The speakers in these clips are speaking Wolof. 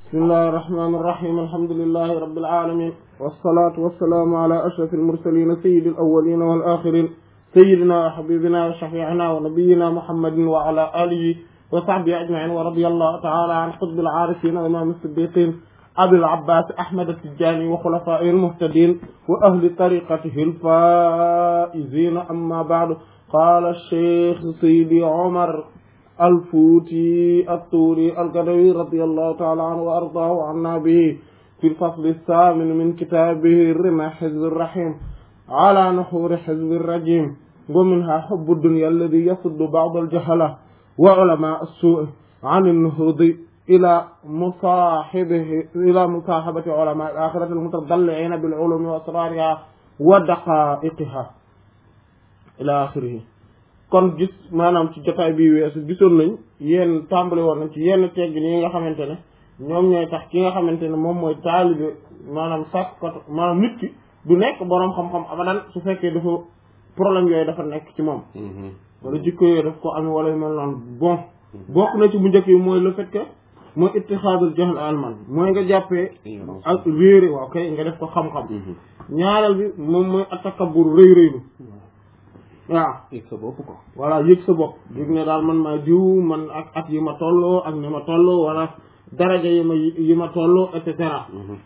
bismillahir rahmanir rahim alhamdulillahi rabbil alamin wassalatu wassalamu ala ashrafil mursalin sayyidil awwalin wal akhirin sayyidina wa habibina wa shafi'ina wa nabiyyina muhammadin wa ala alihi wa sahbihi ajma'in wa radiyallahu ta'ala an qutbil arifin wa imam as-siddiqin abil abbas ahmad at-tijani wa khulafa'il muhtadin wa ahli tariqatihi al-faizin amma ba'du qala ash-shaykh sayyidi umar الفوتي الطوري القدوي رضي الله تعالى عنه وأرضاه وعنا به في الفصل الثامن من كتابه الرمى حزب الرحيم على نحور حزب الرجيم ومنها حب الدنيا الذي يصد بعض الجهلة وعلماء السوء عن النهوض إلى مصاحبة علماء الآخرة المتضلعين بالعلوم وأسرارها ودقائقها إلى آخره. kon gis maanaam ci jotaay bi weesu gisoon nañ yenn tàmbali woon nañ ci yenn teggin yi nga xamante ne ñoom ñooy tax ki nga xamante ne moom mooy taalibe maanaam sàkkatu maanaam nit ki du nekk boroom xam-xam abadan su fekkee dafa problème yooyu dafa nekk ci moom wala jikko yooyu daf ko amee wala yu mel noonu bon bokk na ci bu njëkk yi mooy le fait que mooy ittixaadul jahl alman mooy nga jàppee ak réere waaw kay nga def ko xam-xam ñaareel bi moom mooy attakabur rëy-rëylu waaw yëg sa bopp ko voilà yëg sa bopp yëg ne daal man maa diw man ak at yi ma tolloo ak ni ma tolloo wala daraja yi ma tolloo et cetera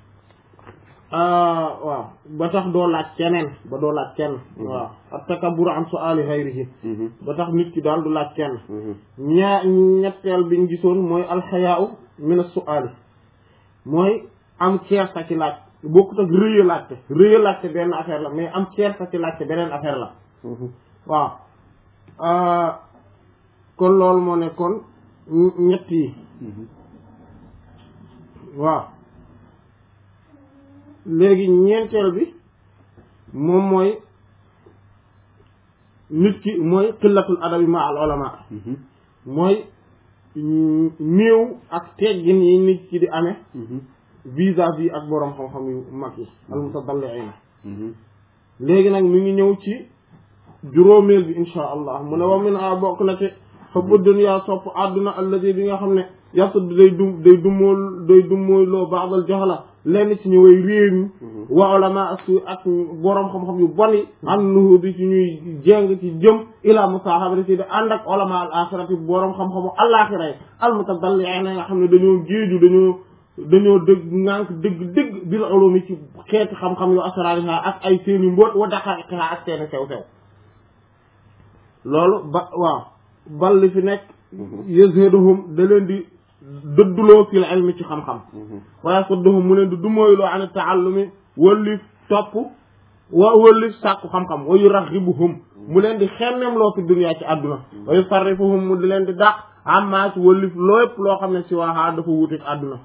waaw ba tax doo laaj keneen ba doo laaj kenn waaw ak takabur an su'ali ghayrihi ba tax nit ki daal du laaj kenn ñetteel biñ gisoon mooy alxayaa'u min as-su'ali mooy am kersa ci laaj bokkut ak rëy laajte benn affaire la mais am kersa ci laajte beneen affaire la waaw kon loolu moo nekkoon ñett yi waaw léegi ñeenteel bi moom mooy nit ki mooy qillatul adabi ma al ulama mooy néew ak teggin yi nit ki di amee vis-à-vis ak boroom xam-xam yu mag yi al mutadalli'ina léegi nag mi ngi ñëw ci juróomeel bi insha allah mu ne wa min a bokk na ci hubbu dunya sopp àdduna alladi bi nga xam ne yasud day dummóoy loo ba'dal jahala lenn ci ñu way réer ñi wa ulama asu ak boroom xam-xam yu bon yi an nuhudi ci ñuy jéng ci jëm ila musahabati ci di ànd ak ulama al axirati boroom xam-xamu alaxira yi al mutadalli'ina nga xam ne dañoo géeju dañoo dëgg bil ulumi ci xeeti xam-xam yu asrariha ak ay seeni mbóot wa daqa'iqiha ak seeni sew-sew loolu bal li fi nekk yazhaduhum da leen di dëdduloo fil ilmi ci xam-xam waaye sudduhum mu leen di dumóoyloo an ta'allumi wallif topp wallif sàkku xam-xam wa yuraghibuhum mu leen di xemmeem loo fi dunya ci àdduna wa yusarrifuhum mu di leen di dàq amma ci wallif lépp loo xam ne si waaxaa dafa wuuteeg àdduna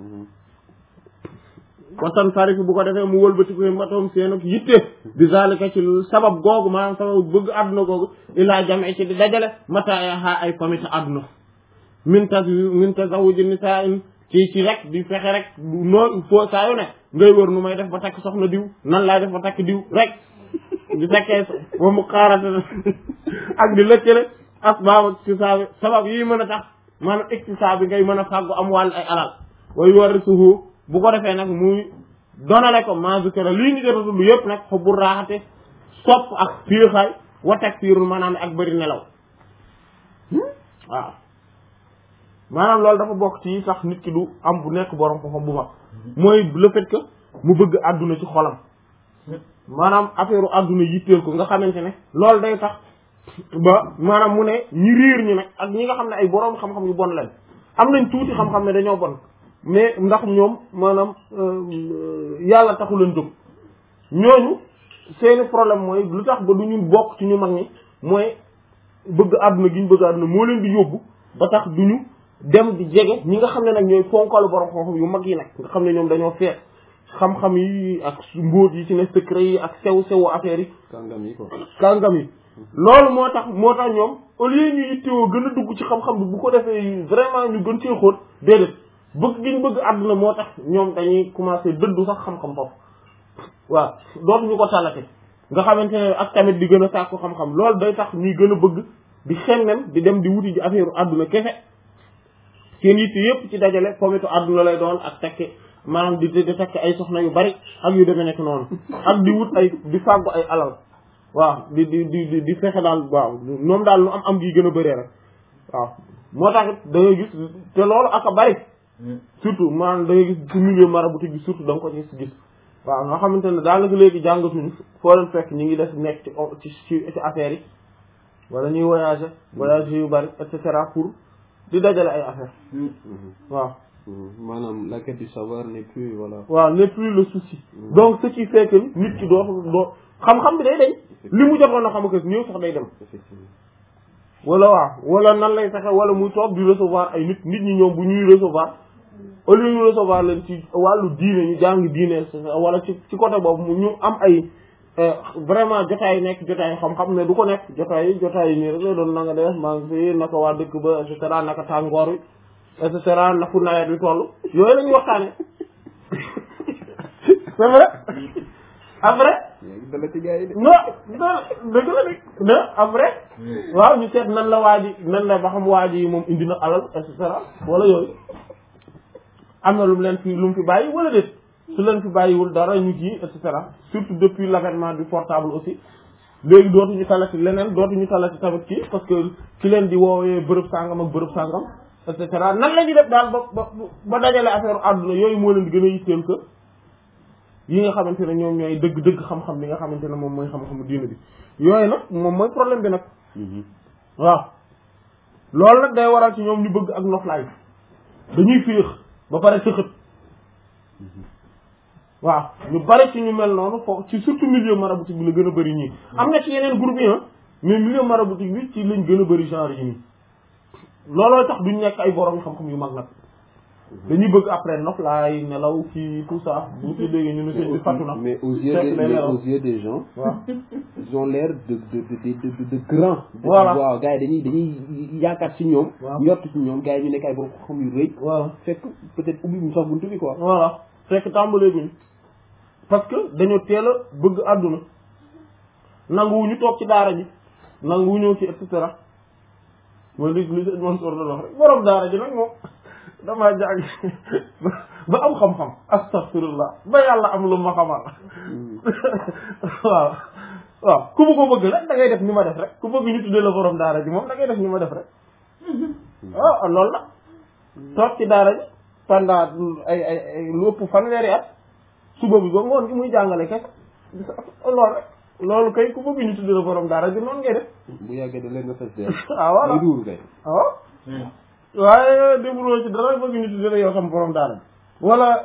watan sarifi bu ko defee mu wëlbati ko matoom seen ak yitte bi zalika ci sabab googu maanaam sabab bëgg àdduna googu ilaa jam'i ci di dajale mataayaha ay famita àdduna min tazawuji nisa'in ci rek di fexe rek noonu foo saa yu ne ngay wër nu may def ba takk soxna diw nan laay def ba takk diw rek di fekkee moom mu xaarate ak di lëkkale asbaab iktisaabi sabab yi mën a tax maanaam iktisaabi ngay mën a fàggu am wàll ay alal way warisuhu bu ko defee nag muy donale ko ma zikra lii ñu jota tudd yëpp nag xubbu raaxate sopp ak féexaay wa takfiirul maanaam ak bëri nelaw waaw maanaam loolu dafa bokk ci sax nit ki du am bu nekk borom xam-xam bu mag mooy le fait que mu bëgg àdduna ci xolam maanaam affaire àdduna yitteel ko nga xamante ne loolu day tax ba maanaam mu ne ñi réer ñi nag ak ñi nga xam ne ay borom xam-xam yu bon lañ am nañ tuuti xam-xam ne dañoo bon mais ndax ñoom maanaam yàlla taxu leen jóg ñooñu seeni problème mooy lu tax ba du ñu bokk ci ñu mag ñi mooy bëgg àdduna gi ñu bëgg àdduna moo leen di yóbbu ba tax du ñu dem di jege ñi nga xam ne nag ñooy fonkalu borom xam-xam yu mag yi nag nga xam ne ñoom dañoo feet xam-xam yi ak mbóot yi ci ne secret yi ak sew affaire yi kàngam yi loolu moo tax ñoom au lieu ñu yittewoo gën a dugg ci xam-xam bi bu ko defee vraiment ñu gën cee xóot déedéet bëgg gi ñu bëgg àdduna moo tax ñoom dañuy commencer dëddu sax xam-xam foofu waaw dootuñu ko talate nga xamante ne ak tamit di gën a sàkku xam-xam loolu day tax ñuy gën a bëgg di xemmem di dem di wuti ji affaire àdduna kese seen yitte yëpp ci dajale pomitu àdduna lay doon ak tekki maanaam di tekki ay soxna yu bari ak yu demee nekk noonu ak di wut ay di fàggu ay alal waaw di fexe daal waaw ñoom daal lu am gi gën a bëree rek waaw moo tax da ngay gis te loolu ak a bari surtout maanaam da ngay gis ci milieu maraboutique bi surtout da nga ko gis waaw nga xamante ne daanaka léegi jàngatuñu foo leen fekk ñu ngi des nekk ci affaires yi wala ñuy voyager yu bari et cetera pour di dajale ay affaires waaw maanaam la quête du savoir n'est plus voilà. waaw n'est plus le souci donc ce qui fait que nit ki doo xam-xam bi day dañ li mu jotoon a xam que ñëw sax day dem wala waaw wala nan lay fexe wala muy toog di recevoir ay nit ñi ñoom bu ñuy recevoir au lieu ñu recevoir leen ci wàllu diine ñu jàng diine wala ci côté boobu ñu am ay vraiment jotaay nekk jotaay xam-xam ne du ko nekk jotaay yi nii rek la doon na nga def maa ngi fi naka waa dëkk ba et cetera naka tàngoor wi et cetera nafu nawet bi toll yooyu la ñuy waxtaane c'est vrai après non dëgg la de après waaw ñu seet nan la ba xam waa ji moom indi na alal et cetera wala yooyu am na lu mu fi bàyyi wala déet su leen fi bàyyiwul dara ñu kii et cetera surtout depuis l'avènement du portable aussi léegi dootuñu talati leneen dootuñu talati tamit kii parce que ci leen di woowee bërëb sàngam ak bërëb sàngam et cetera nan la ñuy def daal ba dajale affaire àdduna yooyu moo leen di gën a yitteel que yi nga xamante ne ñoom ñooy dëgg xam-xam bi nga xamante ne moom mooy xam-xamu diina bi yooyu nag moom mooy problème bi nag waaw loolu nag day waral ci ñoom ñu bëgg ak noflaay dañuy féex ba pare sëxët waaw ñu bari ci ñu mel noonu foofu ci surtout milieu maraboutique bi la gën a bëri ñii am na ci yeneen groupe yi mais milieu maraboutique bi ci lañ gën a bëri genre yi nii looloo tax duñ nekk ay borom xam-xam yu mag nag dañuy bëgg après noflaay nelaw ci tout ça bu ci léegi ñu ne sëñ bi fàttu na mais aux yeux des gens waaw ils ont l'air de grands voilà waaw gars yi dañuy yaakaar ci ñoom njort ci ñoom gars yi ñu nekk ay borom xam yu rëy waaw fekk peut-être ubbi mu sax buntu bi quoi voilà fekk tàmbaleeguñ parce que dañoo teel a bëgg àdduna nanguwuñu toog ci daara ji nanguwuñu ci et cetera mooy li man soor doon wax rek borom daara ji nag moom damaa jàng ba am xam-xam astaghfirullah ba yàlla am lu ma xamal waaw ku ma ko bëgg rek da ngay def ni ma def rek ku bëgg ñu tuddee la borom daara ji moom da ngay def ni ma def rek waaw loolu la toog ci daara ji pendant ay lu ëpp fanweeri at suba bi ba ngoon gi muy jàngale kese loolu rek loolu kay ku bëgg ñu tuddee la borom daara ji noonu ngay def bu yàggee da leen nga fes de voilà duuru kay waaye dégguloo ci dara bëgg ñu tuddee la yow xam borom daara ji wala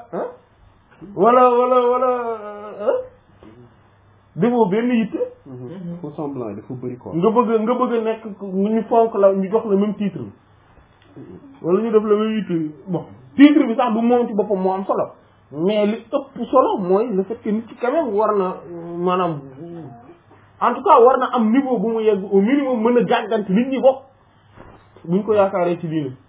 defoo benn yitte faux semblant dafa bëri quoi nga bëgg a nekk ñu fonk la ñu jox la même titre bi wala ñu def la même yitte bon titre bi sax du moom ci boppam moo am solo mais li ëpp solo mooy le fait que nit ki quand même war na maanaam en tout cas war na am niveau bu mu yegg au minimum mën a gàggante nit ñi bokk buñ ko yaakaaree ci diine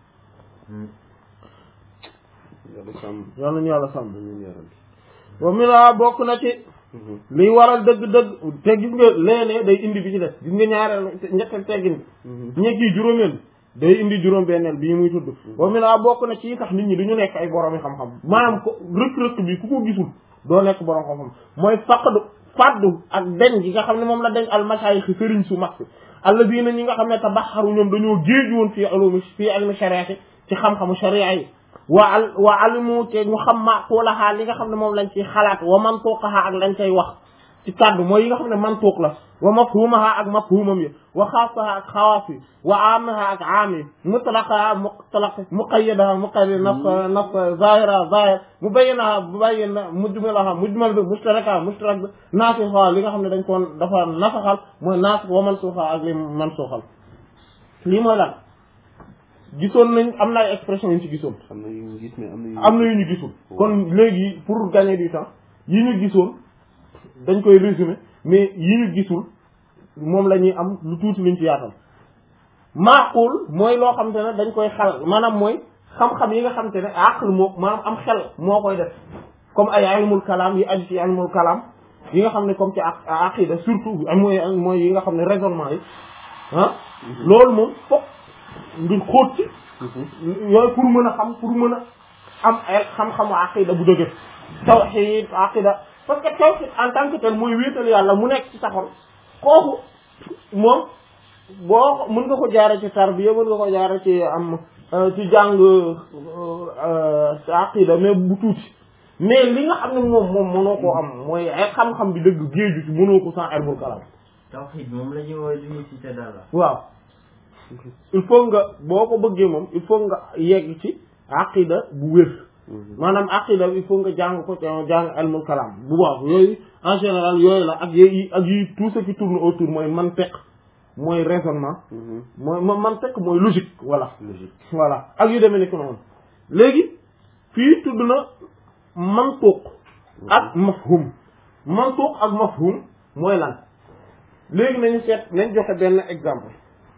yal nañu yàlla sàmm wa mi laa bokk na ci liy waral dëgg-dëgg te gis nga léeg-léeg day indi bi ci des gis nga ñaareel ñetteel teggin bi ñekki juróomeel day indi juróom-benneel bii muy tudd wa mi laa bokk na ci tax nit ñi duñu nekk ay boroomi xam-xam maanaam ko rëkk-rëkk bi ku ko gisul doo nekk boroom xam-xam mooy faddu ak deñ gi nga xam ne moom la deñ almasayixi sëriñ su mag si alladina ñi nga xam ne tabaxaru ñoom dañoo géeju woon fii ilmi shariati ci xam-xamu sharia yi wa alimu te ñu xam maqulaha li nga xam ne moom lañ ciy xalaat wa mantuqaha ak lañ cay wax ci kàddu mooy yi nga xam ne mantuq la wa mafhumaha ak mafhumam yi wa xaasaha ak xawaas yi wa amaha ak aam yi mutlaqaha mutlaq muqayyadaha muqayyad naf zahira zahir mubayyanaha mubayyan mujmalaha mujmal bi mustaraka mustarak bi naasixha li nga xam ne dañ ko dafa nasaxal mooy naasix wa mansuuxa ak li mansuuxal lii mooy lan gisoon nañ am na ay expression yu ñu ci gisoon am na yu ñu gis mais am na yu ñu gisul kon léegi pour gagner du temps yi ñu gisoon dañ koy résumer mais yi ñu gisul moom la ñuy am lu tuuti luñ ci yaatal maaqul mooy loo xamante ne dañ koy xal maanaam mooy xam-xam yi nga xamante ne aql moo maanaam am xel moo koy def comme ay ilmul kalaam yi aju ci ilmul kalaam yi nga xam ne comme ci aqida surtout mooy yi nga xam ne raisonnement yi loolu moom fokk ngir xóot ci yooyu pour mën a xam pour mën a am ay xam-xamu aqida bu dëgër tawhid aqida parce que tawhid en tant que tel mooy wéetal yàlla mu nekk ci sa xol kooku moom boo mën nga ko jaare ci tarbiya mën nga ko jaare ci am ci jàng aqida mais bu tuuti mais li nga xam ne moom mënoo koo am mooy ay xam-xam bi dëgg géeju ci mënoo ko sans ilmul kalam tawhid moom la ñuy woowee l'unicité d'Allah. waaw il faut nga boo ko bëggee moom il faut nga yegg ci aqida bu wér maanaam aqida il faut nga jàng ko jàng ilmul kalam bu baax yooyu en général yooyu la ak yi tout ce qui tourne autour mooy mantiq mooy raisonnement mooy mantiq mooy logique voilà ak yu demee ni ko noonu léegi fii tudd na mantuq ak mafhum mooy lan léegi nañu seet nañ joxe benn exemple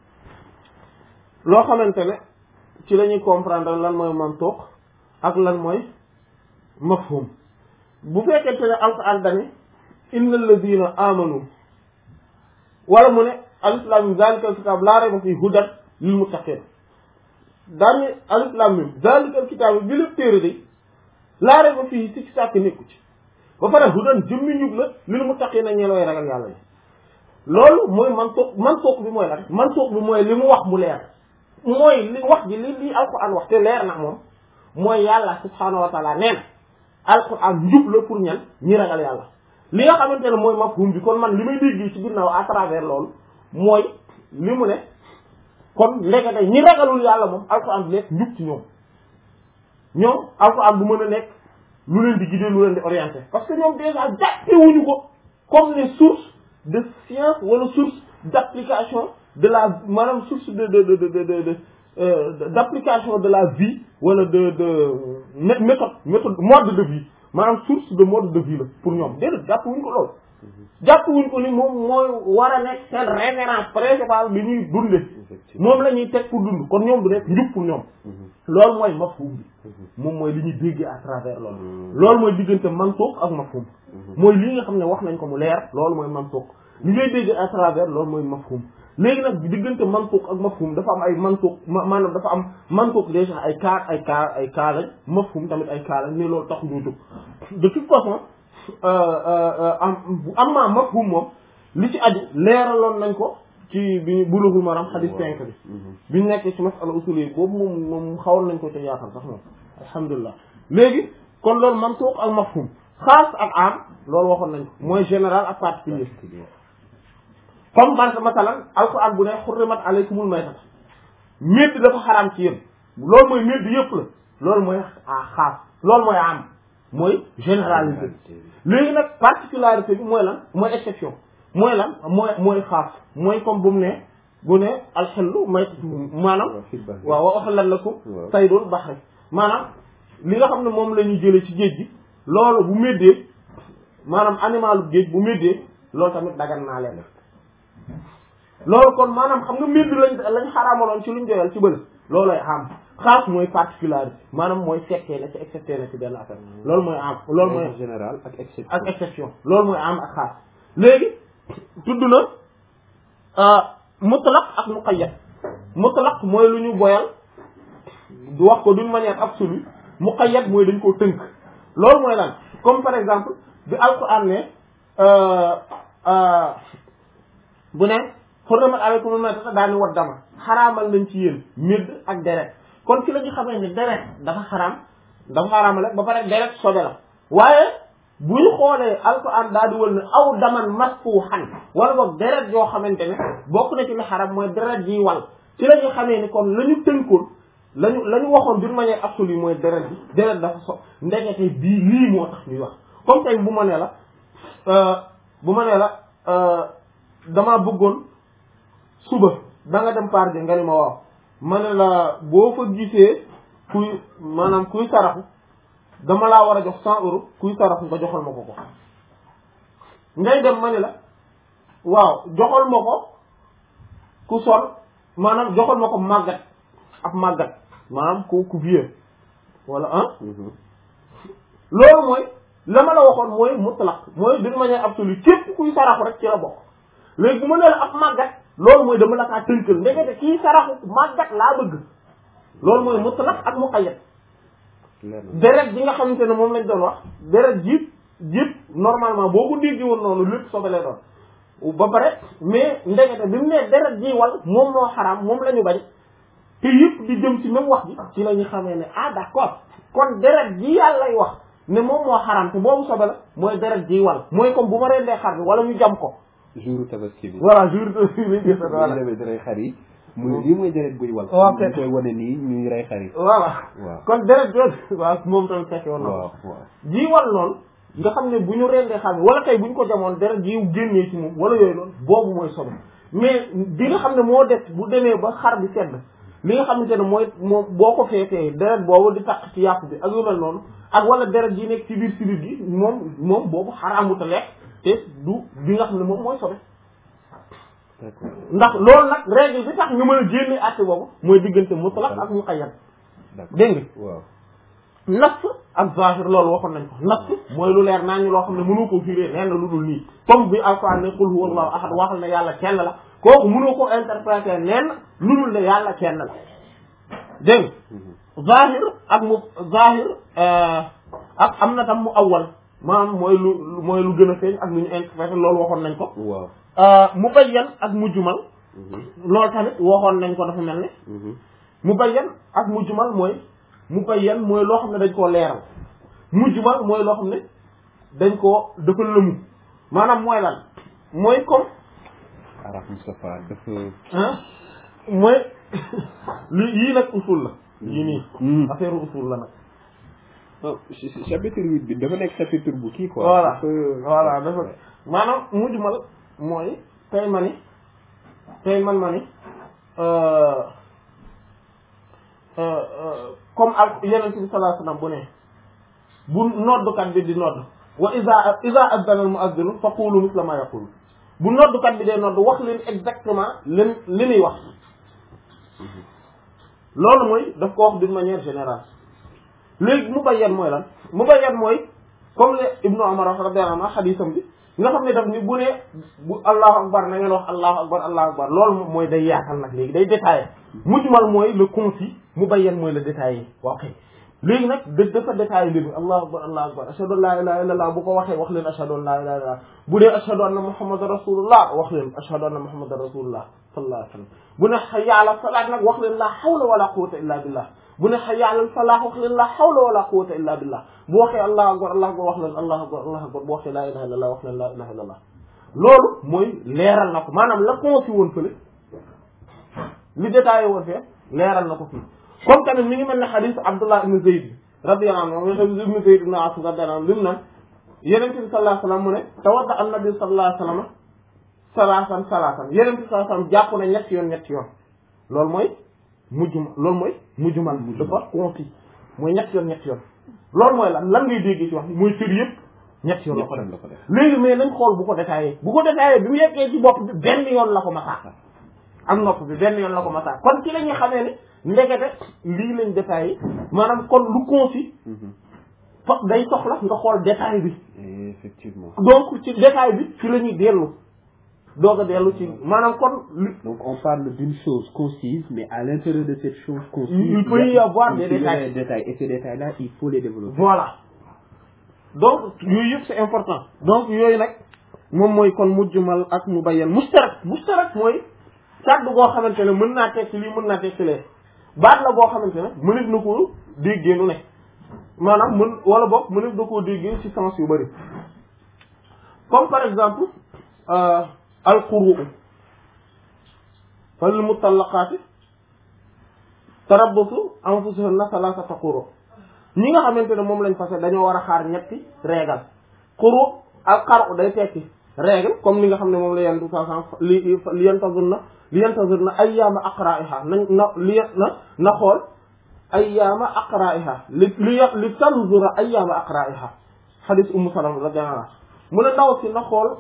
loo xamante ne ci la ñuy comprendre lan mooy mantuq ak lan mooy mafhum bu fekkente ne alquran dani innal ladina amanu wala mu ne alif lam mim zalikal kitab laa rayba fiihi hudan lil muttaqin daani alif lam mim zalikal kitab bi lépp téere de laa rayba fiihi si ci sàkk nekku ci ba pare hudan jëmmi njub la lil muttaqin a ñeel way ragal yàlla yi loolu mooy mantuq bi mooy lan mantuq bi mooy li mu wax mu leer mooy li wax ji li alquran wax te leer na moom mooy yàlla subhaanahu wa taala nee na alquran njub la pour ñan ñi ragal yàlla li nga xamante ne mooy mafhum bi kon man li may dégg ci ginnaaw à travers loolu mooy li mu ne kon ndekete ñi ragalul yàlla moom alquran bi nekk njub ci ñoom alquran bu mën a nekk lu leen di guider lu leen di orienter parce que ñoom déjà jàppewuñu ko comme les sources de science wala source d'application de la maanaam source d'application de la vie wala méthode mode de vie maanaam source de mode de vie la pour ñoom déedéet jàppewuñu ko loolu jàppewuñu ko ni moom mooy war a nekk seen référence principale bi ñuy dunde moom la ñuy teg pour dund kon ñoom du nekk njub pour ñoom loolu mooy mafhum bi moom mooy li ñuy déggee à travers loolu mooy diggante mantuq ak mafhum mooy li nga xam ne wax nañ ko mu leer loolu mooy mantuq li ngay déggee à travers loolu mooy mafhum léegi nag diggante mantuq ak mafhum dafa am ay mantuq maanaam dafa am mantuq déjà ay cas lañ mafhum tamit ay cas lañ mais loolu tax ñu jóg de toute façon am maa mafhum moom li ci aju leeraloon nañ ko ci bi Bulughul Maram hadith 5 bi biñu nekk ci masala usul yi boobu moom xawoon nañ ko te yaatal sax moom alhamdulilah léegi kon loolu mantuq ak mafhum xaas ak am loolu waxoon nañ ko mooy général ak particulier comme masalan alquran bu ne xurrimat alaykumul maytata médd dafa xaraam ci yéen loolu mooy médd yëpp la loolu mooy xaas loolu mooy am mooy généralité léegi nag particularité bi mooy lan mooy exception mooy lan mooy xaas mooy comme bu mu ne alxellu maytatu maanaam waaw wa uhillat lakum saydul bahri maanaam li nga xam ne moom la ñuy jëlee ci géej gi loolu bu méddee maanaam animalu géej bu méddee loolu tamit dagan naa leen loolu kon maanaam xam nga médd lañ xaraamaloon ci luñ doyal ci bële loolooy am xaas mooy particularité maanaam mooy fekkee na ci excepté na ci benn affaire loolu mooy am loolu mooy général ak exception loolu mooy am ak xaas léegi tudd na mutlaq ak muqayyad mutlaq mooy lu ñu boyal du wax ko d'une manière absolue muqayyad mooy dañ koo tënk loolu mooy lan comme par exemple bi alquran ne bu ne hurrimat alaykumul maytatu daani wat dama xaraamal nañ ci yéen médd ak deret kon ci la ñu xamee ne deret dafa xaraamale ba pare deret sobe la waaye bu ñu xoolee alquran daal di wal ne aw daman masfuhan wala boog deret yoo xamante ne bokk na ci li xaram mooy deret yiy wal ci la ñu xamee ni kon la ñu tënkoon la ñu waxoon d'une manière absolue mooy deret bi deret dafa ndekete bii lii moo tax ñuy wax comme tey bu ma nee la damaa bëggoon suba da nga dem par nga ni ma waaw ma ne la boo fa gisee kuy saraxu dama laa war a jox 100 euros kuy saraxu nga joxal ma ko ngay dem ma ne la waaw joxal ma ko ku sol maanaam joxal ma ko màggat ab màggat maanaam ku vieux wala loolu mooy la ma la waxoon mooy mutlaq mooy d'une manière absolue képp kuy saraxu rek ci la bokk léegi bu ma nee la ab màggat loolu mooy dama la kaa tënkal ndekete kii saraxu màggat laa bëgg loolu mooy mutlaq ak muqayyad leer na deret ji nga xamante ne moom lañ doon wax deret jiit normalement boo ko déggee woon noonu lépp sobe lay doon ba pare mais ndekete bi mu ne deret ji wal moom moo xaraam moom la ñu bañ te yëpp di jëm ci même wax ji ci la ñu xamee ne ah d'accord kon deret ji yàllay wax ne moom moo xaraam te boobu sobe la mooy deret ji wal mooy comme bu ma rendee xar bi wala ñu jam ko jour tabaski bi voilà jour tabaski bi gis voilà demee di rey xar yi muy lii mooy deret buy wal ok ñu koy wane nii ñuy rey xar yi voilà waaw kon deret jooju waaw moom tamit fekke woon na ko waaw waaw ji wal lool nga xam ne bu ñu rendee xar bi wala tey bu ñu ko jamoon deret ji génnee ci moom wala yooyu loolu boobu mooy sobe mais bi nga xam ne moo def bu demee ba xar bi sedd li nga xamante ne mooy moom boo ko feetee deret boobu di taq ci yàpp bi ak yu mel noonu ak wala deret ji nekk ci biir silit gi moom boobu xaraamut a lekk te du bi nga xam ne moom mooy sobe d'accord ndax loolu nag règle bi tax ñu mën a génne àtte boobu mooy diggante mutlaq ak muqayyad d'accord dégg nga waaw nass ak zahir loolu waxoon nañ ko nass mooy lu leer naa ñu loo xam ne mënoo koo firee nee na lu dul nii comme bi alquran ne qul huwallahu ahad waxal ne yàlla kenn la kooku mënoo ko interpréter neen lu dul ne yàlla kenn la dégg nga zahir ak mu zahir ak am na tam mu awwal maanaam mooy lu gën a feeñ ak lu ñu interpréter loolu waxoon nañ ko waaw mubayyan ak mujmal loolu tamit waxoon nañ ko dafa mel ne mubayyan ak mujmal mooy loo xam ne dañ koo leeral mujmal mooy loo xam ne dafa lëmu maanaam mooy lan mooy comme araf Moustapha dafa mooy yii nag usul la yii nii affaire usul la nag chapitre 8 bi dafa nekk chapitre bu kii quoi voilà dafa maanaam mujmal mooy tey ma ni comme ak Yonent bi sallallahu alayhi wasallam bu ne bu noddukat bi di nodd wa iza azzana al mu'azzinu fa qulu misla ma yaqulu bu noddukat bi dee nodd wax leen exactement li muy wax loolu mooy daf ko wax d'une manière générale léegi mubayyan mooy lan mubayyan mooy comme le Ibnu Umar radiyallahu anhu xadiisam bi nga xam ne daf ni bu ne bu allahu akbar na ngeen wax allahu akbar loolu mooy day yaatal nag léegi day détaillé mujmal mooy le concis mubayyan mooy le détaillé waaw kay léegi nag dafa détaillé mbir mi allahu akbar ashhadu an la ilaha illallah bu ko waxee wax leen ashhadu an la ilaha illallah bu dee ashhadu anna muhammadan rasulullah wax leen ashhadu anna muhammadan rasulullah sallallahu alayhi wa sallam bu ne hayya ala salaat nag wax leen la hawla wala quwwata illa billah bu ne hayya ala falah wax leen la hawla wala quwwata illa billah bu waxee allahu akbar wax leen allahu akbar bu waxee la ilaha illallah wax leen la ilaha illallah loolu mooy leeral na ko maanaam la concis woon fële li détaillé woon fee leeral na ko fii comme tamit mi ngi mel ne xadiis Abdullah ibn Zayd radiyallahu anhu xadiis ibn Zayd ibn Asim radiyallahu anhu lim nan Yonent bi sallallahu alayhi wasallam mu ne tawadda an-nabi sallallahu alayhi wasallam salaasan Yonent bi sallallahu alayhi wasallam jàpp na ñetti yoon loolu mooy mujmal dafa concis mooy ñetti yoon loolu mooy lan ngay déggee ci wax mooy cër yëpp ñetti yoon la ko def léegi mais nañ xool bu ko détaillé bi mu yeggee ci bopp bi benn yoon la ko masaa am nopp bi benn yoon la ko masaa kon ci la ñuy xamee ne ndekete lii lañ détaillé maanaam kon lu concis fo day soxla nga xool détail bi effectivement donc ci détail bi ci la ñuy dellu doog a dellu ci maanaam kon donc on parle d'une chose concise mais à l'intérieur de cette chose concise il peut y avoir des détails et ces détails là il faut les développer voilà donc yooyu yëpp c'est important donc yooyu nag moom mooy kon mujmal ak mubayyan mustarak mooy kàddu goo xamante ne mën naa tekki lii mën naa tekki lee baat la boo xamante ne mënit na koo déggee nu ne maanaam wala boog mënit na koo déggee ci sens yu bari comme par exemple al-quru fal mutallaqaati tarabbusu anfusuhunna thalathata quru ñi nga xamante ne moom lañ fase dañoo war a xaar ñetti régal quru al qaru day tekki règle comme li nga xam ne moom la yenn du façon li yantazirna ayyaama aqra'iha na xool ayyaama aqra'iha li tanzura ayyaama aqra'iha hadith Ummu Salama radiyallahu anha mu ne ndaw si na xool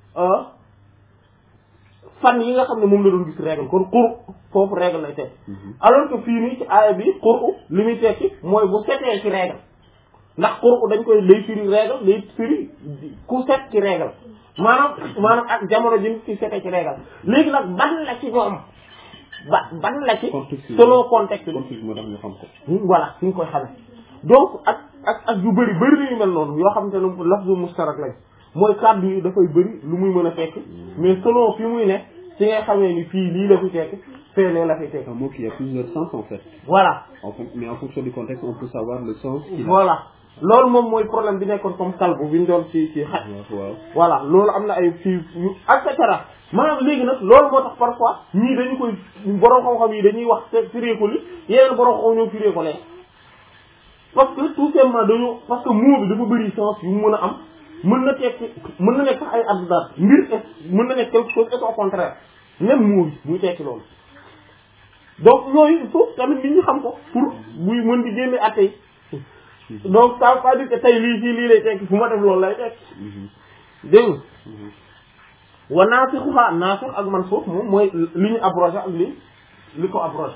fan yi nga xam ne moom la doon gis règle kon qur foofu règle lay teg alors que fii nii ci aaya bi qur li muy tekki mooy bu setee ci règle ndax qur dañ koy day firi règle day firi ku set ci règle maanaam ak jamono ji ci setee ci règle léegi nag ban la ci ñoom ban la ci contexte selon contexte bi contexte moo tax ñu xam ko. voilà fi nga koy xamee donc ak yu bëri yu mel noonu yoo xamante ne lafzu mustarak lañ mooy kàddu yi dafay bëri lu muy mën a fekk mais selon fi muy ne ci ngay xamee ni fii lii la fi fekk fee lee la fi fekk. Un mot qui a plusieurs sens en fait. voilà Mais en fonction du contexte on peut savoir le sens qu'il a. voilà loolu moom mooy problème bi nekkoon comme kalbu bi ñu doon ci xaj. waaw voilà loolu am na ay fii yu et cetera maanaam léegi nag loolu moo tax parfois ñii dañu koy borom xam-xam yi dañuy wax firee ko li yeneen borom xam ñoo firee ko lee parce que tout simplement dañu parce que mot bi dafa bëri sens yu mu mën a am mën na tekki mën na nekk sax ay abdar mbir mën na nekk quelque chose et au contraire même mot bi muy tekki loolu donc yooyu il faut tamit nit ñi xam ko pour buy mën di génne atte yi donc ça veut pas dire que tey lii fii lii lay tekki fu ma def loolu lay tekki dégg nga wa naasixuhaa naasix ak mansuux moom mooy li ñu abrogé ak li ko abrogé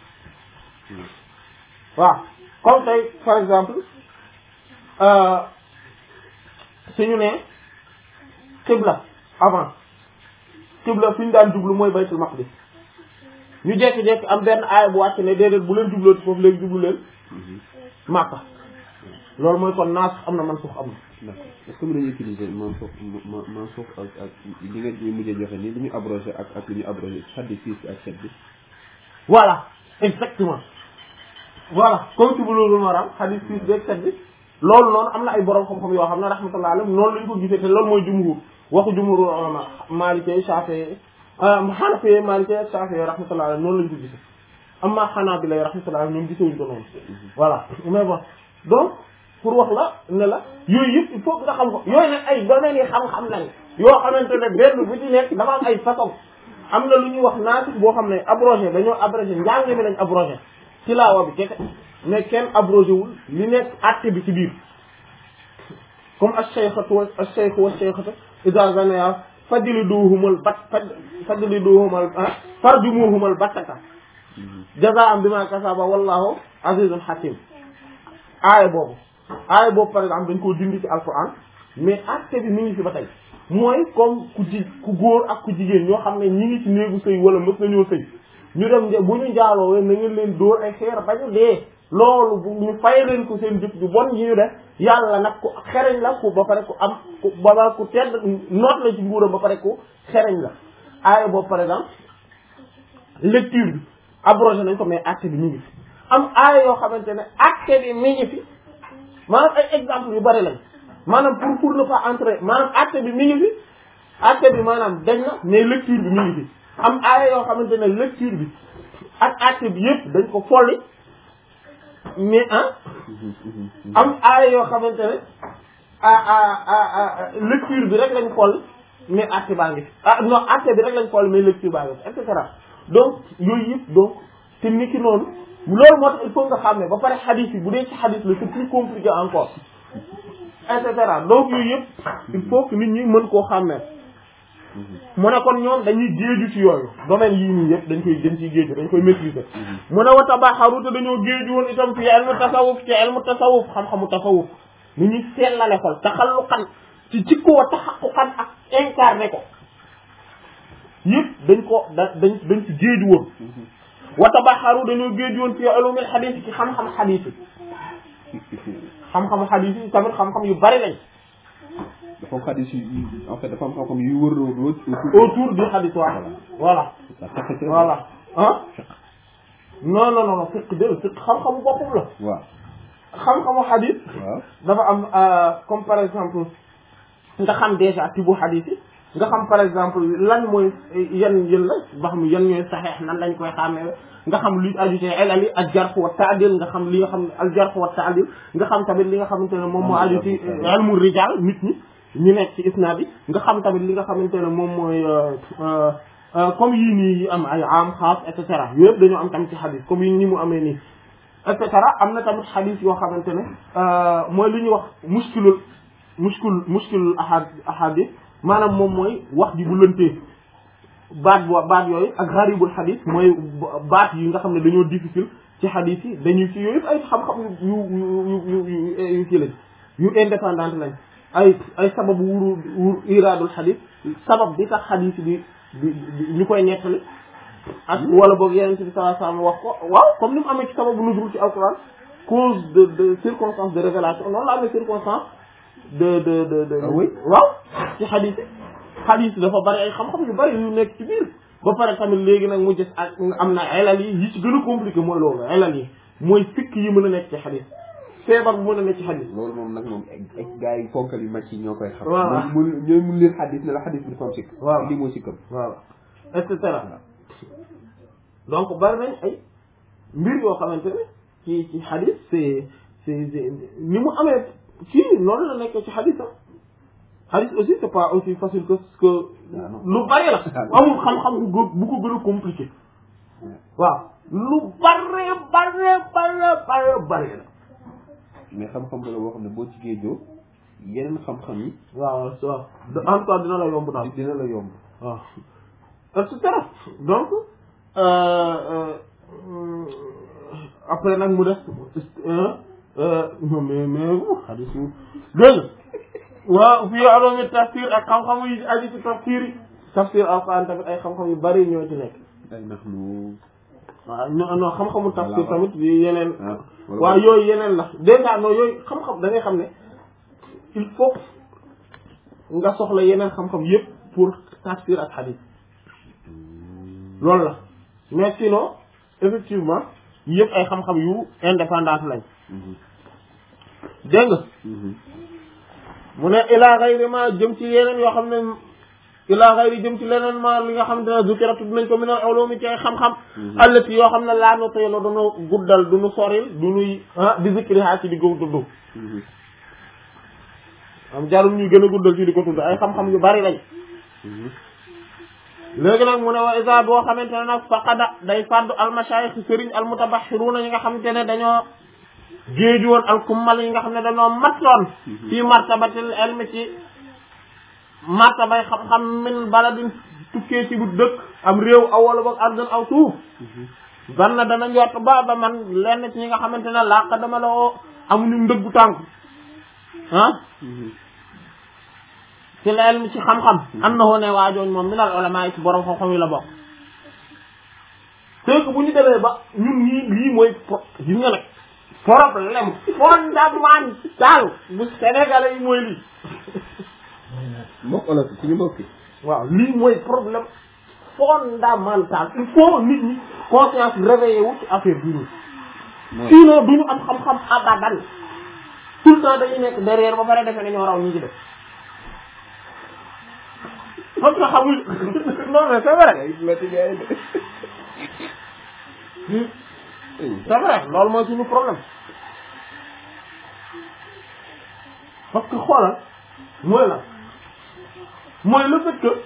waaw comme tey par exemple suñu ne xibla avant xibla fi ñu daan jublu mooy baytul maqdis ñu jekki-jekki am benn aaya bu wàcc ne déedéet bu leen jublooti foofu léegi jublu leen Makka loolu mooy kon naas am na mansuux am na. d'accord est-ce que mën nañu utiliser mansuux ak li nga ñu mujjee joxe nii li ñu abrogé ak li ñu abrogé hadith 6 ak 7 bi. voilà exactement voilà comme ci Bulughul Maram hadith 6 bi ak 7 bi loolu noonu am na ay borom xam-xam yoo xam ne rahmatullahi alayhim noonu lañu ko gisee te loolu mooy jumhur waxu jumhur ulama Maliki Shafi'i Hanafi Maliki Shafi'i rahmatullahi alayhim noonu lañu ko gisee amma Hanabila rahmatullahi alayhim ñoom gisewuñu ko noonu voilà mais bon donc pour wax la ne la yooyu yëpp il faut nga xam ko yooyu nag ay domaines yi xam-xam lañ yoo xamante ne benn bu ci nekk dafa am ay façon am na lu ñuy wax naasix boo xam ne abrogé dañoo abrogé njàng mi lañ abrogé tilaawa bi keke mais kenn abrogé wul li nekk acte bi ci biir comme ash-shaykhatu wash-shaykhatu idha zanaya fajliduhumal farjumuhumal battata jazaa'an bima kasaba wallahu azizun hakim aaya boobu par exemple dañ koo dindi ci alquran mais acte bi mi ngi fi ba tey mooy comme ku góor ak ku jigéen ñoo xam ne ñi ngi ci néegu sëy wala mës nañoo sëy ñu dem bu ñu njaaloo na ngeen leen dóor ay xeer ba ñu dee loolu ñu fay leen ko seen jëf ju bon yi ñu def yàlla nag ku xereñ la ku ba pare ku am ku ba ku tedd noot la ci nguuram ba pare ku xereñ la aaya boobu par exemple lecture bi abrogé nañ ko mais acte bi mi ngi fi am aaya yoo xamante ne acte bi mi ngi fi maanaam ay exemple yu bari lañ maanaam pour ne pas entrer maanaam acte bi mi ngi fi acte bi maanaam dañ na mais lecture bi mi ngi fi am aaya yoo xamante ne lecture bi ak acte bi yëpp dañ ko folli mais am aaya yoo xamante ne lecture bi rek lañ folli mais acte baa ngi fi non acte bi rek lañ folli mais lecture baa ngi fi et cetera donc yooyu yëpp donc te niki noonu loolu moo tax il faut nga xam ne ba pare hadith yi bu dee ci hadith la c'est plus compliqué encore et cetera donc yooyu yëpp il faut que nit ñi mën koo xàmmee mu ne kon ñoom dañuy géeju ci yooyu domaine yii nii yëpp dañ ciy géeju dañ koy maîtriser mu ne wa tabaxaru te dañoo géeju woon itam fi ilmu tasawuf ci ilmu tasawuf xam-xamu tasawuf ni ñuy sellale xol taxalluqan ci jikko wa taxaquqan ak incarné ko yëpp dañ ci géeju woon wa tabaxaru dañoo géeju woon fi ulumul hadith ci xam-xam hadith yi xam-xamu hadith yi tamit xam-xam yu bari lañ dafa am hadith yi en fait dafa am xam-xam yu wër autour du hadith voilà voilà ah non fiqh de fiqh xam-xamu boppam la waaw xam-xamu hadith waaw dafa am comme par exemple nga xam déjà tibu hadith yi nga xam par exemple lan mooy yan la ba xam yan ñooy saxeex nan lañ koy xàmmee nga xam luy aju ci ilal yi ak jarh wa ta'dil nga xam li nga xam al jarh wa ta'dil nga xam tamit li nga xamante ne moom moo aju ci ilmu rijal nit ñi ñu nekk ci isnaad bi nga xam tamit li nga xamante ne moom mooy comme yii nii yi am ay am xaas et cetera yooyu yëpp dañoo am tamit ci xadis comme yi ni mu amee nii et cetera am na tamit xadis yoo xamante ne mooy li ñuy wax muskilul ahadis maanaam moom mooy wax ji bu lëntee baat yooyu ak gharibul xadis mooy baat yi nga xam ne dañoo difficile ci xadis yi dañuy ci yooyu yëpp ay xam-xam yu kii lañ yu indépendante lañ ay sababu wur iraadul xadis sabab bi tax xadis bi ñu koy nettali ak wala boog yeneen bi sallallahu alayhi wasallam wax ko waaw comme ni mu amee ci sababu nuzul ci alquran cause de circonstance de révélation noonu la amee circonstance de oui waaw ci xadis xadis dafa bari ay xam-xam yu bari yu nekk ci biir ba pare tamit léegi nag mu gis ak am na elal yi ci gën a compliqué mooy loolu elal yi mooy fikk yi mën a nekk ci xadis feebar bu mën a nekk ci xadis loolu moom nag moom gars yi fonkal yi màcc yi ñoo koy xam waaw ñooy mun leen xadis ne la xadis bi dafa am sikk waaw lii moo sikkam waaw et cetera donc bari nañ ay mbir yoo xamante ne ci xadis c'est ni mu amee kii noonu la nekk ci xadis xadis aussi c'est pas aussi facile que lu bari la amul xam-xam bu ko gën a compliqué waaw lu bari la mais xam-xam la boo xam ne boo ci géejoo yeneen xam-xam yi waaw en tout cas dina la yomb daal dina la yomb waaw et cetera donc après nag mu def mais xadis yu dégg waaw fii aloomi tafsir ak xam-xam yi aju ci tafsir alquran tamit ay xam-xam yu bari ñoo ci nekk ay nax nu waaw non xam-xamu tafsir tamit yi yeneen waaw yooyu yeneen la déjà non yooyu xam-xam da ngay xam ne il faut nga soxla yeneen xam-xam yépp pour tafsir ak hadith loolu la mais sinon effectivement yëpp ay xam-xam yu indépendante lañ dégg nga mu ne ila ghayri ma jëm ci yeneen yoo xam ne ila ghayri jëm ci leneen ma li nga xam ne zukira tudd nañ ko min al ulumi ci ay xam-xam allati yoo xam ne laa no taylo duñu guddal duñu soril duñuy di zikriha ci di ko tudd am jarul ñuy gën a guddal ci di ko tudd ay xam-xam yu bari lañ léegi nag mu ne wa isa boo xamante ne nag faqada day fàddu almashayikh sëriñ almutabahiruna yi nga xamante ne dañoo géeju woon alkummal yi nga xam ne dañoo matloon fii martabatil ilmi ci martabay xam-xam min baladin tukkee ci bu dëkk am réew aw wala boog ardun aw suuf ban na dana njort ba man lenn ci ñi nga xamante ne laaqa dama la woo amuñu ndëggu tànk ci la ilmi ci xam-xam annahu ne waajooñ moom minal ulama yi ci borom xam-xam yi la bokk c'est que bu ñu demee ba ñun ñii lii mooy gis nga nag problème fondamental bu sénégalais yi mooy lii mbokk olof ci ñu mbokki waaw lii mooy problème fondamental il faut nit ñi conscience réveillé wu ci affaire bi nii sinon duñu am xam-xam abadan tout le temps dañuy nekk derrière ba pare defe ne ñoo raw ñi ci def parce que xamul non mais c'est vrai c'est vrai loolu mooy suñu problème parce que xoolal mooy la mooy le fait que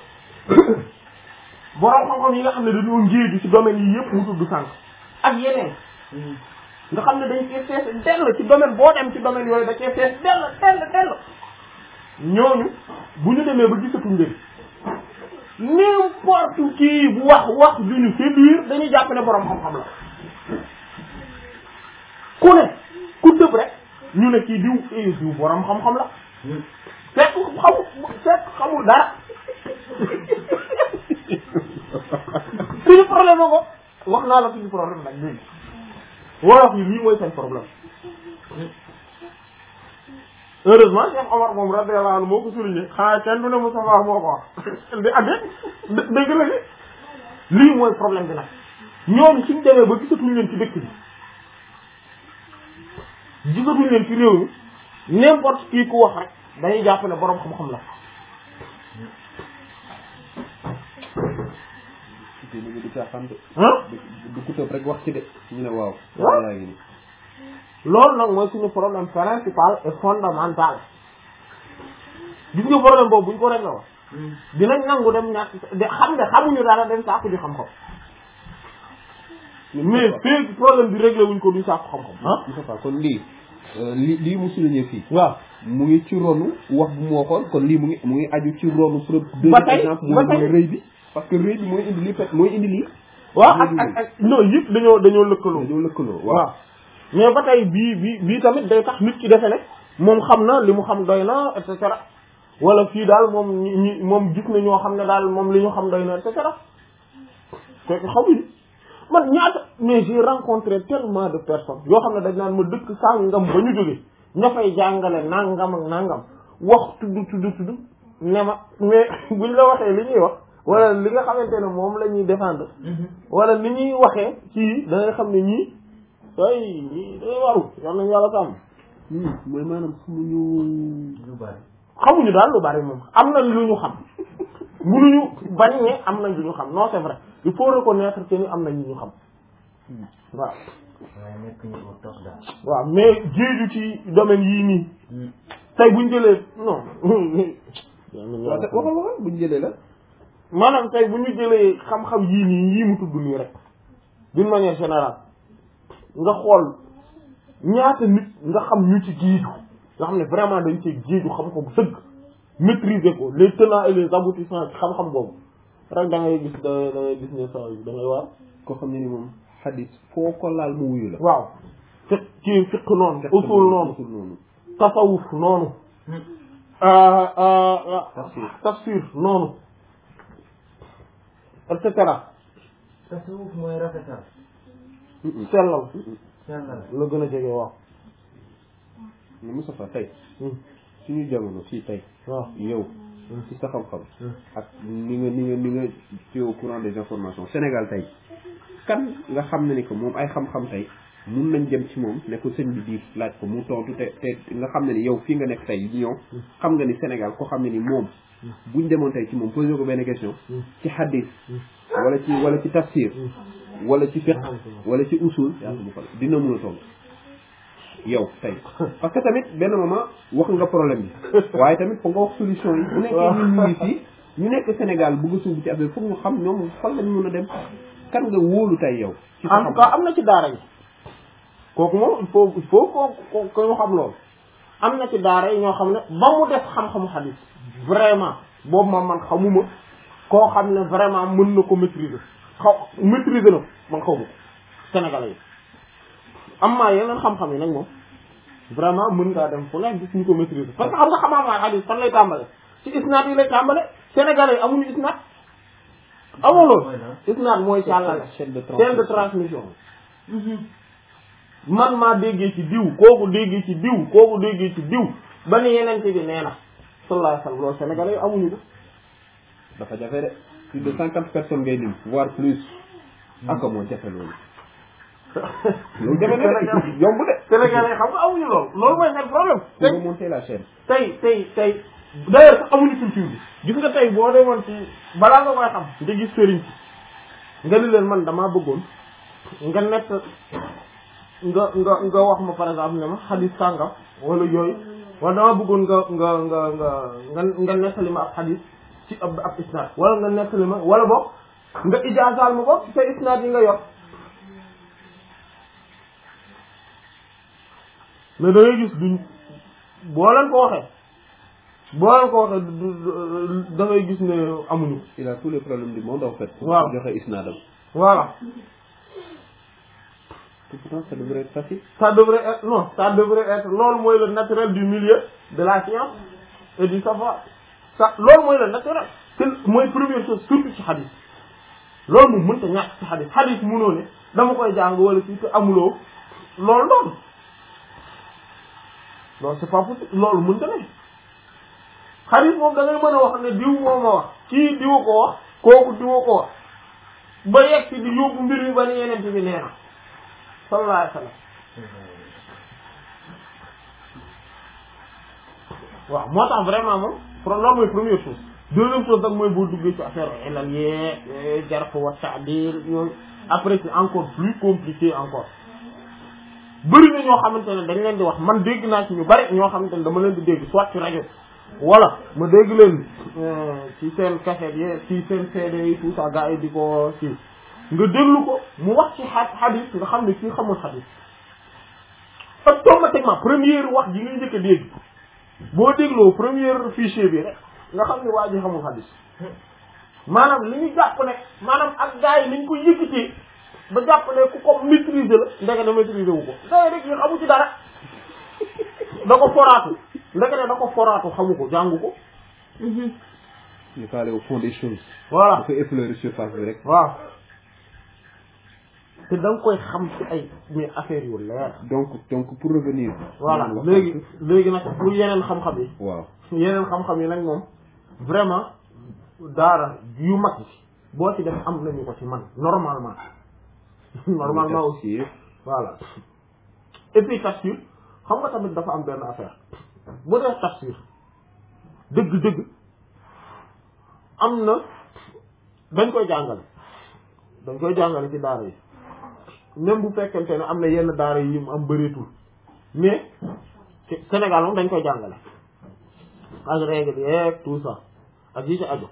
borom xam-xam yi nga xam ne dañoo njéegi ci domaine yi yëpp mu tudd sànq ak yeneen nga xam ne dañ cee fees dell ci domaine boo dem ci domaine yooyu da cee fees dell ñooñu bu ñu demee ba gisatuñ leen n'importe qui bu wax du ñu séduire dañuy jàpp ne borom xam-xam la ku tëb rek ñu ne kii diw borom xam-xam la fekk xamul dara suñu problème ko wax naa la suñu problème nag léegi wolof yi lii mooy seen problème heureusement Cheikh Omar moom radiyallahu anhu moo ko souligné xanaa kenn du ne Moustapha moo ko wax di adde dëgg la lii mooy problème bi nag ñoom suñ demee ba gisatuñ leen ci dëkk bi gisatuñ leen ci réew mi n'importe qui ku wax rek dañuy jàpp ne boroom xam-xam la du ku tëb rek wax ci de ñu ne waaw yaa ngi ni loolu nag mooy suñu problème principal et fondamental gis nga problème boobu buñ ko réglé wax dinañ nangu dem ñàkk xam ne xamuñu dara dem sàkku ji xam-xam mais fii problème bi réglé wuñ ko duñ sàkku xam-xam kon lii mu souligné fii waaw mu ngi ci ronu wax bu mu waxoon kon lii mu ngi aju ci ronu ba tey exemple mooy rëy bi parce que rëy bi mooy indi lii mooy indi lii waaw ak non yëpp dañoo lëkkaloo waaw mais ba tey bii tamit day tax nit ki defe ne moom xam na li mu xam doy na et cetera wala fii daal moom gis na ñoo xam ne daal moom li ñu xam doy na et cetera fekk xamuñu man ñaata mais j'ai rencontré tellement de personnes yoo xam ne dañ naan ma dëkk sàngam ba ñu jógee ña fay jàngale nangam ak nangam wax tudd ne ma mais buñ la waxee li ñuy wax wala li nga xamante ne moom la ñuy défendre wala ni ñuy waxee ci da ngay xam ne ñii ay ñii day waru yal nañu yàlla sàmm mooy maanaam xamuñu lu bari. xamuñu daal lu bari moom am nañ lu ñu xam mënuñu bañ ne am nañ lu ñu xam non c'est vrai il faut reconnaître que ni am nañ lu ñu xam waaw waaye nekk ñu au top daal. waaw mais jéeju ci domaine yii nii tey buñ jëlee non waxal buñ jëlee la maanaam tey bu ñu jëlee xam-xam yii nii yii mu tudd nii rek d'une manière générale nga xool ñaata nit nga xam ñu ci jiitu nga xam ne vraiment dañ ci jiitu xam ko bu sëgg maîtriser ko les tenants et les aboutissants ci xam-xam boobu rek da ngay gis da ngay gis ne saa yi da ngay waar koo xam ne ni moom xadis foo ko laal mu wuyu la waaw fiq noonu usul noonu tasawuf noonu tafsir noonu et cetera tasawuf mooy rafetal. sellal sellal. la gën a jege waaw mais Moustapha tey suñu jamono fii tey waaw yow ci sa xam-xam ak ni nga ci au courant des informations Sénégal tey kan nga xam ne ni que moom ay xam-xam tey mun nañ jëm ci moom ne ko sëñ bi di laaj ko mu tontu te nga xam ne ni yow fii nga nekk tey ñëw xam nga ni Sénégal ko xam ne ni moom buñ demoon tey ci moom posé ko benn question ci hadith wala ci tafsir wala ci fiqh wala ci usul yaa ko xol dina mën a tontu yow tey parce que tamit benn moment wax nga problème bi waaye tamit foog nga wax solution yi bu nekkee ñun ñu ngi fii ñu nekk Sénégal bëgg a suubu ci affaire foog ñu xam ñoom fan lañ mën a dem kan nga wóolu tey yow ci en tout cas am na ci daara yi kooku moom il faut ko ñu xam loolu am na ci daara yi ñoo xam ne ba mu def xam-xamu hadith vraiment boobu man xamuma koo xam ne vraiment mën na ko maîtriser maîtriser na man xaw ma ko Sénégalais yi am maa yeneen xam-xam yi nag moom vraiment mën ngaa dem fu nekk gis ñu ko maîtriser parce que xam nga xam-xam hadith fan lay tàmbale ci isnaad yi lay tàmbale Sénégalais yi amuñu isnaad amoo loolu isnaad mooy càllale chaîne de transmission man maa déggee ci diw kooku déggee ci diw kooku déggee ci diw ba ni yenente bi nee na sallallahu alayhi wa sallam loolu Sénégalais yi amuñu ko dafa jafe de plus de 50 personnes ngay lim voire plus ak moo jafe loolu loolu jafe na yomb de Sénégalais yi xam nga amuñu loolu mooy seen problème pour remonter la chaîne tey d'ailleurs sax amuñu culture bi gis nga tey boo demoon ci balaa nga koy xam nga gis sëriñ si nga ni leen man damaa bëggoon nga nett nga wax ma par exemple ne ma xadis sàngam wala yooyu wala dama bëggoon nga nettali ma ab xadis ci ab isnaad wala nga nettali ma wala boog nga ijaasaal ma ko ci sa isnaad yi nga yor mais da ngay gis duñ boo leen ko waxee da ngay gis ne amuñu. il a tous les problèmes du monde en fait. waaw joxe isnaadam. voilà. pourtant ça devrait être facile. ça devrait être loolu mooy le naturel du milieu de la science et du savoir loolu mooy le naturel te mooy première chose surtout ci xadis loolu moom mënta ñàkk ci xadis munoo ne dama koy jàng wala fii te amuloo loolu noonu loolu c'est pas possible loolu mënta ne xadis moom da ngay mën a wax ne diw moo ma wax kii diwa ko wax kooku diwa ko wax ba yegg ci di yóbbu mbir mi ba ni yeneen bi nee na sallallahu alayhi wa sallam waaw moo tax vraiment moom loolu mooy première chose deuxième chose nag mooy boo duggee ci affaire ilal yee jarh wa ta'dil yooyu après c'est encore plus compliqué encore bëri na ñoo xamante ne dañ leen di wax man dégg naa ci ñu bari ñoo xamante ne dama leen di dégg soit ci rajo wala ma dégg leen ci seen cassette yi ci seen CD yi tout ça gars yi di ko ci nga déglu ko mu wax ci hadith nga xam ne kii xamul hadith automatiquement première wax ji ngay njëkk a dégg boo dégloo première fichier bi rek nga xam ne waa ji xamul hadith maanaam li ñu jàpp ne maanaam ak gars yi ni ñu ko yëkkatee ba jàpp ne ku ko maîtriser la ndeke na maîtriser wu ko day rek ñu xamu ci dara da ko foraatu ndeke ne da ko foraatu xamu ko jàngu ko il faut aller au fond des choses. voilà dafa effleurer surface bi rek. waaw te da nga koy xam ci ay mais affaire yu leer. donc pour revenir. voilà léegi nag pour yeneen xam-xam yi. waaw yeneen xam-xam yi nag moom vraiment daara yu mag yi boo ci def am nañu ko ci man normalement. normalement aussi voilà. et puis tafsir xam nga tamit dafa am benn affaire bu dee tafsir dëgg-dëgg am na dañ koy jàngale ci daara yi même bu fekkente ne am na yenn daara yi mu am bëreetul mais Sénégal moom dañ koy jàngale ak règle yeeg tout ça ak yi ci aju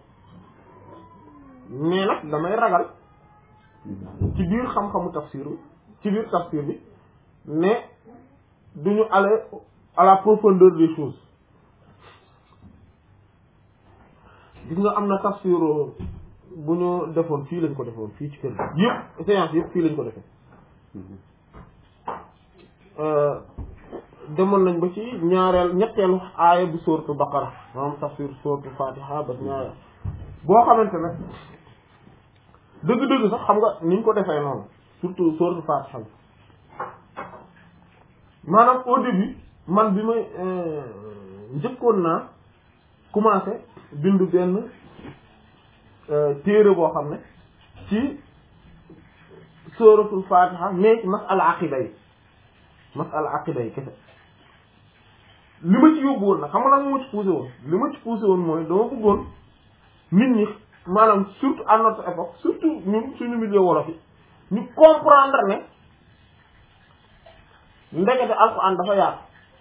mais nag damay ragal ci biir xam-xamu tafsir bi ci biir tafsir bi mais duñu aller à la profondeur des choses gis nga am na tafsir bu ñu defoon fii lañ ko defoon fii ci kër gi yëpp séance yëpp fii lañ ko defee demoon nañ ba ci ñetteelu aaya bu sourate Baqara maanaam tafsir sourate Fatiha ba ñaareel boo xamante ne dëgg-dëgg sax xam nga niñ ko defee noonu surtout sourate Fatiha bi maanaam au début man bi may njëkkoon naa commencé bindu benn téere boo xam ne ci suratul Fatiha mais masala aqida yi kese li ma ci yóbbu woon nag xam nga lan moo ci poussé woon li ma ci poussé woon mooy dama bëggoon nit ñi maanaam surtout à notre époque surtout ñun suñu milieu wolof yi ñu comprendre ne ndekete alxuraan dafa yaatu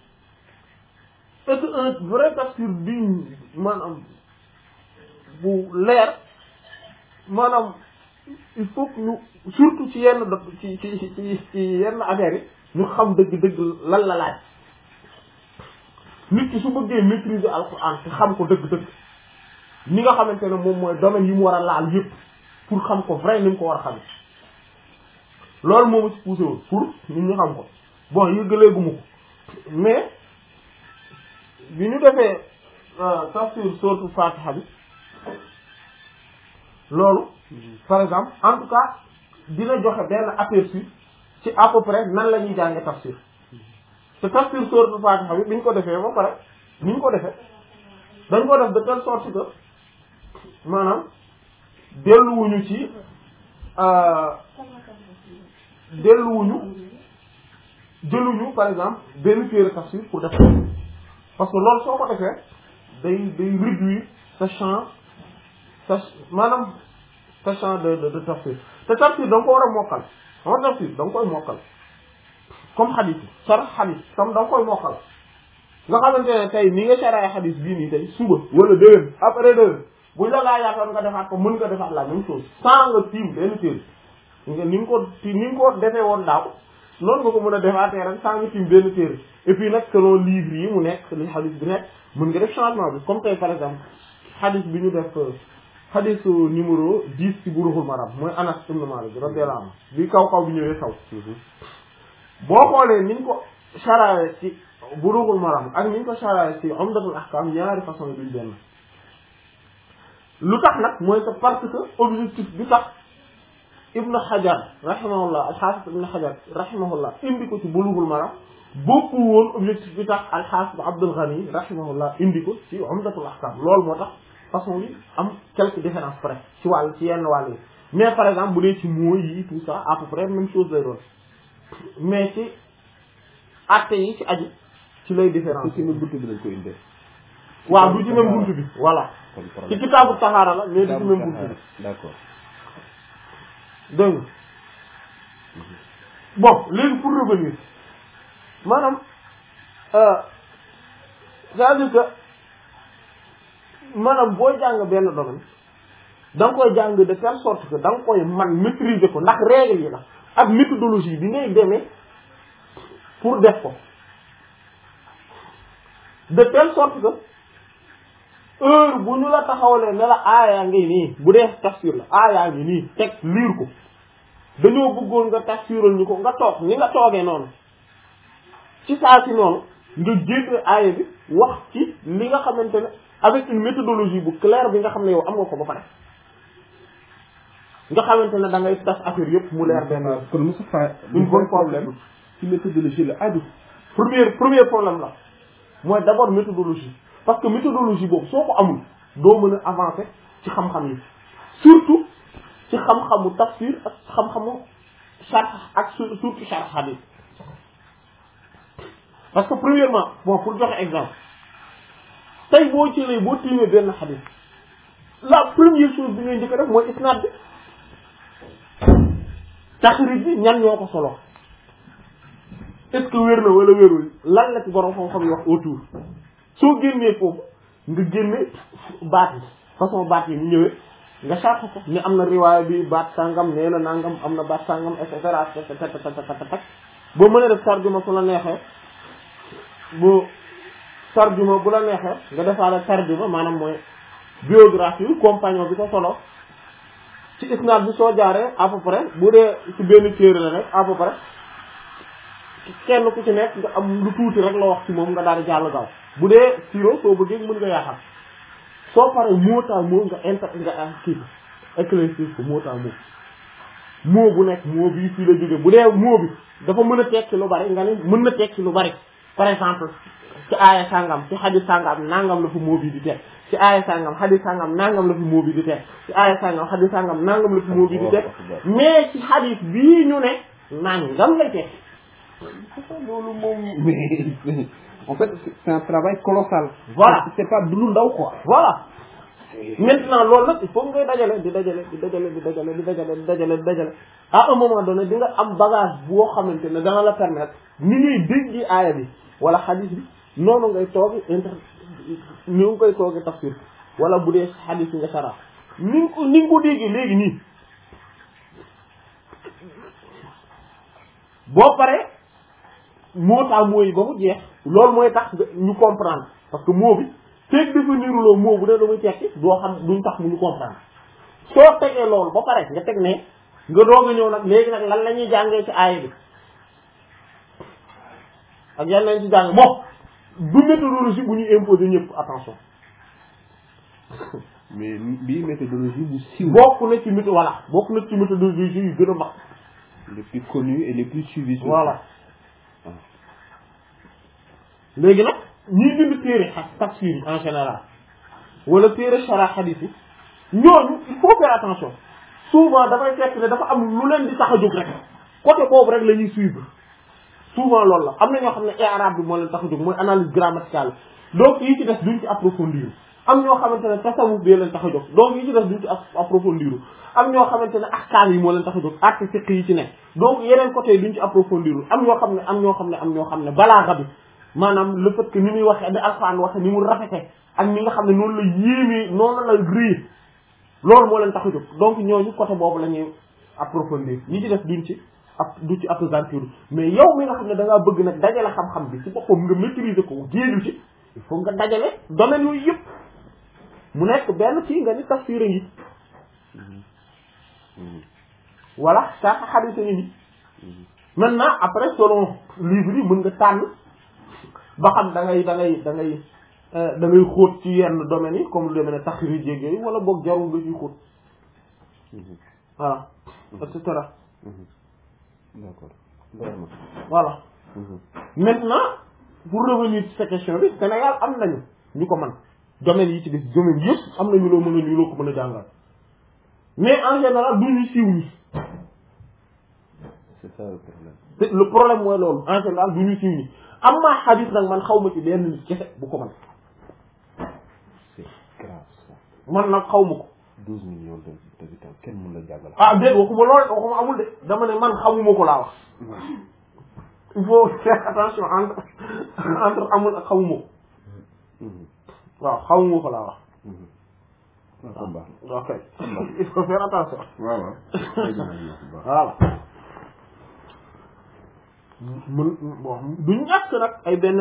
et que un vrai tafsir digne maanaam bu leer maanaam il faut que ñu surtout ci yenn ci yenn affaires yi ñu xam dëgg-dëgg lan la laaj nit ki su bëggee maîtriser alxuraan te xam ko dëgg-dëgg ni nga xamante ne moom mooy domaine yi mu war a laal yépp pour xam ko vrai ni mu ko war a xam loolu moo ma ci poussé woon pour nit ñi xam ko bon yëggaleeguma ko mais bi ñu defee tafsir sourate Fatiha bi loolu par exemple en tout cas dina joxe benn aperçu ci à peu près nan la ñuy jànge tafsir te tafsir sourate Fatiha bi bi ñu ko defee ba pare ni ñu ko defee dañ ko def de telle sorte que maanaam delluwuñu ci jëluñu par exemple benn téere tafsir pour def parce que loolu soo ko defee day réduire sa champ maanaam sa champ de tafsir te tafsir da nga ko war a mokkal xam nga tafsir da nga koy mokkal comme xadis yi sharh xadis tam da nga koy mokkal nga xamante ne tey ni nga sharh xadis bii nii tey suba wala déwén après déwén buñ la laa yaakaar nga defaat ko mën nga defaat la même chose sans nga tiim benn téere ni nga ko defee woon daaw noonu nga ko mën a defaatee rek sans nga tiim benn téere et puis nag selon livre yi mu nekk li xadis bi nekk mën nga def changement bi comme tey par exemple xadis bi ñu def xadis numéro 10 ci Bulughul Maram mooy Anas ibn Malik radiyallahu anhu bi kaw bi ñëwee kaw boo xoolee niñ ko sharaaye ci Bulughul Maram ak niñ ko sharaaye ci Umdatul Ahkam ñaari façon yi duñ benn lu tax nag mooy que parce que objectif bi tax Ibn Hajar rahimahullah al-Hafiz Ibn Hajar rahimahullah indi ko ci Bulughul Maram bokkul woon objectif bi tax al-Hafiz Abdul Ghani rahimahullah indi ko ci Umdatul Ahkam loolu moo tax façon yi am quelques différences près ci yenn wàll yi mais par exemple bu dee ci mots yi tout ça à peu près même chose lay doon mais ci actes yi ci aju ci lay différence ci même buntu bi lañ ko indee waaw du ci même buntu bi voilà ci kitaabu tahaara la mais du ci même buntu bi d'accord dégg nga bon léegi pour revenir maanaam c'est-à-dire que maanaam booy jàng benn domaine da nga koy jàng de telle sorte que da nga koy man maîtriser ko ndax règle yi la ak méthodologie bi ngay demee pour def ko de telle sorte que heure bu ñu la taxawalee ne la aayaa ngi nii bu dee tafsir la aayaa ngi nii teg liir ko dañoo bëggoon nga tafsiral ñu ko nga toog ni nga toogee noonu ci saa si noonu nga jéggee aaya bi wax ci li nga xamante ne avec une méthodologie bu claire bi nga xam ne yow am nga ko ba pare nga xamante ne da ngay tas affaire yëpp mu leer benn kon Moustapha une bonne problème ci méthodologie la aju. premier problème la mooy d'abord méthodologie parce que méthodologie boobu soo ko amul doo mën a avancer ci xam-xam yi surtout ci xam-xamu tafsir ak xam-xamu sharh ak surtout sharh hadith parce que premièrement bon pour joxe exemple tey boo jëlee boo tiimee benn hadith la première chose bi ngay njëkk a def mooy isnad bi taxrij bi ñan ñoo ko solo est-ce que wér na wala wérul lan la ci borom xam-xam yi wax autour soo génnee foofu nga génne baat yi façon baat yi ñu ñëwee nga sàrx ko ni am na riwaaya bi baat sàngam nee na nangam am na baat sàngam et cetera boo mën a def tarjuma su la neexee bu tarjuma bu la neexee nga defaale tarjuma maanaam mooy biographie compagnon bi ko solo ci isnaad bi soo jaaree à peu près bu dee ci benn téere la rek à peu près kenn ku ci nekk nga am lu tuuti rek la wax ci moom nga daal di jàll gaaw bu dee siro soo bëggee mën nga yaaxal soo paree mot à mot nga kii ko éclaircir ko mot à mot mot bu nekk mot bii fii la jóge bu dee mot bi dafa mën a tekki lu bari nga ne mën na tekki lu bari par exemple ci aaya sangam ci hadith sangam nangam la fi mot bi di teg ci aaya sangam hadith sangam nangam la fi mot bi di teg ci aaya sangam hadith sangam nangam la fi mot bi di teg mais ci hadith bii ñu ne nangam lay tekki loolu moom mais en fait c'est un travail colossal. Voilà. C'est pas du lu ndaw quoi. Voilà. Maintenant loolu nag il faut ngay dajale à un moment donné di nga am bagage boo xamante ne dana la permettre ni ñuy dégg aaya bi wala xadis bi noonu ngay toogi ni nga koy toogi tafsir wala bu dee xadis yi nga sara ni nga ko déggee léegi nii boo paree moo tax mooy ba mu jeex loolu mooy tax ñu comprendre parce que mot bi feeg définir loo mot bu dee da muy tekki doo xam duñ tax mu ñu comprendre soo tegee loolu ba pare nga teg ne nga doog a ñëw nag léegi nag lan la ñuy jàngee ci aaya bi ak yan lañ ci jàng bon du méthodologie bu ñu imposer ñëpp attention mais bii méthodologie bu siiw. bokk na ci méthodologie yu gën a mag les plus connus et les plus suivis. voilà léegi nag ñiy bind téere tafsir yi en général wala téere shara hadith yi ñooñu il faut faire attention souvent dafay fekk ne dafa am lu leen di tax a jóg rek côté boobu rek la ñuy suivre souvent loolu la am na ñoo xam ne i'rab bi moo leen tax a jóg mooy analyse grammaticale donc yi ci des duñ ci approfondir am ñoo xamante ne tasawuf bi leen tax a jóg donc yi ci des duñ ci approfondir am ñoo xamante ne ahkaam yi moo leen tax a jóg acte fiqh yi ci ne donc yeneen côté yi duñ ci approfondir am ñoo xam ne balaaxa bi maanaam le fait que ni muy waxee ni alxuraan waxee ni mu rafete ak ñi nga xam ne noonu la yéemee noonu la rëy loolu moo leen tax a jóg donc ñooñu côté boobu la ñuy approfondir ñi ci def du ci appesantir mais yow mi nga xam ne da ngaa bëgg nag dajale xam-xam bi ci boppam nga maîtriser ko géeju ci il faut nga dajale domaine yooyu yëpp mu nekk benn ci nga ni tafsir a ngi voilà saa xadis a ngi maintenant après selon livre yi mën nga tànn ba xam da ngay xóot ci yenn domaines yi comme lu demee ne taxrij yooyu wala boog jarul nga ciy xóot voilà et cetera d'accord voilà maintenant pour revenir ci cette question bi Sénégal am nañu ñu ko mën domaines yi ci des domaines yëpp am nañu loo ko mën a jàngal mais en général du ñu siiw ñi c'est ça le problème. le problème mooy loolu en général du ñu siiw ñi am maa xadis nag man xaw ma ci benn nit kese bu ko man c'est grave ça. man nag xaw ma ko 12 millions d'habitants kenn mën la jàngal. ah déet waxuma loolu waxuma amul de dama ne man xamuma ko laa wax il faut faire attention entre amul ak xamuma ko waaw xamuma ko laa wax ok il faut faire attention waaw voilà mun bon du ñàkk nag ay benn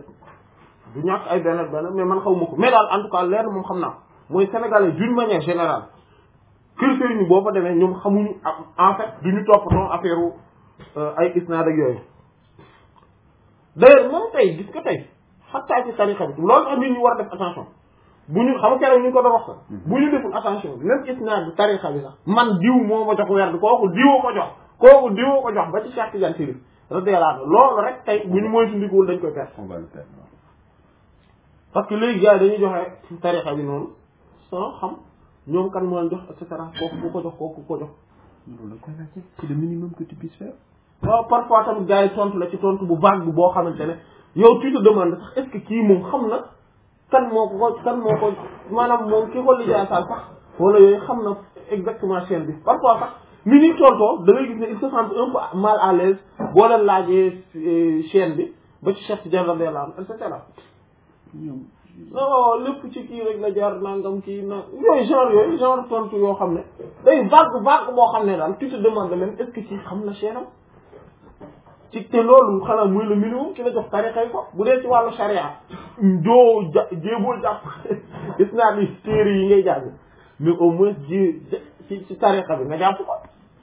mais man xawma ko mais daal en tout cas leer moom xam naa mooy sénégalais d'une manière générale kër sëriñ ñi boo fa demee ñoom xamuñu en fait duñu toppatoo affaire ay isnaad ak yooyu d'ailleurs moom tey gis nga tey xattaa ci tariqa bi loolu tax nit ñi war a def attention bu ñu xam keroog ñu ngi ko doon wax sax bu ñu deful attention même isnaad bi tarixa bi sax man diw moo ma jox werd kooku diwoo ko jox kooku diwoo ko jox ba ci Cheikh Tidiane Chérif radiyallahu anhu loolu rek tey bu ñu moytu ndikuwul dañ koy perte on va le perdre. parce que léegi gars yi dañuy joxe tarixa bi noonu sans xam ñoom kan moo leen jox et cetera kooku ku ko jox kooku ku ko jox loolu la koy laajte c'est le minimum que tu puisses faire. waaw parfois tamit gars yi tontu la ci tontu bu vague bi boo xamante ne yow tu te demandes sax est-ce que kii moom xam na kan moo ko maanaam moom ki ko lijaasaal sax wala yooyu xam na exactement chaîne bi parfois sax ni ñuy tontoo da ngay gis ne il se sent un peu mal à l'aise boo leen laajee chaîne bi ba ci Cheikh Tidiane radiyallahu anhu et cetera ñoom non lépp ci kii rek la jaar nangam kii na yooyu genre tontu yoo xam ne day vague boo xam ne daal tu te demandes même est-ce que ci xam na chaîne am ci te loolu xanaa muy le minimum ki la jox tarixa yi ko bu dee ci wàllu charia doo jéeboo jàpp gis naa ni téere yi ngay jàng mais au moins ci tarixa bi nga jàpp ko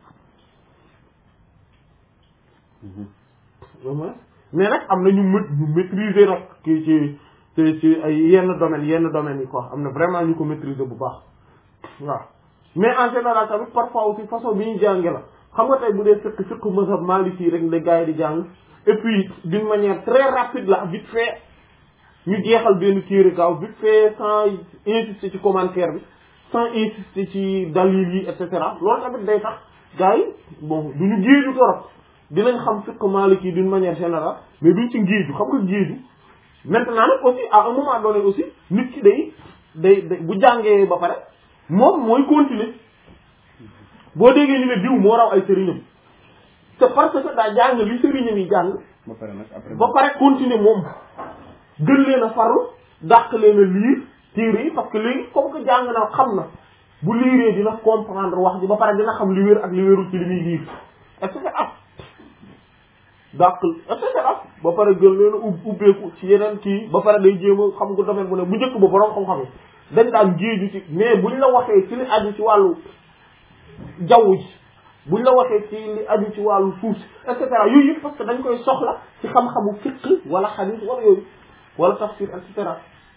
au moins mais nag am na ñu maîtriser nag kii ci ay yenn domaines yi quoi am na vraiment ñu ko maîtriser bu baax waaw mais en général tamit parfois aussi façon bi ñu jànge la xam nga tey bu dee fiqh mazhab maliki rek la gars yi di jàng et puis d'une manière très rapide la vite fait ñu jeexal benn téere gaaw vite fait sans insister ci commentaire bi sans insister ci dalil yi et cetera loolu tamit day tax gars yi bon duñu géeju torop dinañ xam fiqh maliki d'une manière générale mais duñ ci géeju xam nga géeju maintenant nag aussi à un moment donné aussi nit ki day bu jàngee ba pare moom mooy continuer boo déggee ñu ne diw moo raw ay sëriñam c'est parce que daa jàng li sëriñam yi jàng ba pare nag après ba pare continuer moom gën leen a farlu dàq leen a liir téere yi parce que léegi comme que jàng na xam na bu liiree dina comprendre wax ji ba pare dina xam li wér ak li wérul ci li muy liir et cetera dàq et cetera ba pare gën leen a ubbeeku ci yeneen kii ba pare day jéem a xam nga domaine bu ne bu njëkk ba borom xam-xam yi dañ daan géeju ci mais buñ la waxee ci li aju ci wàllu jaww ji buñ la waxee ci li aju ci wàllu suuf si et cetera yooyu yëpp parce que dañ koy soxla ci xam-xamu fiqh wala xadiis wala yooyu wala tafsir et cetera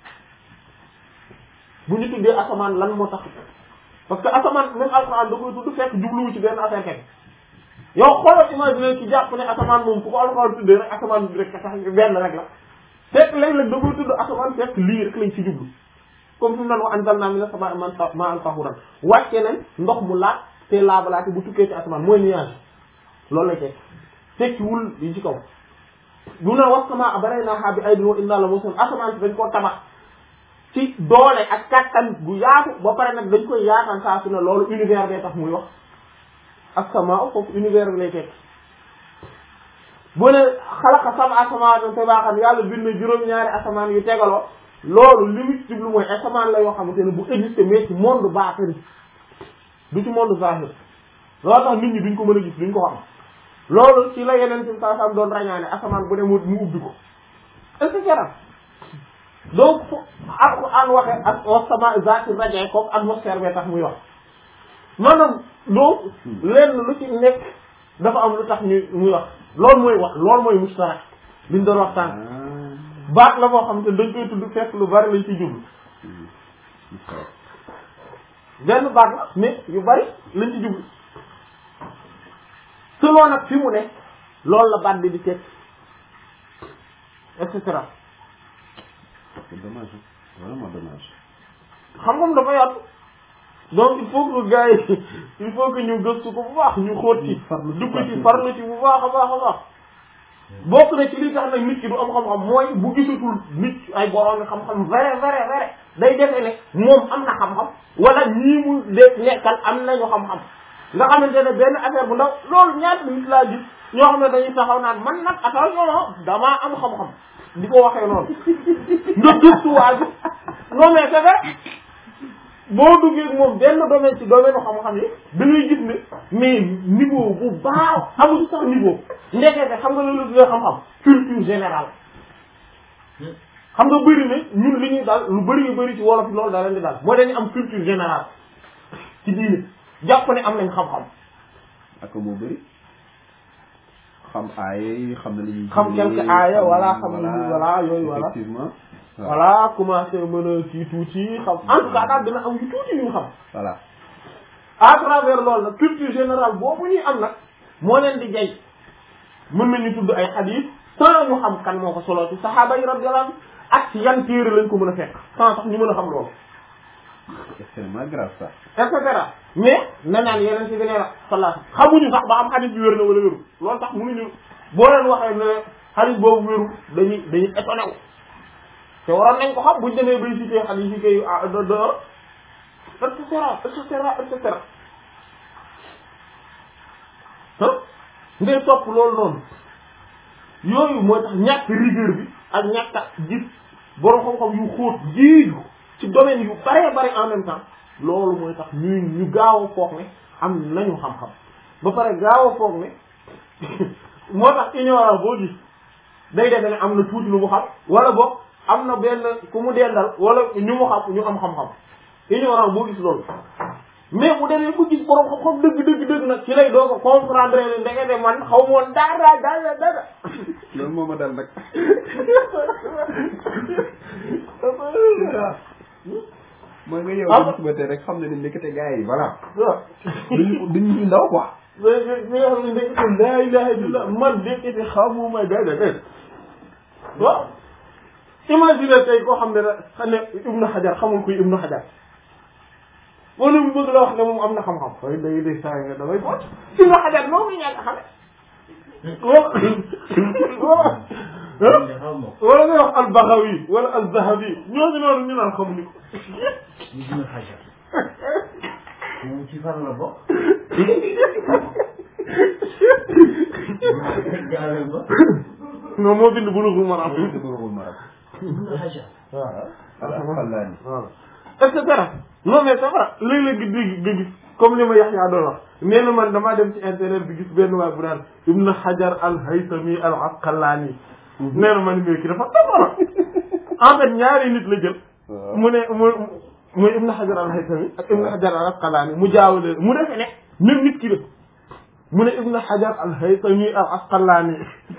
bu ñu tuddee asamaan lan moo tax parce que asamaan même alxuraan da koy tudd fekk jubluwu ci benn affaire kenn yow xoolal imaginer ci jàpp ne asamaan moom fu ko alxuraan tuddee rek asamaan bi rek sax benn rek la fekk léeg-léeg da koy tudd asamaan fekk lii rek lañ ci jublu comme fi mu naan wa anzalnaa mina samaa'i maa'an tahuuran wàcce nañ ndox mu laat te laabalaate bu tukkee ci asamaan mooy nuage loolu lay tekki tekkiwul yi ci kaw bu ne was samaa'a banaynaahaa bi aydin wa innaa lamuusi'uun asamaan si dañ koo tabax ci doole ak kattan gu yaatu ba pare nag dañ koy yaataan saa su ne loolu univers bee tax muy wax as-samaa'u foofu univers bi lay tekki bu ne xalaqa sab'a samaawaati tibaaqan yàlla bind na juróom-ñaari asamaan yu tegaloo loolu li mu ci jublu mooy asamaan la yoo xamante ne bu existé mais ci monde baatin du ci monde zahir loolu tax nit ñi duñ ko mën a gis duñ ko xam loolu ci la yeneen ci saa doon rañaane asamaan bu ne mu ubbi ko et cetera donc fu Alxuraan waxee ak was-samaa'i zaati raj'i comme atmosphère bee tax muy wax maanaam donc lenn lu ci nekk dafa am lu tax muy wax loolu mooy mustarak liñ doon waxtaan baat la boo xam te dañ koy tudd fekk lu bari lañ ci jublu benn baat la mais yu bari lañ ci jublu selon nag fi mu ne loolu la baat bi di teg et cetera. c'est dommage vraiment dommage. xam-xam dafa yaatu donc il faut que gars yi il faut que ñu gëstu ko bu baax ñu xóot ci dugg ci farlu ci bu baax a baax a baax bokk na ci li tax nag nit ki du am xam-xam mooy bu gisatul nit ay borom xam-xam vrai day defe ne moom am na xam-xam wala ñii mu nekkal am nañu xam-xam nga xamante ne benn affaire bu ndaw loolu ñaata nit laa gis ñoo xam ne dañuy taxaw naan man nag attention damaa am xam-xam di ko waxee noonu nga gëstuwaay non mais c'est vrai boo duggee moom benn domaine ci domaine xam-xam yi da ngay gis ne mais niveau bu baax amul sax niveau ndekete xam nga loolu la xam-xam culture générale xam nga bëri na ñun li ñuy daal lu bëri ci wolof loolu da leen di daal mooy dañu am culture générale ci diine jàpp ne am nañ xam-xam ak moo bëri xam aaya yi xam na li xam quelque aaya wala xam voilà yooyu voilà effectivement voilà commencé mën a kii tuuti xam en tout cas daal dina am yu tuuti yu ñu xam voilà à travers loolu nag culture générale boobu ñuy am nag moo leen di jay mën nañu tudd ay hadith sans ñu xam kan moo ko solo ci saxaaba yi radiyallahu anhum ak ci yan téere lañ ko mën a fekk sans sax ñu mën a xam loolu extrêmement grave ça et cetera mais na naan yeneen ci beneen sallallahu xamuñu sax ba am hadith bi wér na wala wéru loolu tax mënuñu boo leen waxee ne hadith boobu wéru dañuy étonné wu te waroon nañ ko xam buñ demee bay cité hadith yi kay et cetera et cetera et cetera ngay topp loolu noonu yooyu mooy tax ñàkk rigueur bi ak ñàkk a gis borom xam-xam yu xóot jiitu ci domaine yu bare bare en même temps loolu mooy tax ñu gaaw a foog ne am nañu xam-xam ba pare gaaw a foog ne moo tax ignorant boo gis day defe ne am na tuuti lu mu xam wala boog am na benn ku mu dendal wala ñu mu xam ñu am xam-xam ignorant boo gis loolu mais bu demee bu gis borom xam-xam dëgg nag ci lay doo ko comprendre ne ndekete man xaw ma woon dara loolu moo ma dal nag mooy nga yow suba tey rek xam ne ni ndekete gars yi voilà duñu ndaw quoi mais nga xam ne ndekete laa ilaha illallah man ndekete xamuma dara waaw imagine tey koo xam ne ne Ibnu Hajar xamul kuy Ibnu Hajar wala mu bëgg la wax ne moom am na xam-xam fay day saa nga damay ko Ibnu Hajar moom la ñàkk a xame wala nga wax al-Baghawi wala al-Zahabi ñooñu noonu ñu naan xamuñu ko Ibnu Hajar moom ci fan la bokk jàllale ba non moo bind Bulughul Maram Ibnu Hajar waaw et cetera non mais c'est vrai léeg-léeg nga gis comme li ma Yaxya doon wax nee na man damaa dem ci internet bi gis benn waay bu naan Ibnu Hajar al-Haytami al-Asqalani nee na man mii kii dafa tabara en fait ñaari nit la jël mu ne muy Ibnu Hajar al-Haytami ak Ibnu Hajar al-Asqalani mu jaawale mu defe ne même nit ki la mu ne Ibnu Hajar al-Haytami al-Asqalani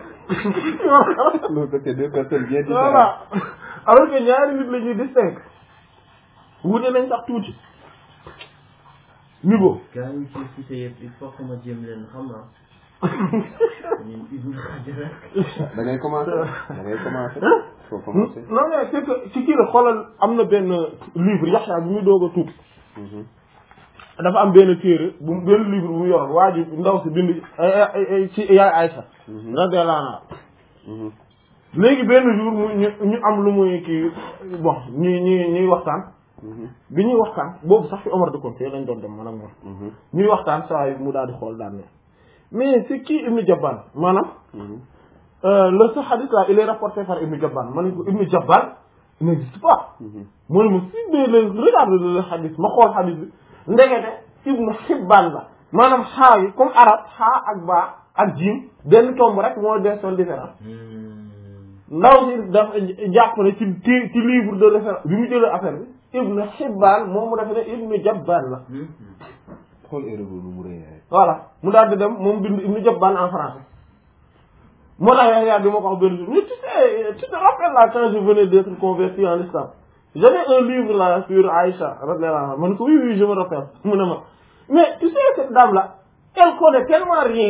non c'est deux personnes bien différentes voilà alors que ñaari nit la ñuy distingue wute nañ sax tuuti niveau. gars yi ci cité yëpp il faut que ma jéem leen xam naa ñun Ibnu Hajar da ngay commencer faut commencer non mais c'est que ci kii la xoolal am na benn livre Yaxya bi muy doog a tuub dafa am benn téere benn livre bu mu yoroon waa ji ndaw si bind ci yaay Aysa radiyallahu anha léegi benn jour ñu am lu muy kii bon ñuy waxtaan bi ñuy waxtaan boobu sax fi Omar de Konté lañ doon dem man ak moom ñuy waxtaan saa yu mu daal di xool daal ne mais c'est qui Ibn Jabban maanaam ce hadith là il est rapporté par Ibn Jabban ma ne ko Ibn Jabban il n'existe pas mu ne ma si mais regarde le hadith ma xool hadith bi ndekete Ibn Hibban la maanaam xaa yi comme arab xaa ak baa ak jiim benn tomb rek moo des son différence ndaw si dafa jàpp ne ci livre de référence bi mu jëlee affaire bi Ibn Hibban moom mu def ne Ibn Jabban la xool erreur bu mu rëy voilà mu daal di dem moom bind Ibn Jabban en français moo tax yaa bi ma ko wax benn jour mais tu te rappelles là quand je venais d'être converti en islam j'avais un livre là sur Aïcha radiyallahu anha man ko oui je me rappelle mu ne ma mais tu sais cette dame là elle connaît tellement rien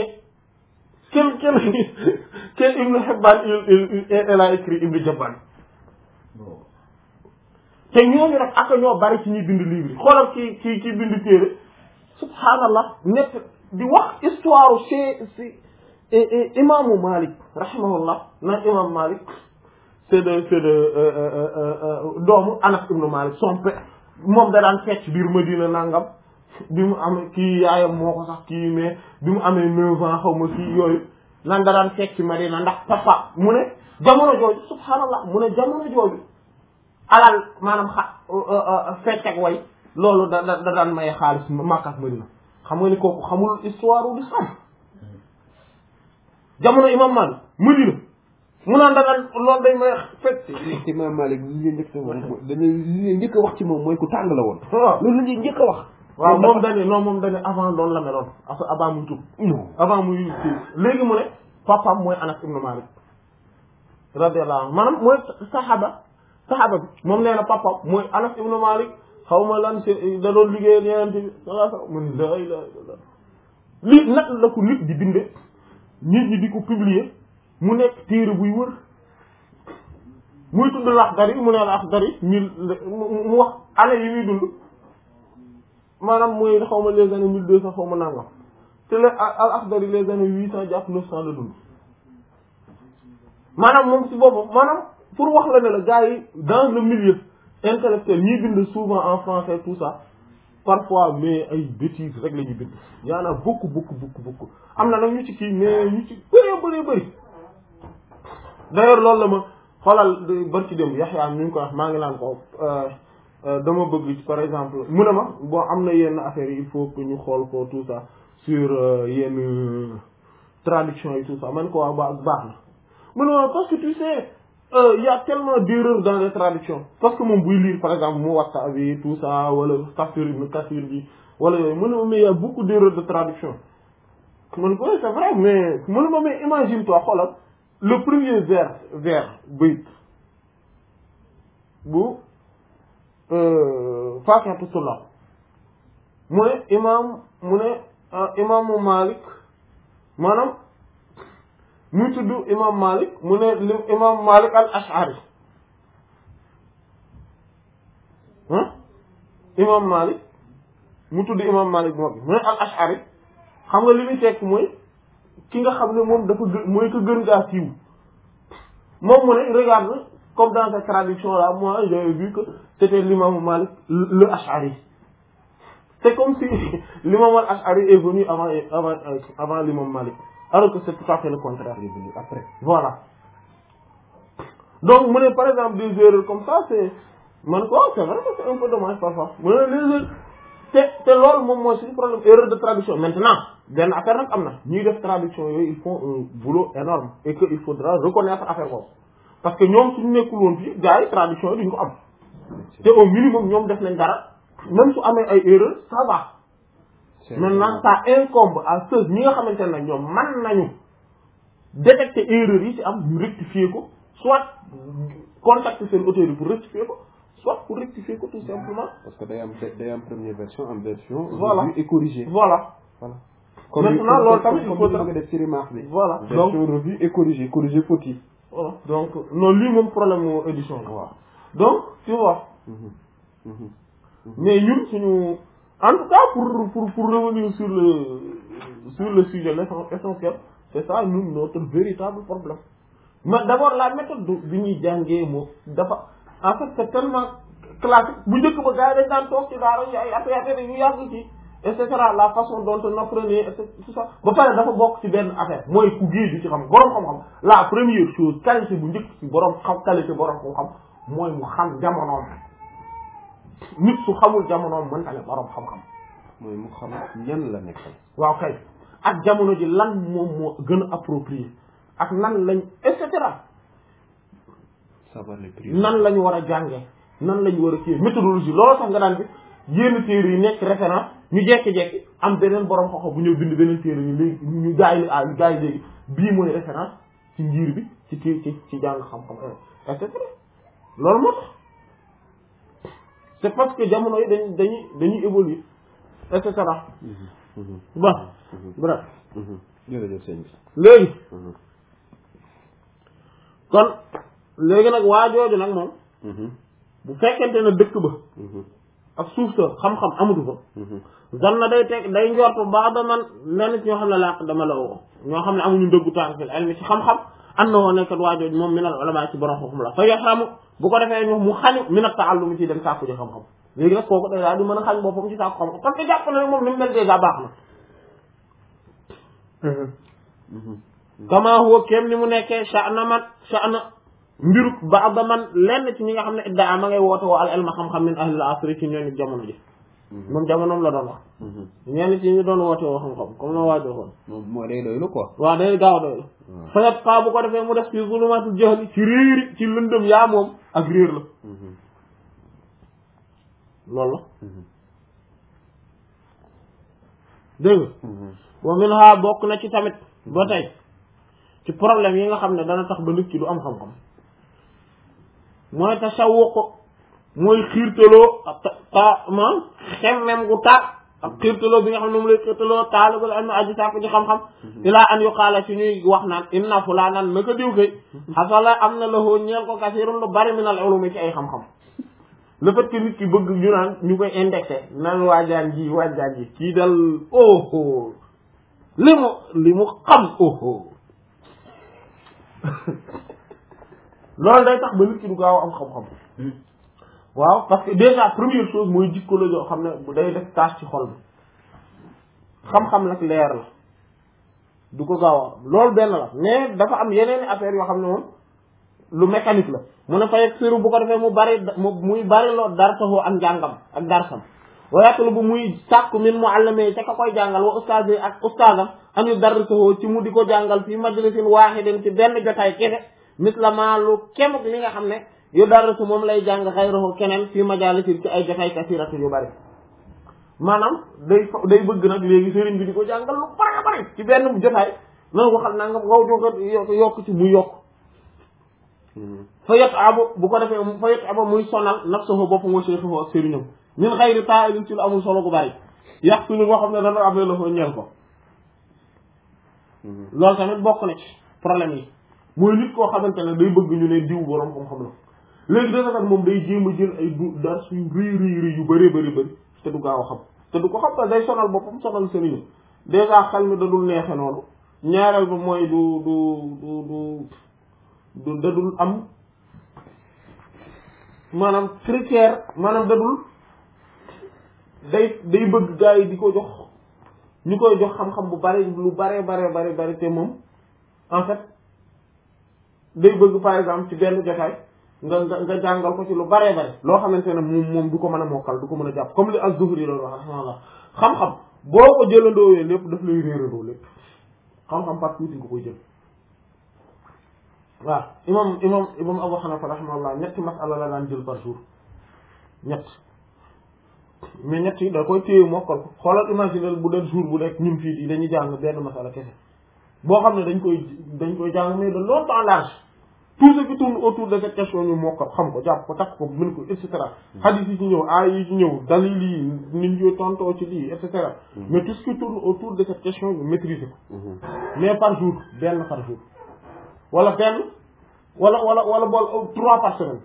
qu'elle Ibn Hibban elle a écrit Ibn Jabban te ñooñu rek ak ñoo bari ci ñuy bind livre yi xoolal ki bind téere subhanallah nekk di wax histoire chez imaamu Malik rahimahullah naan imam Malik c'est de doomu Anas ibn Malik son père moom da daan fecc biir Madina nangam bi mu am kii yaayam moo ko sax kii mais bi mu amee 9 ans xaw ma kii yooyu nan da daan fecc Madina ndax papa mu ne jamono jooju subhanallah mu ne jamono jooju alal maanaam fecc ak way loolu da daan maye xaalis Makka ak Madina xam nga ni kooku xamul histoire u l'islam jamono imam Malik Madina mu naan da daan loolu day maye fecc imam Malik li njëkk a wax dañuy njëkk a wax ci moom mooy ku tàng la woon waaw loolu la ñuy njëkk a wax waaw moom dañu non moom dañu avant doon la meloon avant muy tub avant muy léegi mu ne papaam mooy Anas ibn Malik radiyallahu anhu maanaam mooy sahaba saxaaba bi moom nee na papa mooy Anas ibn Malik xaw ma lan da doon liggéeyal Yonent bi sallallahu alayhi wasallam mu ni la ilaha illallah lii nag la ko nit di binde nit ñi di ko publier mu nekk téere buy wër muy tudd Laxdari mu ne Laxdari mu wax année yi muy dund maanaam mooy xaw ma les années 1200 xaw ma nangam te le Laxdari les années 800 jàpp 900 la dund maanaam moom si boppam maanaam pour wax la ne la gars yi dans le milieu intellectuel ñiy bind souvent en français tout ça parfois mais ay bêtises rek la ñuy bind yaa na beaucoup am na nag ñu ci kii mais ñu ci bëri d'ailleurs loolu la ma xoolal barki dem Yaxya ñu ngi ko wax maa ngi naan ko dama bëgg par exemple mu ne ma bon am na yenn affaires yi il faut que ñu xool ko tout ça sur yenn traduction yi tout ça man ko waa baax na mu ne ma parce que tu sais y a tellement d'erreurs dans les traductions parce que moom buy lire par exemple mu Muwatta bi tout ça wala Tafsir Ibn Kathir bi wala yooyu mu ne ma mais y a beaucoup d'erreurs de traduction man ko c'est vrai mais mu ne ma mais imagine toi xoolal le premier vers bayt bu Faakihatu Tullaab mu ne imaamu Malik maanaam muy tudd imam Malik mu ne imam Malik al-Ash'ari imam Malik mu tudd imam Malik moo mu ne al-Ash'ari xam nga li muy tekk mooy ki nga xam ne moom dafa mooy ko gën gaa siiw moom mu ne regarde comme dans cette traduction là moi j'avais vu que c'était l'imam Malik le Ash'ari c'est comme si l'imam al-Ash'ari est venu avant l'imam Malik alors que c'est tout à fait le contraire. Après. Voilà. Donc, par exemple, des erreurs comme ça, c'est vrai que c'est un peu dommage parfois. Les erreurs, c'est l'autre moment, c'est le problème, erreur de traduction. Maintenant, ben affaire nak amna, ñuy def traduction yoy ils font un boulot énorme et que il faudra reconnaître affaire boobu. Parce que ñoom suñu nekkul woon fii gars yi traduction yi duñ ko am. te au minimum ñoom def nañ dara même su amee ay erreurs ça va. Maintenant ça incombe à ceux ñi nga xamante ne ñoom man nañu détecter erreur yi ci am ñu rectifier ko soit contacter seen autorité pour rectifier ko soit pour rectifier ko tout simplement. Parce que day am première version am version. Voilà revue et corrigée. Voilà. Maintenant loolu tamit il faut nga def ci remarque bi. voilà version revue et corrigée corrigée faute yi. Voilà donc non lii moom problème mu édition la. waaw donc tu vois. mais ñun suñu. En tout cas, pour revenir sur le sujet essentiel, c'est ça, nous, notre véritable problème. Mais d'abord, la méthode bi ñuy jàngee moom dafa, en fait, c'est tellement classique. Bu njëkk ba gars yi dañ daan toog ci daara ay affaire yu yàgg ci, et cetera, la façon dont on apprenait, et tout ça. Ba pare dafa bokk ci benn affaire, mooy ku géeju ci xam, borom xam-xam. La première chose, qualité bu njëkk ci qualité borom xam-xam, mooy mu xam jamonoom. Nit su xamul jamonoom mënta ne borom xam-xam. mooy mu xam ñan la nekkal. waaw kay ak jamono ji lan moom moo gën a approprié ak nan lañ et cetera. savoir les prix. nan lañu war a jàngee nan lañu war a kii méthodologie loolu sax nga daan bi yenn téere yi nekk référence ñu jekki-jekki am beneen borom xoxo bu ñëw bind beneen téere yi léegi ñu gaay yi léegi bii mooy référence ci ngir bi ci jàng xam-xam et cetera loolu moo tax. C'est parce que jamono yi dañuy évoluer et cetera. Bon bref. jërëjëf sëñ bi. léegi. kon léegi nag waa jooju nag moom. bu fekkente ne dëkk ba. ak suuf sa xam-xam amatu fa. zan na day njortu baax ba man lenn ci ñoo xam ne làq dama la woo ñoo xam ne amuñu ndëggu tànk fil ilmi ci xam-xam am na woo nekkat waa jooju moom minal ulama ci borom xam-xam la fa yaxramu bu ko defee ñu mu xañu min at-ta'allum ci dem sàkku ji xam-xam léegi nag kooku day daal di mën a xañ boppam ci sàkku xam-xam parce que jàpp na ne moom ni mu mel déjà baax na. kama huwa kéem ni mu nekkee sha'na mbiru ba'da man lenn ci ñi nga xam ne iddaa ma ngay woote woo al ilma xam-xam min ahlil asri ci ñooñu jamono ji. moom jamonoom la doon wax. ñenn ci ñu doon woote woo xam-xam comme na waajoo xoon. moom moo day doylu quoi. waaw day gaaw a doylu. fa yabqa bu ko defee mu def ci zulumatul jahli ci réeri ci lëndëm yaa moom ak réer la. loolu la. dégg nga. wa minha bokk na ci tamit ba tey ci problème yi nga xam ne dana tax ba nit ki du am xam-xam mooy tashawuq mooy xiirtaloo ma xemmem gu tar ak xiirtaloo bi nga xam ne moom lay xiirtaloo taalibul ilmi aji sàkk ci xam-xam ilaa an yuqaala ci ñuy wax naan inna fulaanan naka diw kay xasala am na lahu ñeel ko kasirun lu bari min al ulumi ci ay xam-xam le fait que nit ki bëgg ñu naan ñu koy indexé naan waajaan ji kii dal oho li mu xam oho loolu day tax ba nit ki du gaaw am xam-xam waaw parce que déjà première chose mooy jikko la joo xam ne bu day def tâche ci xol bi xam-xam nag leer la du ko gaaw a loolu benn la mais dafa am yeneen affaire yoo xam ne moom lu mécanique la mu ne fayeg siru bu ko defee muy bari loo darsahu ak njàngam ak darsam wayatulu bu muy sàkku min muallimi ca ka koy jàngal wa ustaaz yi ak ustaazam an yu darsahu ci mu di ko jàngal fii majlisin waahidin ci benn jotaay kese mislama lu kemuk li nga xam ne yu darsu moom lay jàng xayrahu keneen fii majaalisin ci ay jotaay kasiratu yu bari maanaam day bëgg nag léegi sëriñ bi di ko jàngal lu bari ci benn jotaay nan waxal naa nga ngaw yokk ci muy yokk fa yot abo bu ko defee fa yot abo muy sonal nafsuhu boppam wa shaykhuhu ak sëriñam min xayri ta'ilin ci lu amul solo gu bari yàq suñu boo xam ne dana amee la fa ñeel ko loolu tamit bokk na ci problème yi mooy nit koo xamante ne day bëgg ñu ne diw borom xam-xam la léegi dana kat moom day jéem a jël ay dar suy rëy yu bëri te du gaaw a xam te du ko xam ba day sonal boppam sonal sëriñam déjà xel mi dadul neexe noonu ñaareel ba mooy du dadul am maanaam critère maanaam dadul day bëgg gars yi di ko jox ñu koy jox xam-xam bu bari lu bari te moom en fait day bëgg par exemple ci benn jotaay nga jàngal ko ci lu bari loo xamante ne moom du ko mën a mokkal du ko mën a jàpp comme li az-Zuhri doon wax rahimahullah xam-xam boo ko jëlandoowee lépp daf lay réerandoo lépp xam-xam par tuuti nga koy jël waaw imam Abu Hanifa rahimahullah ñetti masala la daan jël par jour mais ñett yi da koy téye mokkal ko xoolal imaginer bu dee jour bu nekk ñun fii yi dañuy jàng benn masala kese boo xam ne dañ koy jàng mais de longtemps large tout ce qui tourne autour de cette question ñu mokkal xam ko jàpp ko takk ko mën ko et cetera hadith yi ci ñëw aay yi ci ñëw dalil yi nit ñi tontoo ci lii et cetera mais tout ce qui tourne autour de cette question ñu maîtriser ko mais par jour benn par jour wala benn wala bool 3 par semaine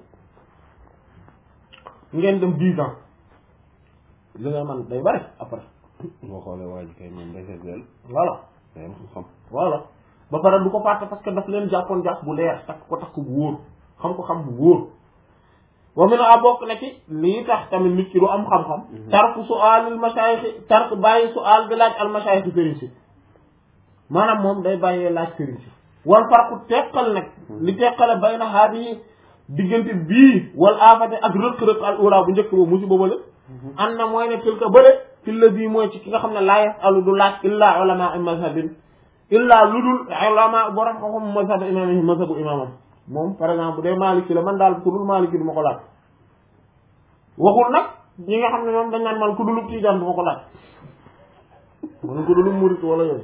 ngeen dem 10 ans li nga man day bari après boo xoolee waa ji kay moom day seet del voilà day am xam voilà ba pare du ko fàtte parce que daf leen jàppoon jàpp bu leer takk ko bu wóor xam ko xam bu wóor wa min a bokk na ci lii tax tamit nit ki du am xam-xam tarku su'aalil mashayikh tark bàyyi su'aal bi laaj al mashayikh sëriñ si maanaam moom day bàyyee laaj sëriñ si wal farqu teqal nag li teqale bayna haadi diggante bii wal aafate ak rëq-rëq al ula bu njëkk boobu musiba bële an na mooy ne tilka bële fi la bii mooy ci ki nga xam ne laa yasalu du laaj illa ulama mazhabin illa lu dul ulama borom xam-xam mazhab imam mazhabu imamam moom par exemple bu dee maliki la man daal ku dul maliki du ma ko laaj waxul nag ñi nga xam ne moom dañ naan man ku dul tiijaan du ma ko laaj man ku dul murit wala yooyu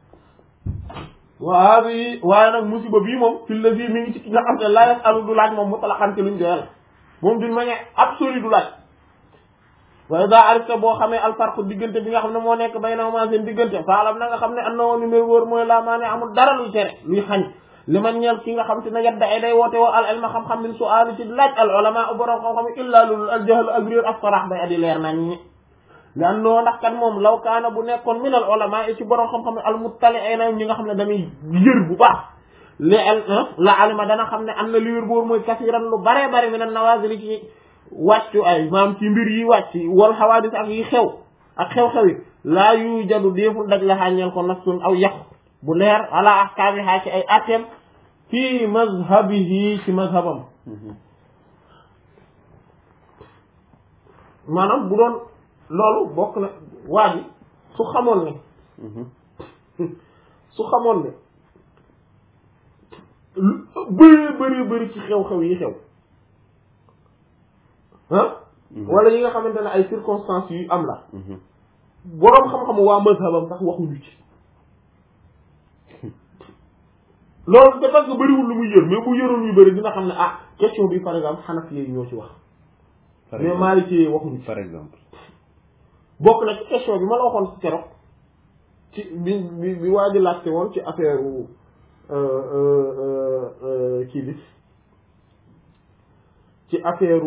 waaye nag musiba bii moom fi la bii mi ngi ci ki nga xam ne laa yasalu du laaj moom mutlaqan ci luñ doyal moom d'une manière absolue du laaj waaye daa arifta boo xamee alfarqu diggante bi nga xam ne moo nekk baynahuma seen diggante faalam na nga xam ne am na woon numér wóor mooy laa maa ne amul dara luy tere luy xañ li man ñeel ki nga xam te ne yadda ay day woote woo al ilma xam-xam min su'aali ci laaj al ulama borom xam-xam illa lul al jahl ak réer ak farax day adi leer nañ ñi li an noo ndax kat moom law kaana bu nekkoon min al ulama ci borom xam-xam al muttali'ina ñi nga xam ne dañuy yër bu baax la alima dana xam ne am na li wér boor mooy kasiran lu bare bare min an nawazil ci wàccu ay maam ci mbir yi wàcc wal xawaadis ak yi xew ak xew-xew yi laa yu jadu déeful daj la xàññeel ko nafsun aw yàqu bu leer ala ahkaami xaa ci ay atem fii mazhabihi ci mazhabam maanaam bu doon loolu bokk na waa ji su xamoon ne bëri ci xew-xew yi xew wala yi nga xamante ne ay circonstances yu am la boroom xam-xamu waa mazhabam sax waxuñu ci loolu c'est parce que bëriwul lu muy yër mais bu yëroon yu bëri dina xam ne question bi par exemple Hanafi yi ñoo ci wax par mais exemple Maliki yi waxuñu ci par exemple bokk na ci question bi ma la waxoon ci keroog ci bi waa ji laajte woon ci affaire kii bi ci affaire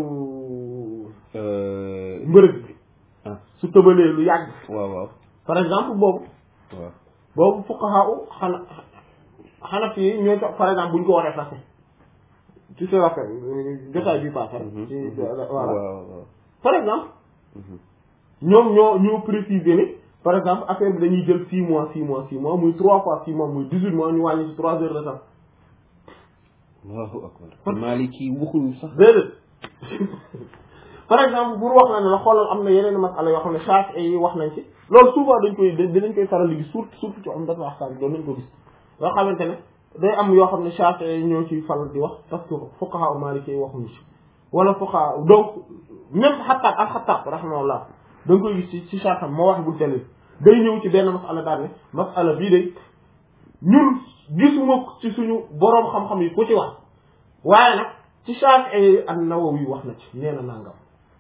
mbërëg bi ah su tëbalee lu yàgg waaw par exemple boobu fuqaha Hanafi yi ñoo par exemple bu ñu ko waree fase ci sa affaire jotaay bi passé ci voilà par exemple ñoom ñoo préciser ni par exemple affaire bi dañuy jël 6 mois muy 3 fois 6 mois muy 18 mois ñu wàññi ci 3 heures de temps. Allahu akbar. Maliki waxuñu sax. déedéet par exemple pour wax na ne la xoolal am na yeneen masala yoo xam ne Shafi'i yi wax nañ ci loolu souvent dinañ koy faral di gis surtout ci Umdatul Ahkam doon nañ ko gis yoo xamante ne day am yoo xam ne Shafi'i yi ñoo ciy faral di wax parce que fuqaha Maliki yi waxuñu ci wala fuqaha donc même Xattaab al-Xattaab rahimahullah da nga koy gis ci Shafi'i moo wax bu dalil day ñëw ci benn masala daal ne masala bii de ñun gisuma ci suñu boroom xam-xam yi ku ci wax waaye nag ci Shafi'i an-Nawawi wax na ci nee na nangam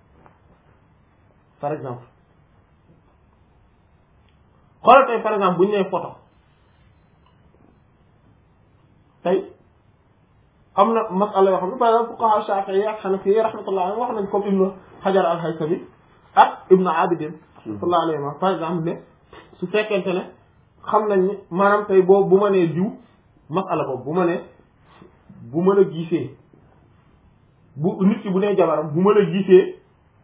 par exemple xoolal tey par exemple bu ñu nee photo tey am na masala yoo xam ne par exemple fuqaha Shafi'i ak Hanafi rahmatullah alayhim wax nañ comme Ibn Hajar al-Haytami ak Ibn Abidin rahmatullah alayhim par exemple ne su fekkente ne xam nañ ne maanaam tey boobu bu ma nee diw masala boobu bu ma nee bu mën a gisee bu nit ki bu nee jabaram bu mën a gisee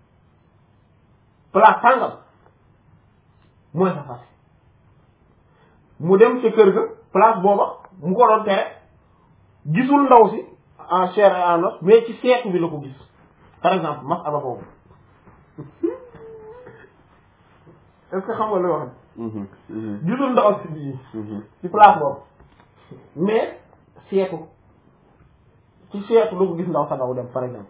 place sàngam mooy sa fas mu dem ca kër ga place booba mu ko doon tere gisul ndaw si en chair et en os mais ci seetu bi la ko gis par exemple masala boobu est-ce que xam nga lu wax gisul ndaw si bii ci place boobu mais seetu ci seetu la ko gis ndaw sa ndaw dem par exemple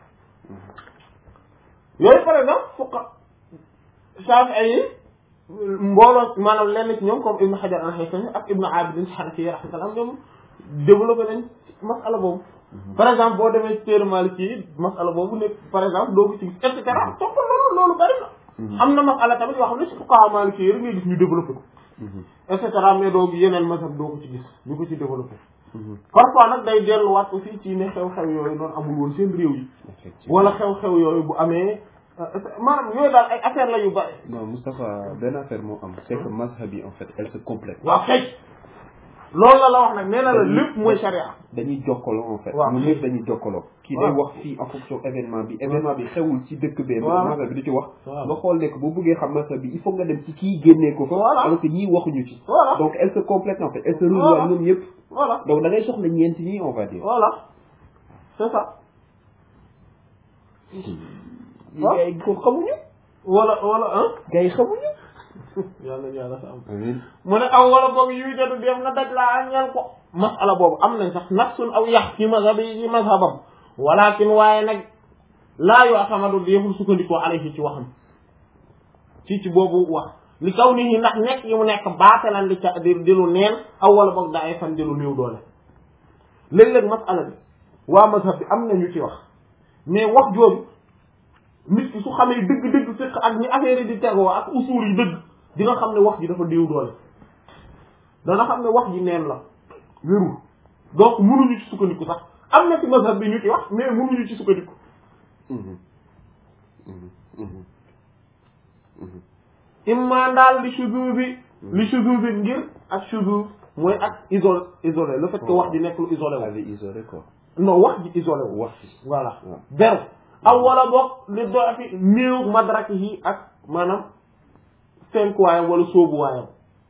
yooyu par exemple fuqa Shafi'i yi mbooloo maanaam lenn ci ñoom comme Ibn Hajar al-Haytami ak Ibn Abidin Hanafi rahmatullah ñoom développé nañ masala boobu par exemple boo demee ci téere Maliki yi masala boobu nekk par exemple doo ko ci gis et cetera topp loolu bari na am na masala tamit yoo xam ne ci fuqaha Maliki yi rek ngay gis ñu développé ko et cetera mais doo yeneen mazhab doo ko ci gis ñu ko ci développé parfois nag day delluwaat aussi ci ne xew-xew yooyu noonu amul woon seen réew yi wala xew-xew yooyu bu amee maanaam yooyu daal ay affaire la yu bari. non Moustapha benn affaire moo am c'est que mazhab yi en fait elle se complète. waaw kay loolu la wax nag nee na la lépp mooy charia. dañuy jokkaloo en fait. waaw ñun ñëpp dañuy jokkaloo. kii day wax fii en fonction événement bi xewul ci dëkk bee. waaw mazhab bi du ci wax. nga xool ne que boo bëggee xam mazhab bi il faut nga dem ci kii génnee ko fa. voilà alors que ñii waxuñu ci. voilà donc elle se complète en fait elle se rejoint ñoom ñëpp. voilà donc da ngay soxla ñeenti ñi on va dire. voilà c'est ça. gars yi ko xamuñu. wala ah. gars yi xamuñu. yàlla sa am. amiin mu ne aw wala boog yuy dadu dem na daj laa ñeel ko. masala boobu am nañ sax nafsun aw yax ci mazhab yi ci mazhabam walakin waaye nag laa yoo xamadu déeful sukkandikoo alayhi ci waxam ci boobu wax li kaw nit ñi ndax nekk yi mu nekk baatalan di ca di lu neen aw wala boog daa ay fan di lu néew doole léeg-léeg masala bi waa mazhab bi am nañu ci wax mais wax jooju nit ki su xamee dëgg-dëgg fekk ak ni affaire yi di tegoo ak usuul yi dëgg dina xam ne wax ji dafa néew doole dana xam ne wax ji neen la wérul donc mënuñu ci sukkandiku sax am na ci mazhab bi ñu ci wax mais mënuñu ci sukkandiku imma daal li shuzubi ngir ak shuzub mooy ak isolé le fait que wax ji nekk lu isolé wu isolé quoi non wax ji isolé wu wax voilà beru aw wala boog li doo fi néew madraki yi ak maanaam fenkuwaayam wala sóobuwaayam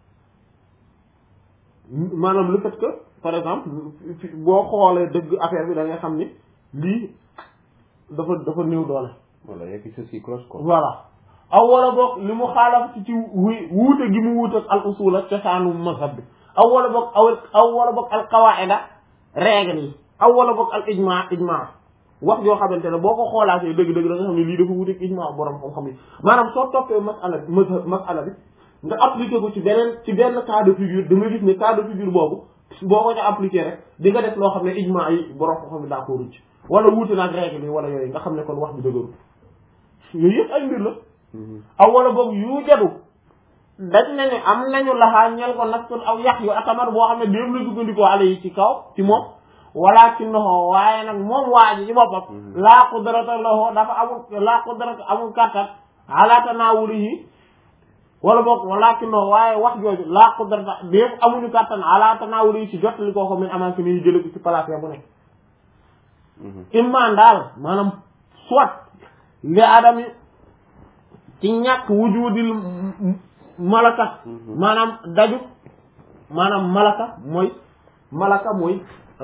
maanaam le fait que par exemple boo xoolee dëgg affaire bi da nga xam ni lii dafa néew doole. voilà y a quelque chose qui cloche quoi. voilà aw wala boog li mu xaalaf ci wuute gi mu wuute al usul ak cosaanu mazhab bi aw wala boog aw wala boog al qawaida règle yi aw wala boog al ijma wax yoo xamante ne boo ko xoolaatee dëgg-dëgg da nga xam ne lii dafa wuute ak ijma borom xam-xam yi maanaam soo toppee masala bi nga appliqué ko ci benn cas de figure da nga gis ne cas de figure boobu boo ko ñu appliqué rek di nga def loo xam ne ijma yi borom xam-xam yi d'accord ci wala wuute nag règle yi wala yooyu nga xam ne kon wax bi dëgëru yooyu yëpp ay mbir la aw wala boog yu jadu dañ ne ne am nañu laxaa ñel ko nafsun aw yax yu atamar boo xam ne déem la duggandikoo ala yi ci kaw ci moom walakinahu waaye nag moom waa ji ci boppam laa qudrata lahu dafa amul laa qudrata amul kàttan ala tanawulihi wala boog walakinahu waaye wax jooju laa qudrata déem amuñu kàttan ala tanawulihi ci jottali koo ko min amanke ni jële ko ci place ya bu nekk imman daal maanaam soit li adami ci ñàkk wujudil malaka maanaam daju maanaam malaka mooy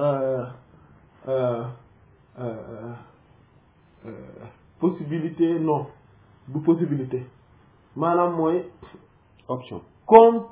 possibilité non du possibilité maanaam mooy option comme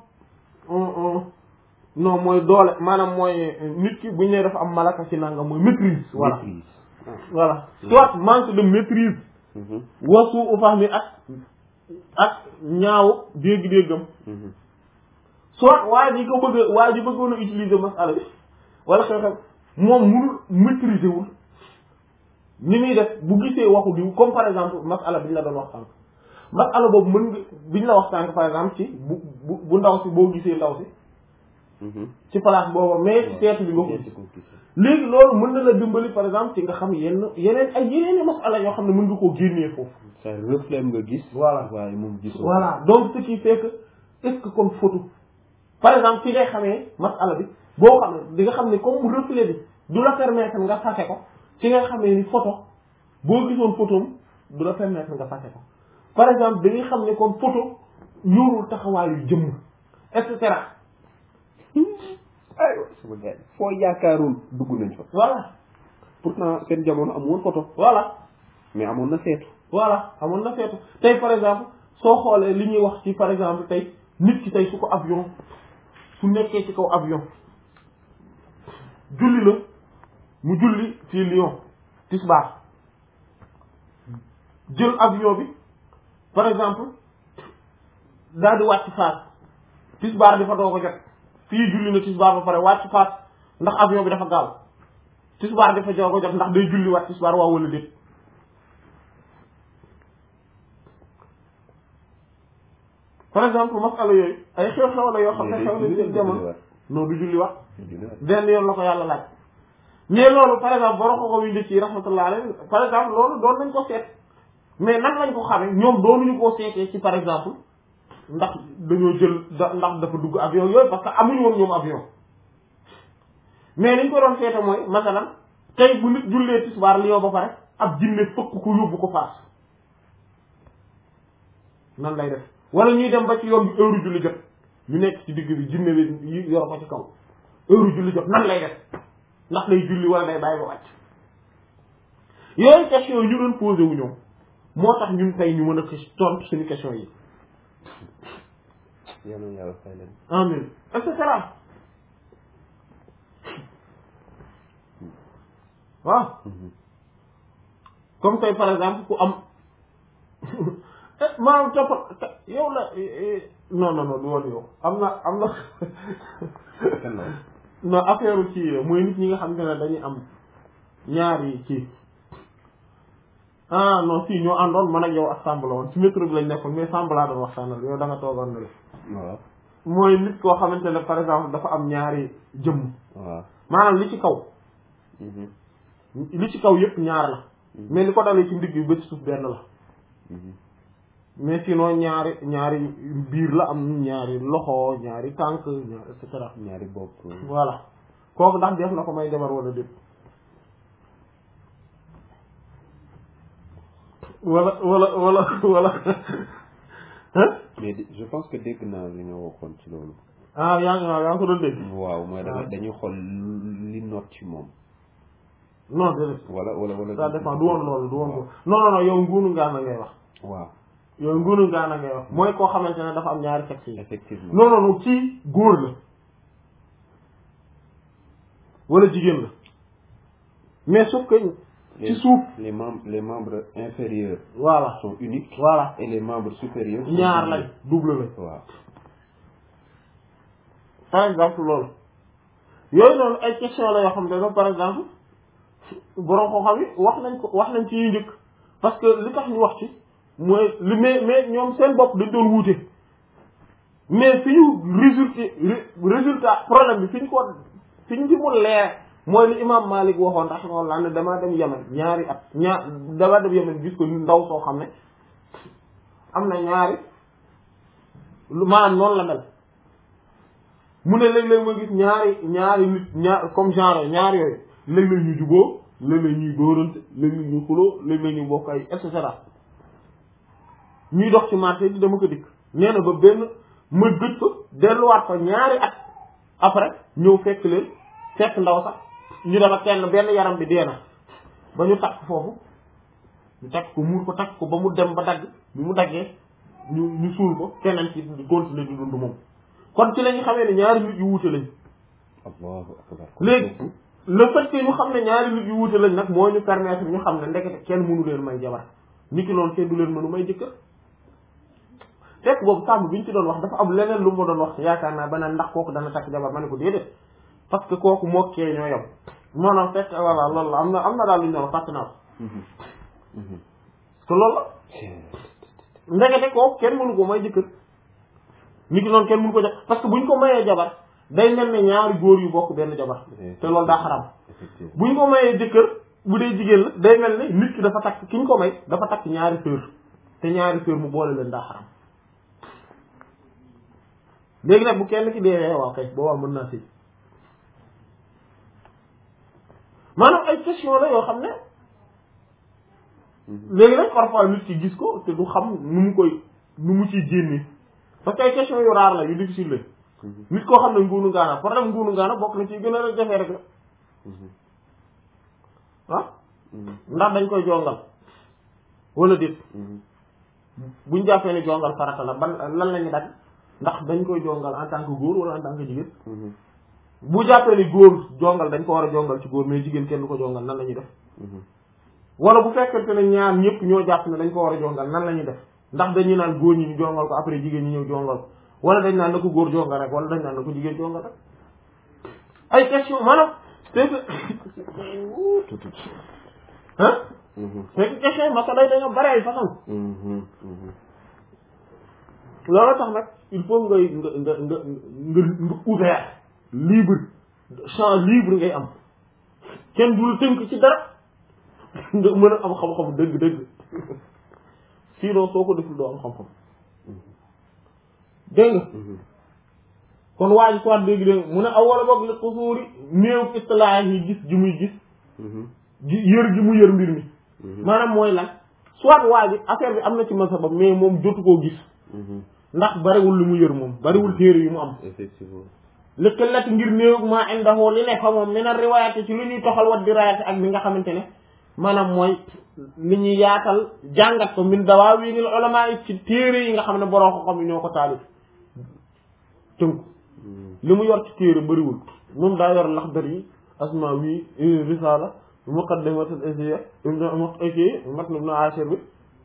non mooy doole maanaam mooy nit ki bu ñu nee dafa am malaka ci nanga mooy maîtrise voilà voilà soit manque de maîtrise wasu u fahmi ak ñaaw dégg-déggam soit waa ji bëggoon a utiliser masala bi wala xew-xew moom munul maîtriser wul ni muy def bu gisee waxu diw comme par exemple masala bi ñu la doon wax sànq masala boobu mën nga bi ñu la wax sànq par exemple ci bu ndaw si boo gisee ndaw si ci place boobu mais ci seetu bi nga ko gis léegi loolu mën na la dimbali par exemple ci nga xam yeneen masala yoo xam ne mën nga koo génnee foofu ça reflet nga gis voilà waaye moom gisoo voilà donc ce qui fait que est-ce que kon photo par exemple fi ngay xamee masala bi boo xam ne di nga xam ne comme reflet bi du la permettre nga fàtte ko ci nga xamee ni photo boo gisoon photom du la permettre nga fàtte ko par exemple da ngay xam ne kon photo yorul taxawaayu jëmm et cetera aywa sama gars foo yaakaaroon dugg nañ fa voilà pourtant seen jamono amoon photo voilà mais amoon na seetu voilà amoon na seetu tey par exemple soo xoolee li ñuy wax ci par exemple tey nit ki tey su ko avion su nekkee ci kaw avion julli la mu julli fii Lyon tisbaar jël avion bi par exemple daal di wàcc Fass tisbaar di fa doo ko jot fii julli na tisbaar ba pare wàcc Fass ndax avion bi dafa gaaw tisbaar di fa doo ko jot ndax day julli wàcc tisbaar waa wala déet par exemple masala yooyu ay xew-xew la yoo xam ne xew na seen jamono non du julli wax benn yoon la ko yàlla laaj mais loolu par exemple boro ko wi ci rahmatullah alayhi par exemple loolu doon nañ ko seet mais nan lañ ko xamee ñoom doonuñu koo seetee ci par exemple ndax dañoo jël ndax dafa dugg avion yooyu parce que amuñu woon ñoom avion mais liñ ko doon seete mooy masalan tey bu nit jullee tisbaar Lyon ba pare ab jinne fëkk ko yóbbu ko Fass nan lay def wala ñuy dem ba ci yoon bi heure julli jot ñu nekk ci digg bi jinne bi yor ko ci kaw heure julli jot nan lay def ndax lay julli wala day bàyyi ba wàcc yooyu question yi ñu doon posé wu ñoom moo tax ñun tey ñu mën a tontu suñu question yi yal na yàlla fay leen amin et cetera waaw comme tey par exemple ku am maanaam topp yow la non du woon yow am na non affaire ci mooy nit ñi nga xam ne dañuy am ñaari ci ah non si ñoo àndoon man ak yow ak Samb la woon ci métro bi lañ nekkoon mais Samb laa doon waxtaanal yow da nga toogoon na la waaw mooy nit koo xamante ne par exemple dafa am ñaari jëmm waaw maanaam li ci kaw yëpp ñaar la mais li ko dalee ci ndigg bi ba ci suuf benn la mais sinon ñaari biir la am ñaari loxo ñaari tànk ñaari et cetera ñaari bopp voilà kooku ndax def na ko may jabar wala déet wala hein mais je pense que dégg naa li nga waxoon ci loolu yaa ngi ko doon dégg waaw mooy dañuy xool li noot ci moom non déedéet wala ça dépend du woon loolu du woon ko non yow nguunu ngaan na ngay wax waaw yow nguunu ngaan na ngay wax mooy koo xamante ne dafa am ñaari sexe yi effectivement non kii góor la wala jigéen la mais sauf que ci suuf les membres inférieurs voilà sont uniques voilà et les membres supérieurs ñaar lañ double lañ waaw par exemple loolu yooyu noonu ay question la yoo xam ne par exemple borom koo xam yi wax nañ ci yu njëkk parce que li tax ñu wax ci mooy li mais ñoom seen bopp dañ doon wuute mais fi ñu résultat problème bi fi ñu mu leer mooy li imam Malik waxoon rahimahullah ne damaa dem Yemen ñaari at damaa dem Yemen gis ko ndaw soo xam ne am na ñaari maanaam noonu la mel mu ne léeg-léeg ma gis ñaari nit comme genre ñaar yooyu léeg-léeg ñu juboo léeg-léeg ñuy dóorante léeg-léeg ñu xuloo léeg-léeg ñu bokk ay et cetera ñuy dox ci marché di dama ko dikk nee na ba benn ma gëj ko delluwaat fa ñaari at après ñëw fekk ndaw sax ñu dem ak kenn benn yaram bi dee na ba ñu takk foofu ñu takk ko muur ko takk ko ba mu dem ba dagg bi mu daggee ñu suul ko keneen ci di continuer di dund moom kon ci la ñu xamee ne ñaari nit yu wuute lañ. Allahu akbar. léegi le fait que ñu xam ne ñaari nit yu wuute lañ nag moo ñu permettre ñu xam ne ndekete kenn mënu leen may jabar nit ki noonu kenn du leen mënu may jëkkër fekk boobu sàmm bi ñu ci doon wax dafa am leneen lu ma doon wax yaakaar naa ba naan ndax kooku dana takk jabar ma ne ko déedéet parce que kooku mokkee ñoo yem maanaam fekk voilà loolu la am na daal lu ñu doon fàtt naa ko parce que loolu la ndekete kooku kenn mënu ko may jëkkër nit ki noonu kenn mënu ko jox parce que buñ ko mayee jabar day mel ne ñaari góor yu bokk benn jabar te loolu daa xaram buñ ko mayee jëkkër bu dee jigéen la day mel ne nit ki dafa takk ki ñu ko may dafa takk ñaari sœur te ñaari sœur mu boole leen daa xaram léegi nag bu kenn ki deewee waaw kay boobaa mën naa sëy maanaam ay question la yoo xam ne léegi nag parfois nit ki gis ko te du xam nu mu ciy génne parce que ay question yu raar la yu difficile la nit koo xam ne nguunu ngaana problème nguunu ngaana bokk na ci gën a jafe rek la ah ndax dañ koy jongal wala déet buñ jàppee ne jongal farata la ban lan lañu daj ndax dañ koy jongal en tant que góor wala en tant que jigéen bu jàppee ni góor jongal dañ ko war a jongal ci góor mais jigéen kenn du ko jongal nan la ñuy def wala bu fekkente ne ñaar ñëpp ñoo jàpp ne dañ ko war a jongal nan la ñuy def ndax dañuy naan góor ñi ñu jongal ko après jigéen ñi ñëw jongal ko wala dañ naan na ko góor jongal rek wala dañ naan na ko jigéen jongal rek ay question maanaam c'est que ah c'est que question yi masa day dañoo bare ay façon loolu tax nag il faut nga ouvert libre champ libre ngay am kenn du la tënk ci dara nga mën a am xam-xam dëgg-dëgg sinon soo ko deful doo am xam-xam dégg nga kon waa ji soit dégg-dégg mu ne aw wala boog li xusuuri néew istilaax yi gis ji muy gis yër gi mu yër mbir mi maanaam mooy lan soit waa ji affaire bi am na ci masabam mais moom jotu koo gis ndax bariwul lu mu yër moom bariwul téere yu mu am effectivement lëkkalati ngir néew maa indaxoo li ne fa moom mi na riwaayate ci lu ñuy toxal wat di raayate ak mi nga xamante ne maanaam mooy li ñuy yaatal jàngat ko min dawaa wii nil ulama yi ci téere yi nga xam ne borom ko xam yi ñoo ko taalif tënku li mu yor ci téere bariwul moom daa yor laxdar yi asma wi risala muqaddimatul asiya matn ibn ashir bi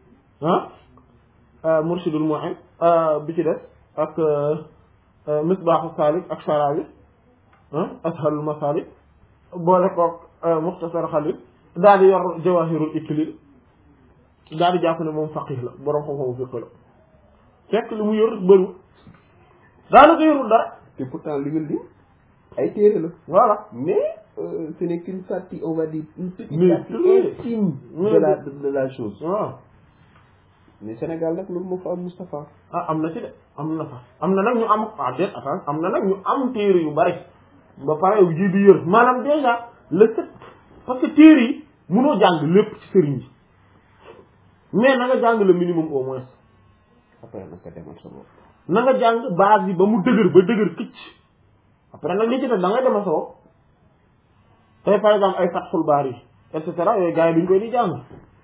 murshidul mu'in bi ci des ak misbaaxu saalik ak sharawi ashalul masalik boole koog muxtasar xalil daal di yor jawahirul iklil daal di jàpp ne moom faqih la borom xam-xamu fiqh la fekk li mu yor bëriwul daanaka yorul dara te pourtant li nga lim ay téere la voilà mais ce n'est qu'une partie on va dire une petite Mais partie intime de la chose waaw mais Sénégal nag loolu moo fa am Moustapha ah am na ci de am na fa am na nag ñu am déet attends am na nag ñu am téere yu bari ba pare ji di yër maanaam déjà le fait parce que téere yi mënoo jàng lépp ci sëriñ bi mais na nga jàng le minimum au moins après nag nga demal sa bopp na nga jàng base bi ba mu dëgër ba dëgër këcc après nag li ci def da ngay demal sa bopp tey par exemple ay Fathul Bari et cetera yooyu gars yi duñ koy di jàng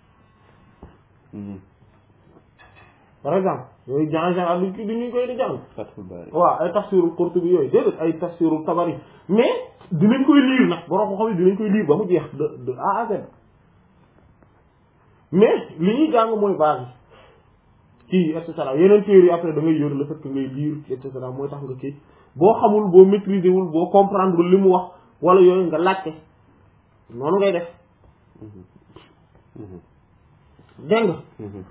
par exemple yooyu jàng duñu koy di jàng Fathul Bari waaw ay tafsirul Qurtubi yooyu déedéet ay tafsirul Tabari mais dinañ koy lire nag borom ko xam ne dinañ koy lire ba mu jeex de A à Z mais li ñuy jàng mooy base kii et cetera yeneen téere yi après da ngay yor le fait que ngay lire et cetera mooy tax nga kii boo xamul boo maîtriser wul boo comprendre li mu wax wala yooyu nga laajte noonu ngay def dégg nga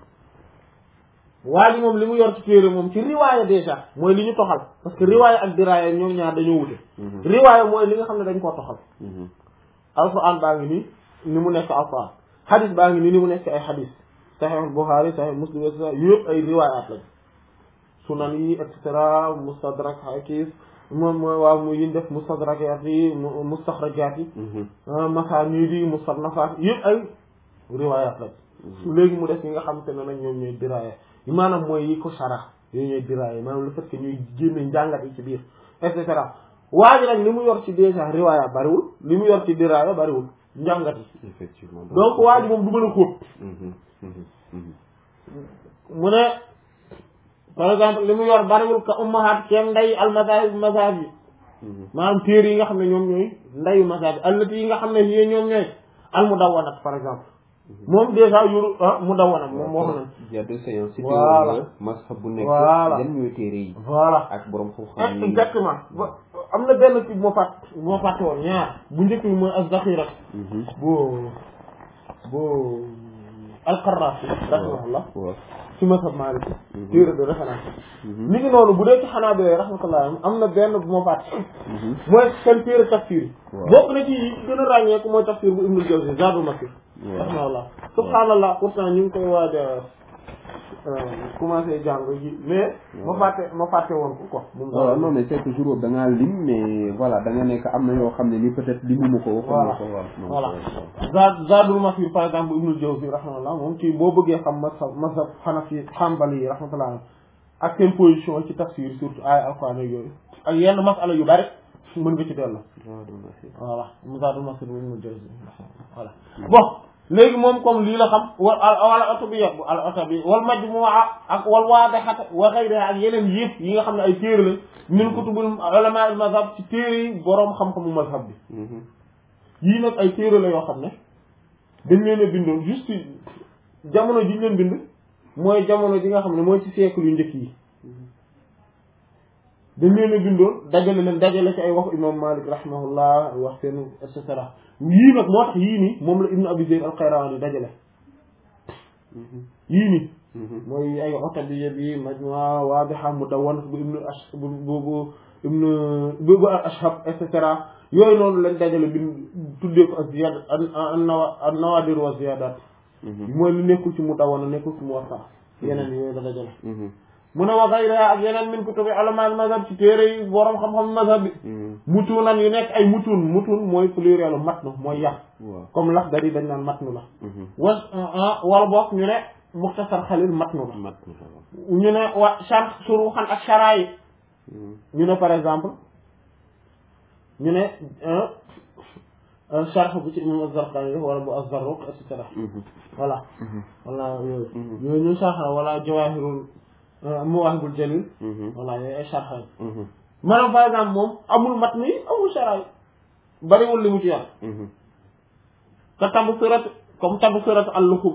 waa ji moom li mu yor ci téere moom ci riwaaya déjà mooy li ñu toxal parce que riwaaya ak diraaya ñoom ñaar dañoo wute riwaaya mooy li nga xam ne dañ koo toxal alquran baa ngi nii ni mu nekk alquran xadis baa ngi nii ni mu nekk ay xadis sahih Bukhari sahih Muslim yëpp ay riwaayaat lañ sunan yi et cetera mustadrak hakis moom waaw mu yi def mustadrakaat yi mustaxrajaat yi masaanid yi musannafat yëpp ay riwaayaat lañ léegi mu def yi nga xamante ne nag ñoom ñooy diraaya maanaam mooy yi ko sara yooyu ñooy diraaya maanaam le fait que ñuy génne njàngat yi ci biir et cetera waa ji nag li mu yor ci déjà riwaaya bariwul li mu yor ci diraaya bariwul njàngat yi effectivement donc waa ji moom du mën a xóot mu ne par exemple li mu yor bariwul ka ummahat kenn nday al mazahib mazahib yi maanaam téere yi nga xam ne ñoom ñooy ndayu mazahib yi allati yi nga xam ne yii ñoom ñooy al mudawwanat par exemple moom déjà yuru mudawwana moom moo xam il y a deux séances ci voilà mazhab bu nekk voilà yan ñooy téere yi voilà ak borom xam-xam yi exactement am na benn ci moo fàtte woon ñaar bu njëkk bi mooy az-zakhira bu al-Qarrafi rahimahullah ci mazhab Maalik téere de référence ni ngi noonu bu dee ci Hanaabila rahmatullah am na benn bu ma fàtte mooy seen téere tafsir yi bokk na ci yi gën a ràññeeku mooy tafsir bu Ibnul Jawzi Zaadul Masiir rahimahullah subhaanallah pourtant ñu ngi koy waaj a commencé jàng ji mais ma fàtte woon ko quoi moom non mais c'est toujours da ngaa lim mais voilà da nga nekk am na yoo xam ne ni peut-être limuma ko waxuma ko voilà Zaadul Masiir par exemple Ibnul Jawzi rahimahullah moom ci boo bëggee xam mazhab Hanafi Hanbali yi rahmatullah ak seen position ci tafsir surtout ay alquran yooyu ak yenn masala yu bari mën nga ci dellu voilà Zaadul Masiir Ibnul Jawzi voilà bon léegi moom comme lii la xam wala oto bi yegg al oto bi wal majmu'a ak wal waadihata wa ghayriha ak yeneen yëpp yi nga xam ne ay téere la min kutubul ulama al mazhab ci téere yi boroom xam-xamu mazhab bi yii nag ay téere la yoo xam ne dañ leen a bindoon juste jamono ji ñu leen bind mooy jamono ji nga xam ne mooy ci siècle yu njëkk yi dañ leen a bindoon dajale ci ay waxu imam Malik rahimahullah wax seen et cetera yii nag moo tax yii nii moom la Ibn Abi Zayd al-Qayrawani dajale yii nii mooy ay Utabiyya bi Majmu'a Wadiha Mudawwana bu Ibn Ashhab et cetera yooyu noonu lañ dajale bi tuddee ko ak ziyada an-Nawadir wa ziyadat mooy lu nekkul ci Mudawwana nekkul ci Muwatta yeneen yooyu la dajale mu ne wa ghayriha ak yeneen min kutubi ulama al-mazhab ci téere yi borom xam-xam mazhab bi mutuunan yu nekk ay mutuun mooy plurielu matnu mooy yàq comme Laxdari dañ naan matnu la wala boog ñu ne Muxtasar Xalil matnu la ñu ne wa sharh shuruxan ak shara yi ñu ne par exemple ñu ne sharh bu ci imam Az-Zarqaani wala bu Az-Zarruq et cetera voilà wala yooyu ñu sharh wala Jawaahirul Mawaahibul Jalil voilà yooyu ay sharh maanaam par exemple moom amul matn yi amul shara yi bariwul li mu ci yor ka Tabsirat comme Tabsirat al-Luxub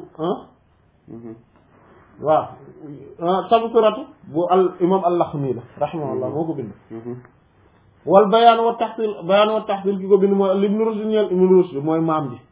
waaw Tabsirat bu al imam al-Laxmi la rahimahullah moo ko bind wal Bayaan wa Tahsil ki ko bind mooy Ibn Rushd ñeel Ibn Rushd mooy maam ji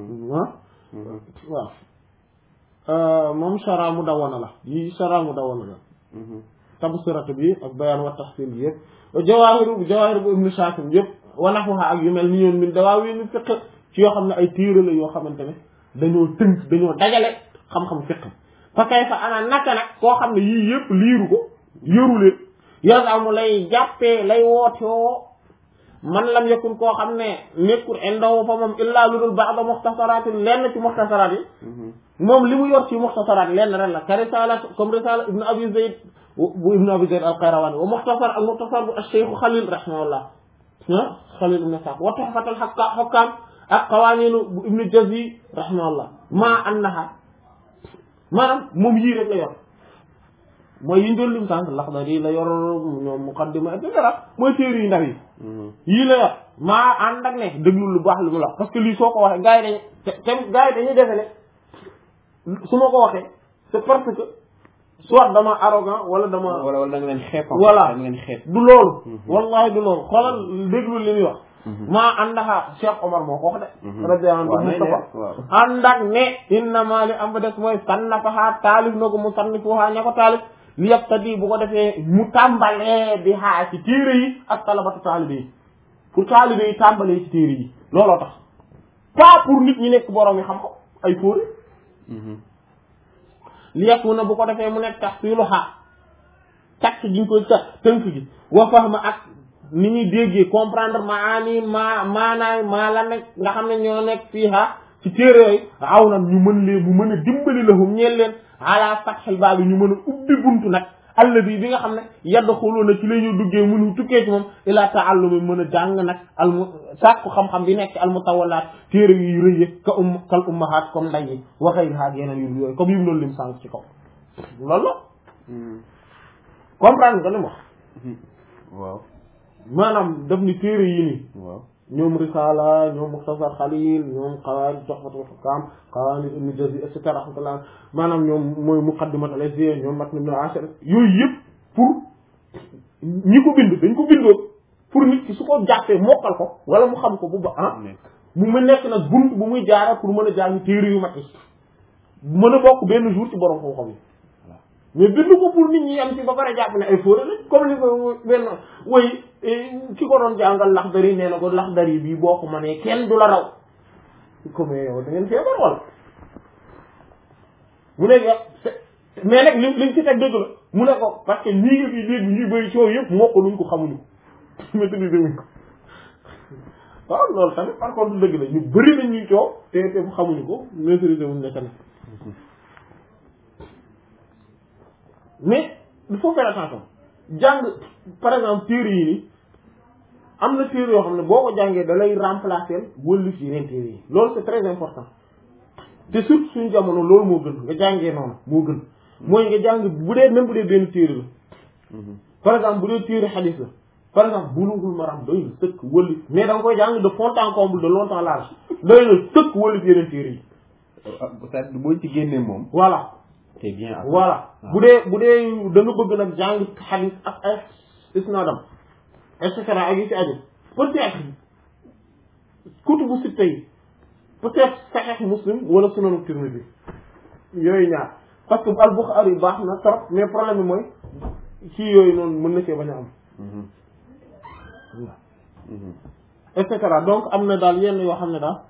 waaw moom shara Mudawwana la yi shara Mudawwana la Tabsirat bi ak Bayaan wa Tahsil bi yëpp Jawaahir bu Ibn Shaakim yëpp wa nahwaha ak yu mel ni ñoom min dawaawiin fiqh ci yoo xam ne ay téere la yoo xamante ne dañoo tënk dañoo dajale xam-xam fiqh fa kayfa ana naka nag koo xam ne yii yëpp liiru ko yëru leen yasamu lay jàppee lay wootoo man lam yakun koo xam ne nekkul indahu fa moom illaa lu dul ba'da muxtasaraat lenn ci muxtasaraat yi moom li mu yor ci muxtasaraat lenn ren la ka risala comme risala Ibn Abi Zayd bu Ibn Abi Zayd al-Qayrawani wa muxtasar ak muxtasar bu Cheikh Khalil rahimahullah Khalil ibn Sa'd wa Tuhfatul Hukam ak qawaaniinu bu Ibn Jazzi rahimahullah maa annaha maanaam moom yii rek la yor mooy yi ñu doon lim sànq Laxdari la yor ñoom Muqaddima et cetera mooy téere yu ndaw yi yii la yor maa ànd ak ne déglu lu baax li mu la parce que lii soo ko waxee gars yi dañuy defe ne su ma ko waxee c'est parce que soit dama arrogant wala dama wala da nga leen xeeb voilà da nga leen xeeb du loolu wallahi du loolu xoolal déglu li muy wax maa àndaxa Cheikh Omar moo ko wax de radiyallahu anhu Mustafa waaw ànd ak ne innama li am ba des mooy sannafaha taalif na ko mu sannifuha ña ko taalif li yabtadi bu ko defee mu tàmbalee bi xaa ci téere yi ak talabatu taalibe yi pour taalibe yi tàmbalee ci téere yi looloo tax pas pour nit ñi nekk borom yi xam ko ay fóori li yekku na bu ko defee mu nekk tax fii lu xaa càkk gi ñu koy tënk gi wa fahma ak ni ñuy déggee comprendre maani maanaay maa la nekk nga xam ne ñoo nekk fii ha ci téere yooyu aw na ñu mën leen mu mën a dimbali lahum ñeel leen ala fathil baa bi ñu mën a ubbi buntu nag alladi bi nga xam ne yadxuluuna ci la ñu duggee mënu tukkee ci moom ila taallumi mën a jàng nag sàkku xam-xam bi nekk al mutawallaat téere yu rëy ka kal ummahaat comme nday yi waxee ak yeneen yu yooyu comme yu mu doon lim sànq ci kaw loolu la comprendre nga li mu wax waaw maanaam daf ni téere yi nii waaw ñoom Risaala ñoom Muxtasar Xaliil ñoom Qawaa'id Tuhfatul Hukkaam Qawaa'id Ibn Jazzi et cetera rahmatullah maanaam ñoom mooy Muqaddimat al-Izziya ñoom Matn Ibn Ashir yooyu yëpp pour ñi ko bind dañ ko bindoo pour nit ki su ko jàppee mokkal ko wala mu xam ko bu ba mu ma nekk nag bunt bu muy jaara pour mën a jàng téere yu mat yi mën a bokk benn jour ci borom xam-xam yi mais bind ko pour nit ñi am ci ba pare jàpp ne ay fóore la comme li ko benn woy ki ko doon jàngal Laxdari nee na ko Laxdari bii boo ko mënee kenn du la raw comme yow da ngeen feebar wala mu ne mais nag liñ ci teg dëgg la mu ne ko parce que ñii nga fii dégg ñuy bëri coow yëpp moo ko luñ ko xamuñu ko maîtriser wuñ ko waaw loolu tamit par contre dëgg la ñu bëri nañ ñuy coow te xamuñu ko maîtriser wuñ ne tamit mais il faut faire attention jàng par exemple téere yi nii am na téere yoo xam ne boo ko jàngee da lay remplacer wëllu ci yeneen téere yi loolu c'est très important te surtout suñu jamono loolu moo gën nga jàngee noonu moo gën mooy nga jàng bu dee même bu dee benn téere la par exemple bu dee téere xadiis la par exemple Bulughul Maram doy na sëkk wëllu mais da nga koy jàng de fond en comble de long en large doy na sëkk wëllu ci yeneen téere yi c'est-à-dire boo ci génnee moom voilà c'est bien voilà bu dee da nga bëgg nag jàng xadiis ak ay isnaadam et cetera ak yi ci aju peut-être kutubu sitta yi peut-être Sahih Muslim wala Sunan Tirmidhi yooyu ñaar parce que al-Bukhari baax na trop mais problème bi mooy ci yooyu noonu mën na cee bañ a am et cetera donc am na daal yenn yoo xam ne daal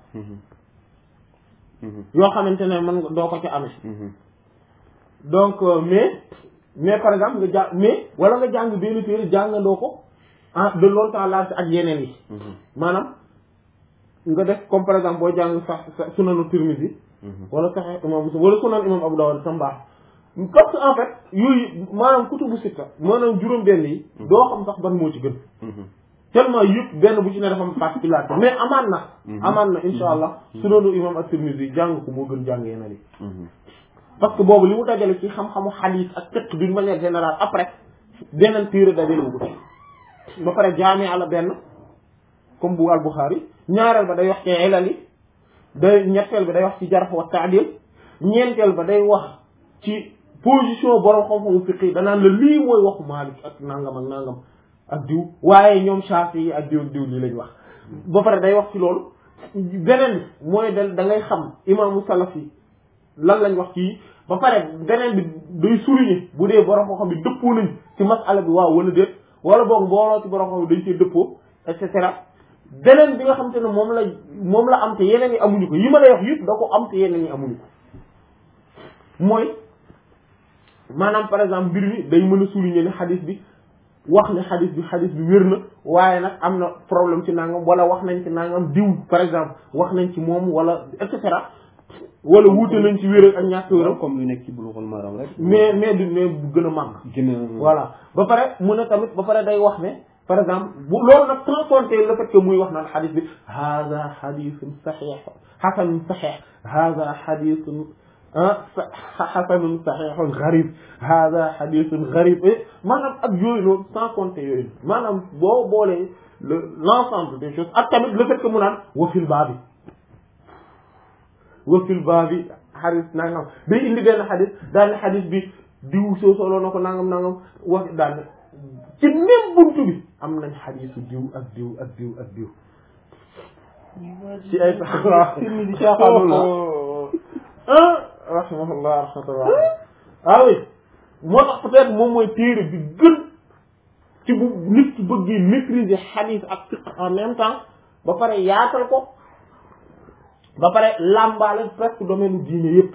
yoo xamante ne mën nga doo ko ci amee donc mais par exemple nga jàng mais wala nga jàng benn téere jàngandoo ko de longtemps large ak yeneen yi maanaam nga def comme par exemple boo jàng sax Sunanu Tirmidhi wala Sahih imam Muslim wala Sunan imam Abu Dawud tam baax parce que en fait yooyu maanaam kutubu sitta maanaam juróom benn yi doo xam sax ban moo ci gën tellement yëpp benn bu ci ne dafa am particularité mais amaan na insha allah Sunanu imam at-Tirmidhi jàng ko moo gën jàng yeneen yi parce que boobu li mu dajale ci xam-xamu xadiis ak fiqh d'une manière générale après beneen téere dajale wu ko ba pare jaami ala benn comme bu al-Bukhari ñaareel ba day wax ci ilal yi ñetteel ba day wax ci jarh wa ta'dil ñeenteel ba day wax ci position borom xam-xamu fiqh danaan la lii mooy waxu Maalik ak nangam ak diw waaye ñoom Shafi'i ak diw lii lañ wax ba pare day wax ci loolu beneen bi mooy da ngay xam imaamu Salafi lan lañ wax ci ba pare beneen bi day souligner bu dee borom koo xam ne dëppoo nañ ci masala bi waaw wala déet wala boog mbooloo ci borom xam ne dañ cee dëppoo et cetera beneen bi nga xam te ne moom la am te yeneen yi amuñu ko yi ma lay wax yëpp da ko am te yeneen yi amuñu ko mooy maanaam par exemple mbir mi day mën a souligner ne xadis bi wax ne xadis bi wér na waaye nag am na problème ci nangam wala wax nañ ci nangam diw par exemple wax nañ ci moom wala et cetera wala wuute nañ ci wér ak ñàkk wéram comme yu nekk ci Bulughul Maram rek mais bu gën a màgg voilà ba pare mu ne tamit ba pare day wax ne par exemple bu loolu nag sans compter le fait que muy wax naan xadis bi hada xadisun saxix xasanun saxix hada xadisun xasanun saxixun garib hada xadisun garib maanaam ak yooyu noonu sans compter yooyu maanaam boo boolee l'ensemble des choses ak tamit le fait que mu naan wafil baabi xadis nangam day indi benn xadis daal ne xadis bi diw soo soloo na ko nangam wax daal ne ci même buntu bi am nañ xadisu diw ak diw ak diw ak diw ci ay waaw Tirmidhi caaxaanu la rahimahullah rahmatullah ah oui moo tax peut-être moom mooy téere bi gën ci bu nit ki bëggee maîtriser hadith ak fiqh en même temps ba pare yaatal ko ba pare làmbaale presque domaine diine yépp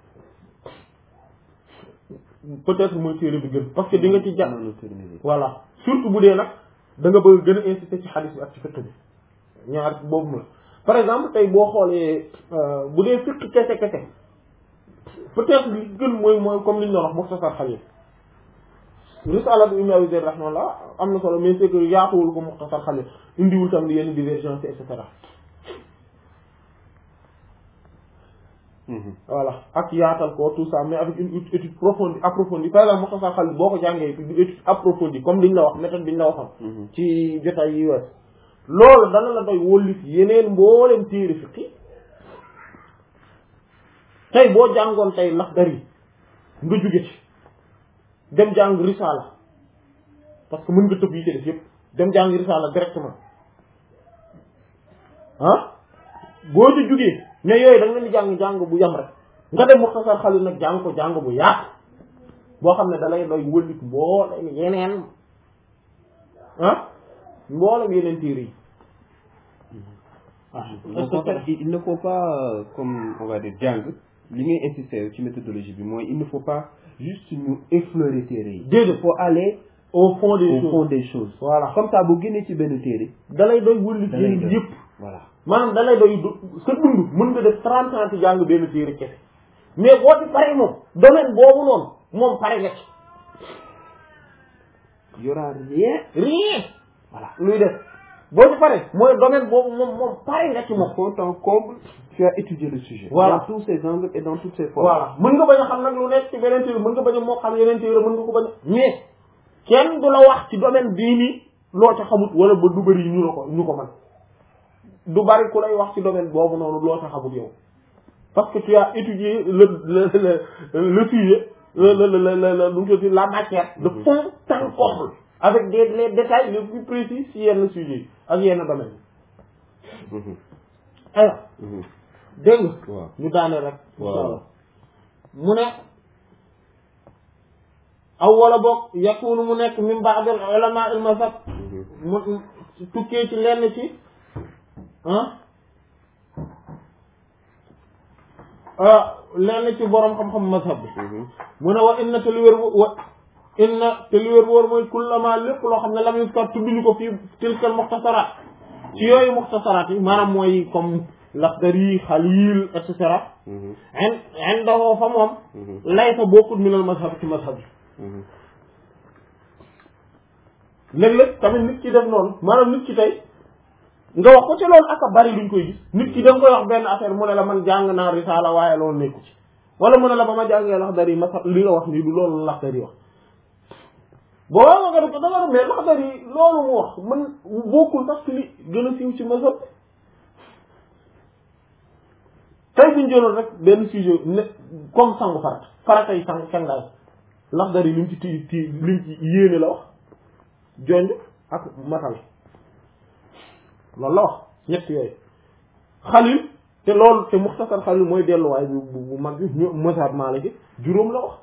peut-être mooy téere bi gën parce que di nga ci jàng voilà surtout bu dee nag da nga bëgg gën a insister ci hadith bi ak ci fiqh bi ñaar boobu la par exemple tey boo xoolee bu dee fiqh kese kese peut-être li gën mooy comme li ñu doon wax Mukhtasar Khalil risala bu Ibn Abi Zayd rahimahullah am na solo mais c'est que yaatuwul ko Mukhtasar Khalil indiwul tam li yenn divergence et cetera voilà ak yaatal ko tout ça mais avec une étude approfondie par exemple Mukhtasar Khalil boo ko jàngee du étude approfondie comme liñ la wax méthode bi ñu la waxoon ci jotaay yi wees loolu dana la doy wóllif yeneen mbooleem téere fiqi tey boo jàngoon tey Laxdari nga jóge ci dem jàng Risaala parce que mën nga tëb yi ci def yëpp dem jàng Risaala directement ah boo ci jógee ne yooyu da nga leen di jàng bu yam rek nga dem Mukhtasar Khalil nag jàng ko jàng bu yaatu boo xam ne da lay doy wëllit mboolem yeneen mboolem yeneen téere yi il ne faut pas comme on va dire jàng li ngay insister ci méthodologie bi mooy il ne faut pas juste ñu effleurer téere yi. déedéet faut aller au fond des choses voilà comme ça bu génnee ci benn téere. da lay doy wëllit yeneen yëpp. voilà maanaam da lay doy sa dund mën nga def 30 ans ci jàng benn téere kese mais boo ci pare moom domaine boobu noonu moom pare nga ci. y aura rien. voilà luy def boo ci pare mooy domaine boobu moom pare nga ci moom. fond en comble tu as étudié le sujet. voilà dans tous ses angles et dans toutes ses formes. voilà mën nga bañ a xam nag lu nekk ci beneen téere mën nga bañ a moo xam yeneen téere mën nga ko bañ a mais kenn du la wax ci domaine bii nii loo ca xamut wala ba du bëri ñu ko mën du bari ku lay wax ci domaine boobu noonu loo ca xamut yow parce que tu as étudié le sujet la matière de fond en comble avec les détails les plus précis ci yenn sujets ak yenn domaines alors dégg nga ñu daane rek inshallah mu ne aw wala boog yakunu mu nekk min ba'd al ulama al mazhab mu tukkee ci lenn ci lenn ci borom xam-xam mazhab bi mu ne wa inna te li wér bu wóor mooy kullama lépp loo xam ne lam yuskar tudduñu ko fii tilkal muxtasaraat ci yooyu muxtasaraat yi maanaam mooy comme Laxdari Xaliil et cetera indahu fa moom laysa bokkut minal mazhab ci mazhab bi léeg-léeg tamit nit ki def noonu maanaam nit ki tey nga wax ko ci loolu ak a bari luñ koy gis nit ki da nga koy wax benn affaire mu ne la man jàng naa risaala waaye loolu nekku ci wala mu ne la ba ma jàngee Laxdari mazhab li nga wax nii du loolu Laxdari wax boo nga def ko da nga mais Laxdari loolu mu wax man bokkul sax ci li gën a siiw ci mazhab tey buñ jëloon rek benn sujet ne comme sangu farata yi sangaay Laxdari li mu ci li mu ci yéene la wax jonj ak matal loolu la wax ñett yooyu Xalil te loolu te Muxtasar Xalil mooy delluwaay bu mag bi ñu mazhab Maliki juróom la wax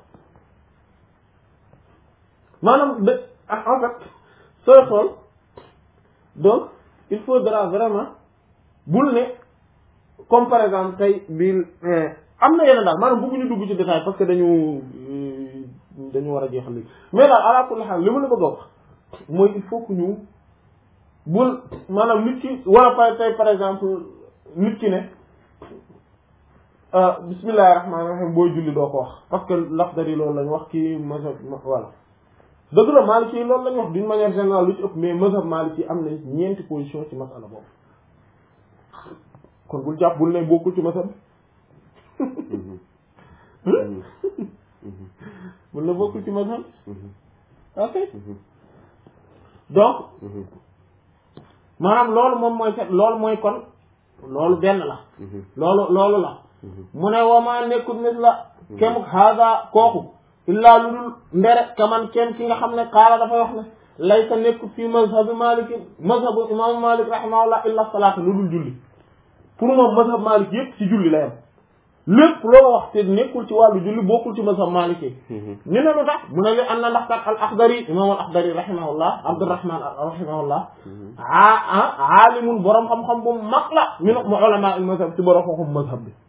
maanaam de en fait sooy xool donc il faudra vraiment bul ne comme par exemple tey bii am na yeneen daal maanaam bëgguñu dugg ci détail parce que dañu war a jeexal léegi mais daal ala kulli haal li ma la bëgg a wax mooy il faut que ñu bul maanaam nit ki wala par exemple nit ki ne bismillahir rahmanir rahim booy julli doo ko wax parce que Laxdari loolu lañ wax kii mazhab voilà dëgg la Maliki yi loolu lañ wax d'une manière générale lu ci ëpp mais mazhab Maliki am na ñeenti position ci masala boobu kon bul jàpp bul ne bokkul ci mazhab bul ne bokkul ci mazhab ok donc maanaam loolu moom mooy loolu mooy kon loolu benn la loolu la mu ne wama nekkul mis la kemuk haada kooku illaa lu dul ndere kaman kenn ki nga xam ne qaala dafay wax ne laysa nekkul fii mazhabi maliki mazhabu imaamu malik rahimahullah illa salaata lu dul julli pour moom mazhab Maalik yëpp ci julli la yam lépp loo wax te nekkul ci wàllu julli bokkul ci mazhab Maalik yi ñu ne lu tax mu ne li an na ndax kat al Akhdari imam al Akhdari rahimahullah Abdurrahman rahimahullah aalimun borom xam-xam bu mag la min ulama al mazhab ci borom xam-xam mazhab bi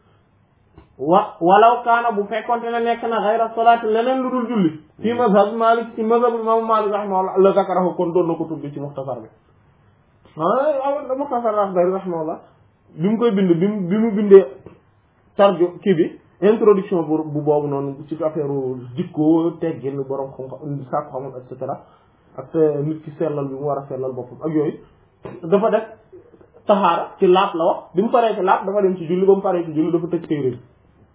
walaw kaana bu fekkonte ne nekk na xayra salaati leneen lu dul julli fii mazhab Maalik ci mazhab imam Maalik rahimahullah la zakarahu kon doon na ko tudd ci muxtasar bi muxtasar Akhdari rahimahullah bi mu koy bind bi mu bindee tarju kii bi introduction bu boobu noonu ci affaire jikko teggin borom xam-xam sàkku xam et cetera ak nit ki sellal bi mu war a sellal boppam ak yooyu dafa def taxaara ci laab la wax bi mu paree ci laab dafa dem ci julli ba mu paree ci julli dafa tëj téere bi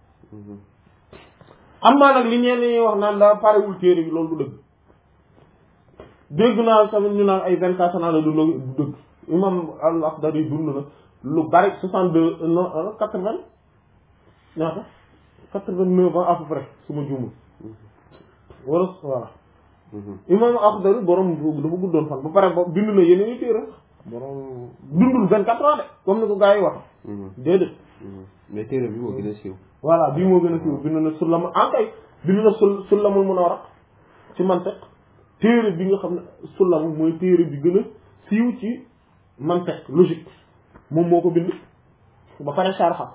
am naa nag li ñeen ñi wax naan daa parewul téere bi loolu du dëgg dégg naa tamit ñu naan ay 24 ans la du dëgg imam al-Akhdari dund na lu bari 62 non 80 ñaata 89 ans à peu près su ma juumul wala voilà imam Akhdari borom dafa guddoon fan ba pare ba bind na yeneen i téere borom dundul 24 ans de comme ni ko gars yi wax déedéet mais téere bi moo gën a siiw voilà bii moo gën a siiw bind na Sullam bind na Sullamul Munawwar ci mantiq téere bi nga xam ne Sullam mooy téere bi gën a siiw ci mantiq logique moom moo ko bind ba pare sharxa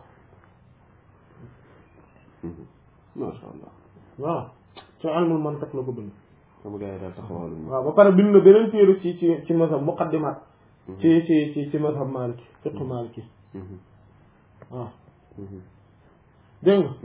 masha Allah waaw ci ilmul mantiq la ko bind sama gars yi daal taxawal waaw ba pare bind na beneen téere ci mazhab muqaddimat ci mazhab Maliki fiqh Maliki waaw dégg nga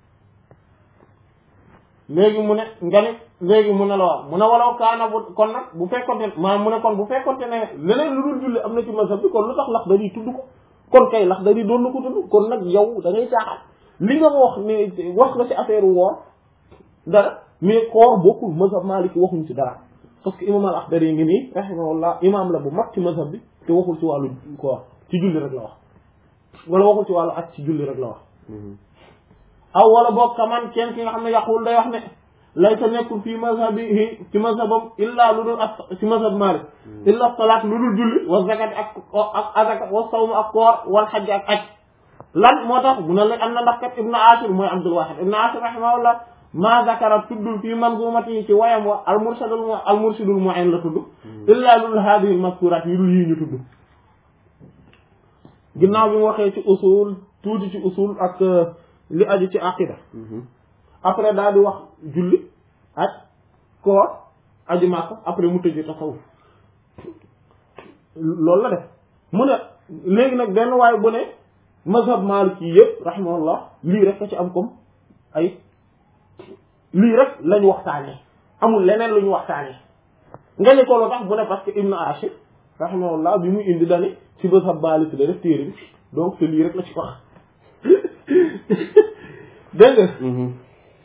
léegi mu ne nga ne léegi mu ne la waaw mu ne walaw kaana bu kon nag bu fekkonte maanaam mu ne kon bu fekkonte ne leneen lu dul julli am na ci mazhab bi kon lu tax Laxdari tudd ko kon kay Laxdari doon na ko tudd kon nag yow da ngay caaxaan li nga wax ne wax nga ci affaire woor dara mais koor bokkul mazhab Maliki waxuñ ci dara parce que imam al-Akhdari ngi nii rahimahullah imam la bu mag ci mazhab bi te waxul ci wàllu koor ci julli rek la wax wala waxul ci wàllu ak ci julli rek la wax aw wala boog kaman kenn ki nga xam ne yaqul day wax ne laysa nekkul fii mazhabihi ci mazhabam illa lu dul ak ci mazhab Malik illa salaat lu dul julli wa zakat ak azaka wa sawm ak koor wal hajj ak aj lan moo tax bu ne la am na ndax kat ibnu Ashir mooy Abdul Wahid ibnu Ashir rahimahullah ma zakara tuddul fii manzumati ci wayam wa al murshidul mu'in la tudd illa lu dul hadihi al mazkurat yi dul yii ñu tudd ginnaaw bi mu waxee ci usul tuuti ci usul ak li aju ci aqida après daal di wax julli ak koor aju Makka après mu tëj tasawuf loolu la def mu ne léegi nag benn waaye bu ne mazhab Maliki yëpp rahimahullah lii rek a ci am comme ay lii rek lañu waxtaanee amul leneen lu ñu waxtaanee nga ne ko loo tax bu ne parce que Ibn Ashir rahimahullah bi muy indi dani ci mazhab Maliki la def téere bi donc te lii rek la ci wax dégg nga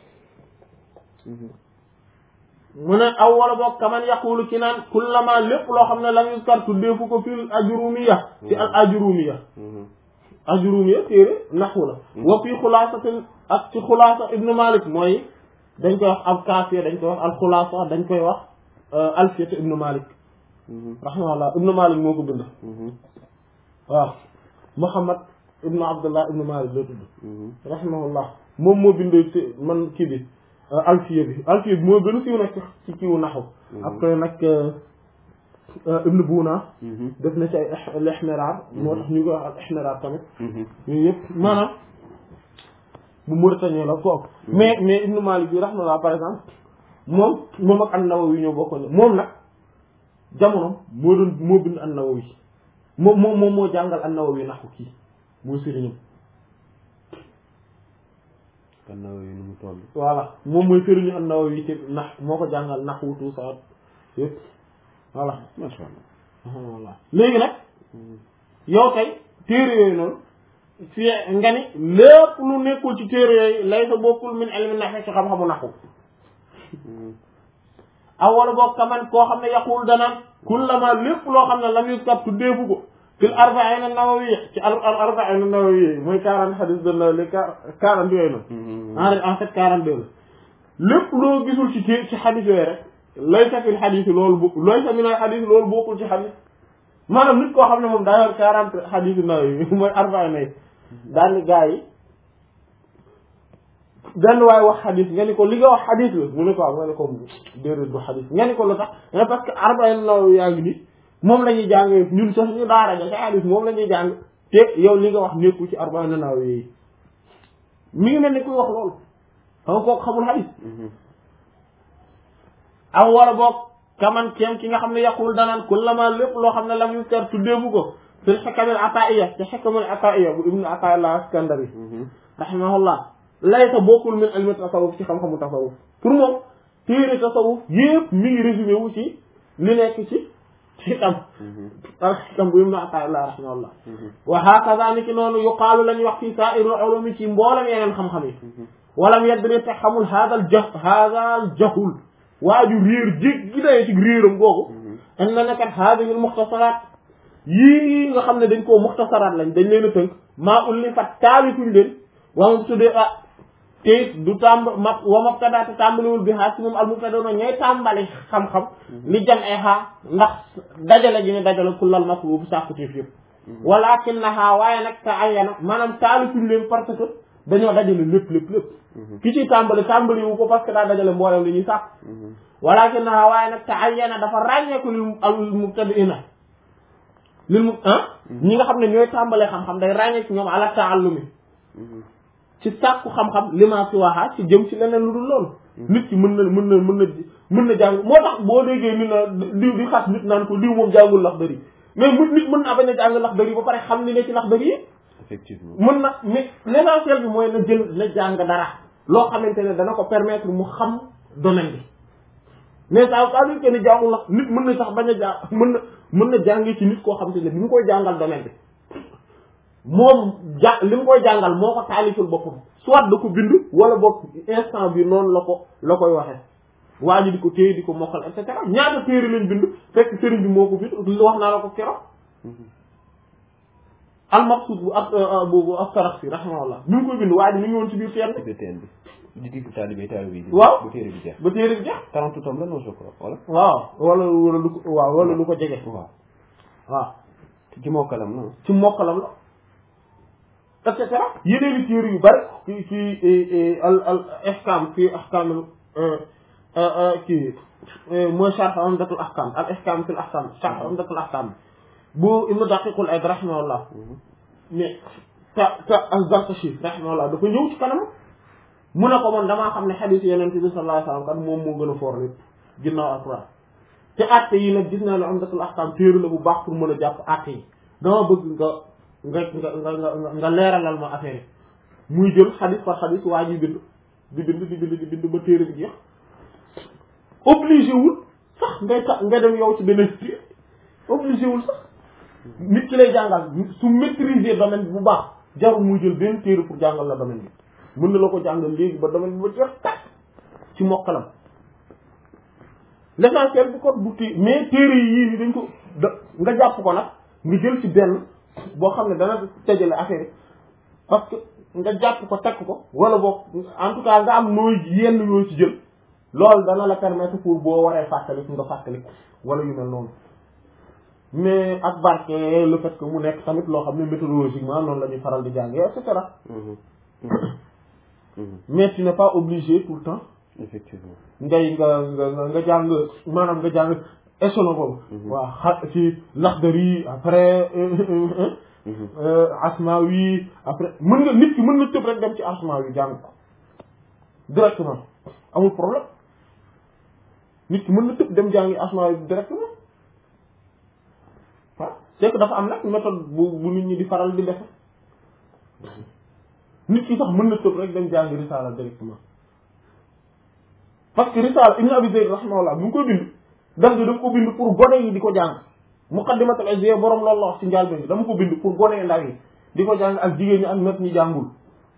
mu ne aw wala boog kaman yaqulu ci naan kullama lépp loo xam ne lam yuskar tuddeefu ko fil ajrumiya ci al ajrumiya téere naxu la wa fii xulaasatin ak ci xulaasa ibnu Malik mooy dañ koy wax al kaafiya dañ koy wax al xulaasa dañ koy wax alfiyatu ibnu Malik rahimahullah ibnu Malik moo ko bind waaw Muhammad ibnu Abdullah ibnu Malik la tudd rahimahullah moom moo bind man kii bi alfiya bi moo gën a siiw nag ci kiiwu naxu après nag ibnu Buna def na ci ay al-Ihmiraar moo tax ñu koy wax al-Ihmiraar tamit yooyu yëpp maanaam bu Mauritanie la foofu mais ibnu Malik bi rahimahullah par exemple moom ak an-Nawawi ñoo bokkoon moom nag jamono moo bind an-Nawawi moom moo jàngal an-Nawawi naxu kii mooy sëriñam an-Nawawi nu mu toll voilà moom mooy sëriñu an-Nawawi te nax moo ko jàngal naxu tout ça yëpp voilà masha Allah voilà léegi nag yow tey téere yooyu noonu fi nga ni lépp lu nekkul ci téere yooyu lay sa bokkul min ilmi nax ci xam-xamu naxu aw wala boog kaman koo xam ne yaqul danaan kullama lépp loo xam ne lam yuskat tuddeefu ko fil arba'in an-nawawiyya ci arba'in an-nawawiyya mooy 40 hadith de la les 40 yooyu noonu en fait 42 la lépp loo gisul ci hadith yooyu rek laysa fil hadith loolu laysa min al hadith loolu bokkul ci hadith maanaam nit koo xam ne moom daa yor 40 hadith Nawawi mooy arba'in nay daal ni gars yi benn waay wax hadith nga ni ko li nga wax hadith la mu ne ko nga ne ko déedéet du hadith nga ni ko lu tax nga parce que arba'in Nawawi yaa ngi ni moom la ñuy jàng ñun sax ñu daara ja sa hadith moom la ñuy jàng te yow li nga wax nekku ci arba'in Nawawi yi mi ngi mel ni kuy wax loolu xam nga kooku xamul hadith aw wala boog kaman kem ki nga xam ne yaqul danaan kullama lépp loo xam ne lam yuskar tuddeebu ko fil hikamil ataiya te hikamil ataiya bu ibnu Ata'illah Askandari rahimahullah laysa bokkul min ilmi tasawuf ci xam-xamu tasawuf pour moom téere tasawuf yëpp mi ngi résumé wu ci li nekk ci xikam al xikam bu ibnu Ata'illah rahimahullah wa hakaza ni ki noonu yuqaalu la ñuy wax fi sa'irul ulumi ci mboolem yeneen xam-xam yi walam yadri te xamul haadal jahul waaju réer jéggi daye ci réeram googu am na nekkat haadihi al muxtasaraat yii nga xam ne dañ koo muxtasaraat lañ dañ leen a tënk maa ulli fat taalikuñ leen wamam tuddee te du mabtadaate tàmbaliwul bi xaas si moom al mubtadauna ñooy tàmbali xam-xam li jam ay xaa ndax dajale gi ne dajale kullal matlubu sàkkuteef yëpp walakin na xaa waaye nag te ayana maanaam taalikuñ leen parce que dañoo dajale lépp ki ci tàmbali wu ko parce que daa dajale mboolem li ñuy sàkk walakin na xaa waaye nag te ayana dafa ràññeeku lil mubtadiina ñi nga xam ne ñooy tàmbalee xam-xam day ràññeeku ñoom ala taallumi ci sàkku xam-xam lima si waxaa ci jëm ci leneen lu dul loolu nit ki mën na jàng moo tax boo déggee ni na diw di xas nit naan ko diw moom jàngul Laxdari mais nit mën naa bañ a jàng Laxdari ba pare xam ni ne ci Laxdari yi effectivement mën na mais l'essentiel bi mooy na jàng dara loo xamante ne dana ko permettre mu xam domaine bi mais ça veut dire que ni jàngul la nit mën na sax bañ a jàng mën na jàngee ci nit koo xamante ne bi mu koy jàngal domaine bi moom li mu koy jàngal moo ko taaliful boppam soit da ko bind wala bopp instant bi noonu la koy waxee waa ji di ko téye di ko mokkal et cetera ñaata téere lañ bind fekk sëriñ bi moo ko bind wax naa la ko keroog al-Maqsud bu As-Sarakhsi rahimahullah bi mu koy bind waa ji mi ngi woon ci biir teen bi di digg taalibe bi waaw ba téere bi jeex 40 tomes la non je crois wala wala lu ko jege waaw ci mokkalam la et cetera yeneen i téere yu bari ci al ihkam fi ahkam mooy sharh Umdatul Ahkam al ihkam fil ahkam sharh Umdatul Ahkam bu Ibn Daqiqul Eid rahimahullah mais az-Zarkashi rahimahullah dafa ñëw ci kanam mu ne ko man damaa xam ne xadiis Yonent bi sallallahu alayhi wa sallam kan moom moo gën a foor lépp ginnaaw Alxuraan te àtte yi nag gis naa ne Umdatul Ahkam téere la bu baax pour mën a jàpp àtte yi dama bëgg nga leeralal ma affaire yi muy jël xadis par xadis waa ji bind di bind ba téere bi jeex obligé wul sax nga dem yow ci beneen téere obligé wul sax nit ki lay jàngal su maîtriser domaine bi bu baax jarul muy jël benn téere pour jàngal la domaine bi mën na la ko jàngal léegi ba domaine bi ba jeex tàkk ci mokkalam l'essentiel bi kon bu mais téere yii dañ ko nga jàpp ko nag nga jël ci benn boo xam ne dana tëjale affaire yi parce que nga jàpp ko tekk ko wala boog en tout cas nga am nooy yenn yooyu ci jël loolu dana la permettre pour boo waree fàttaliku nga fàttaliku wala yu mel noonu mais ak barke le fait que mu nekk tamit loo xam ne méthodologiquement noonu la ñuy faral di jàngee et cetera mais tu n'es pas obligé tout le temps effectivement nga jàng maanaam nga jàng échelon boobu waaw ci Laxdari après Asmawi après nit ki mën na tëb rek dem ci Asmawi jàng ko directement amul problème nit ki mën na tëb dem jàngi Asmawi directement waaw c'est que dafa am nag méthode bu nit ñi di faral di def nit ki sax mën na tëb rek dem jàngi Risaala directement parce que Risaala Ibn Abi Zayd rahimahullah bu ngi koy bind daf ko bind pour gone yi di ko jàng Muqaddimatul Izziya borom loolu la wax ci njàlbéen bi dama ko bind pour gone ndaw yi di ko jàng ak jigéen ñi ak mag ñi jàngul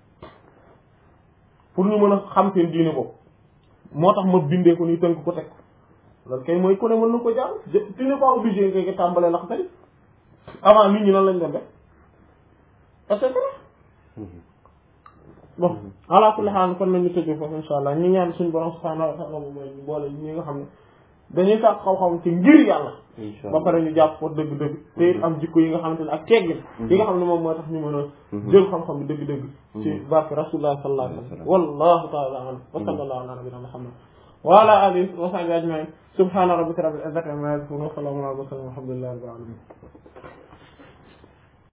pour ñu mën a xam seen diine ko moo tax ma bindee ko nii tënk ko teg loolu kay mooy ku ne mën na ko jàng tu n'es pas obligé nga tàmbalee lax tey avant nit ñi nan lañ doon def et cetera bon ala kulli haal kon nañu tëjee foofu insha allah ñi ñaan suñu borom subhanahu wa ta'ala mooy ñu boole ñi nga xam ne dañuy sàkk xam-xam ci ngir yàlla insha ba Allah pare ñu jàpp ko dëgg-dëgg te it am jikko yi nga xamante ne ak teggin yi nga xam ne moom moo tax ñu mën a jël xam-xam bi dëgg-dëgg ci barke rasulullah sallallahu alayhi wa sallam wallahu ta'ala a'lam wa sallallahu ala nabiyyina muhammad wa ala alihi wa sahbihi ajma'in subhana rabbika rabbil izzati amma yasifun wa salamun ala al mursalin walhamdulillahi rabbil alamin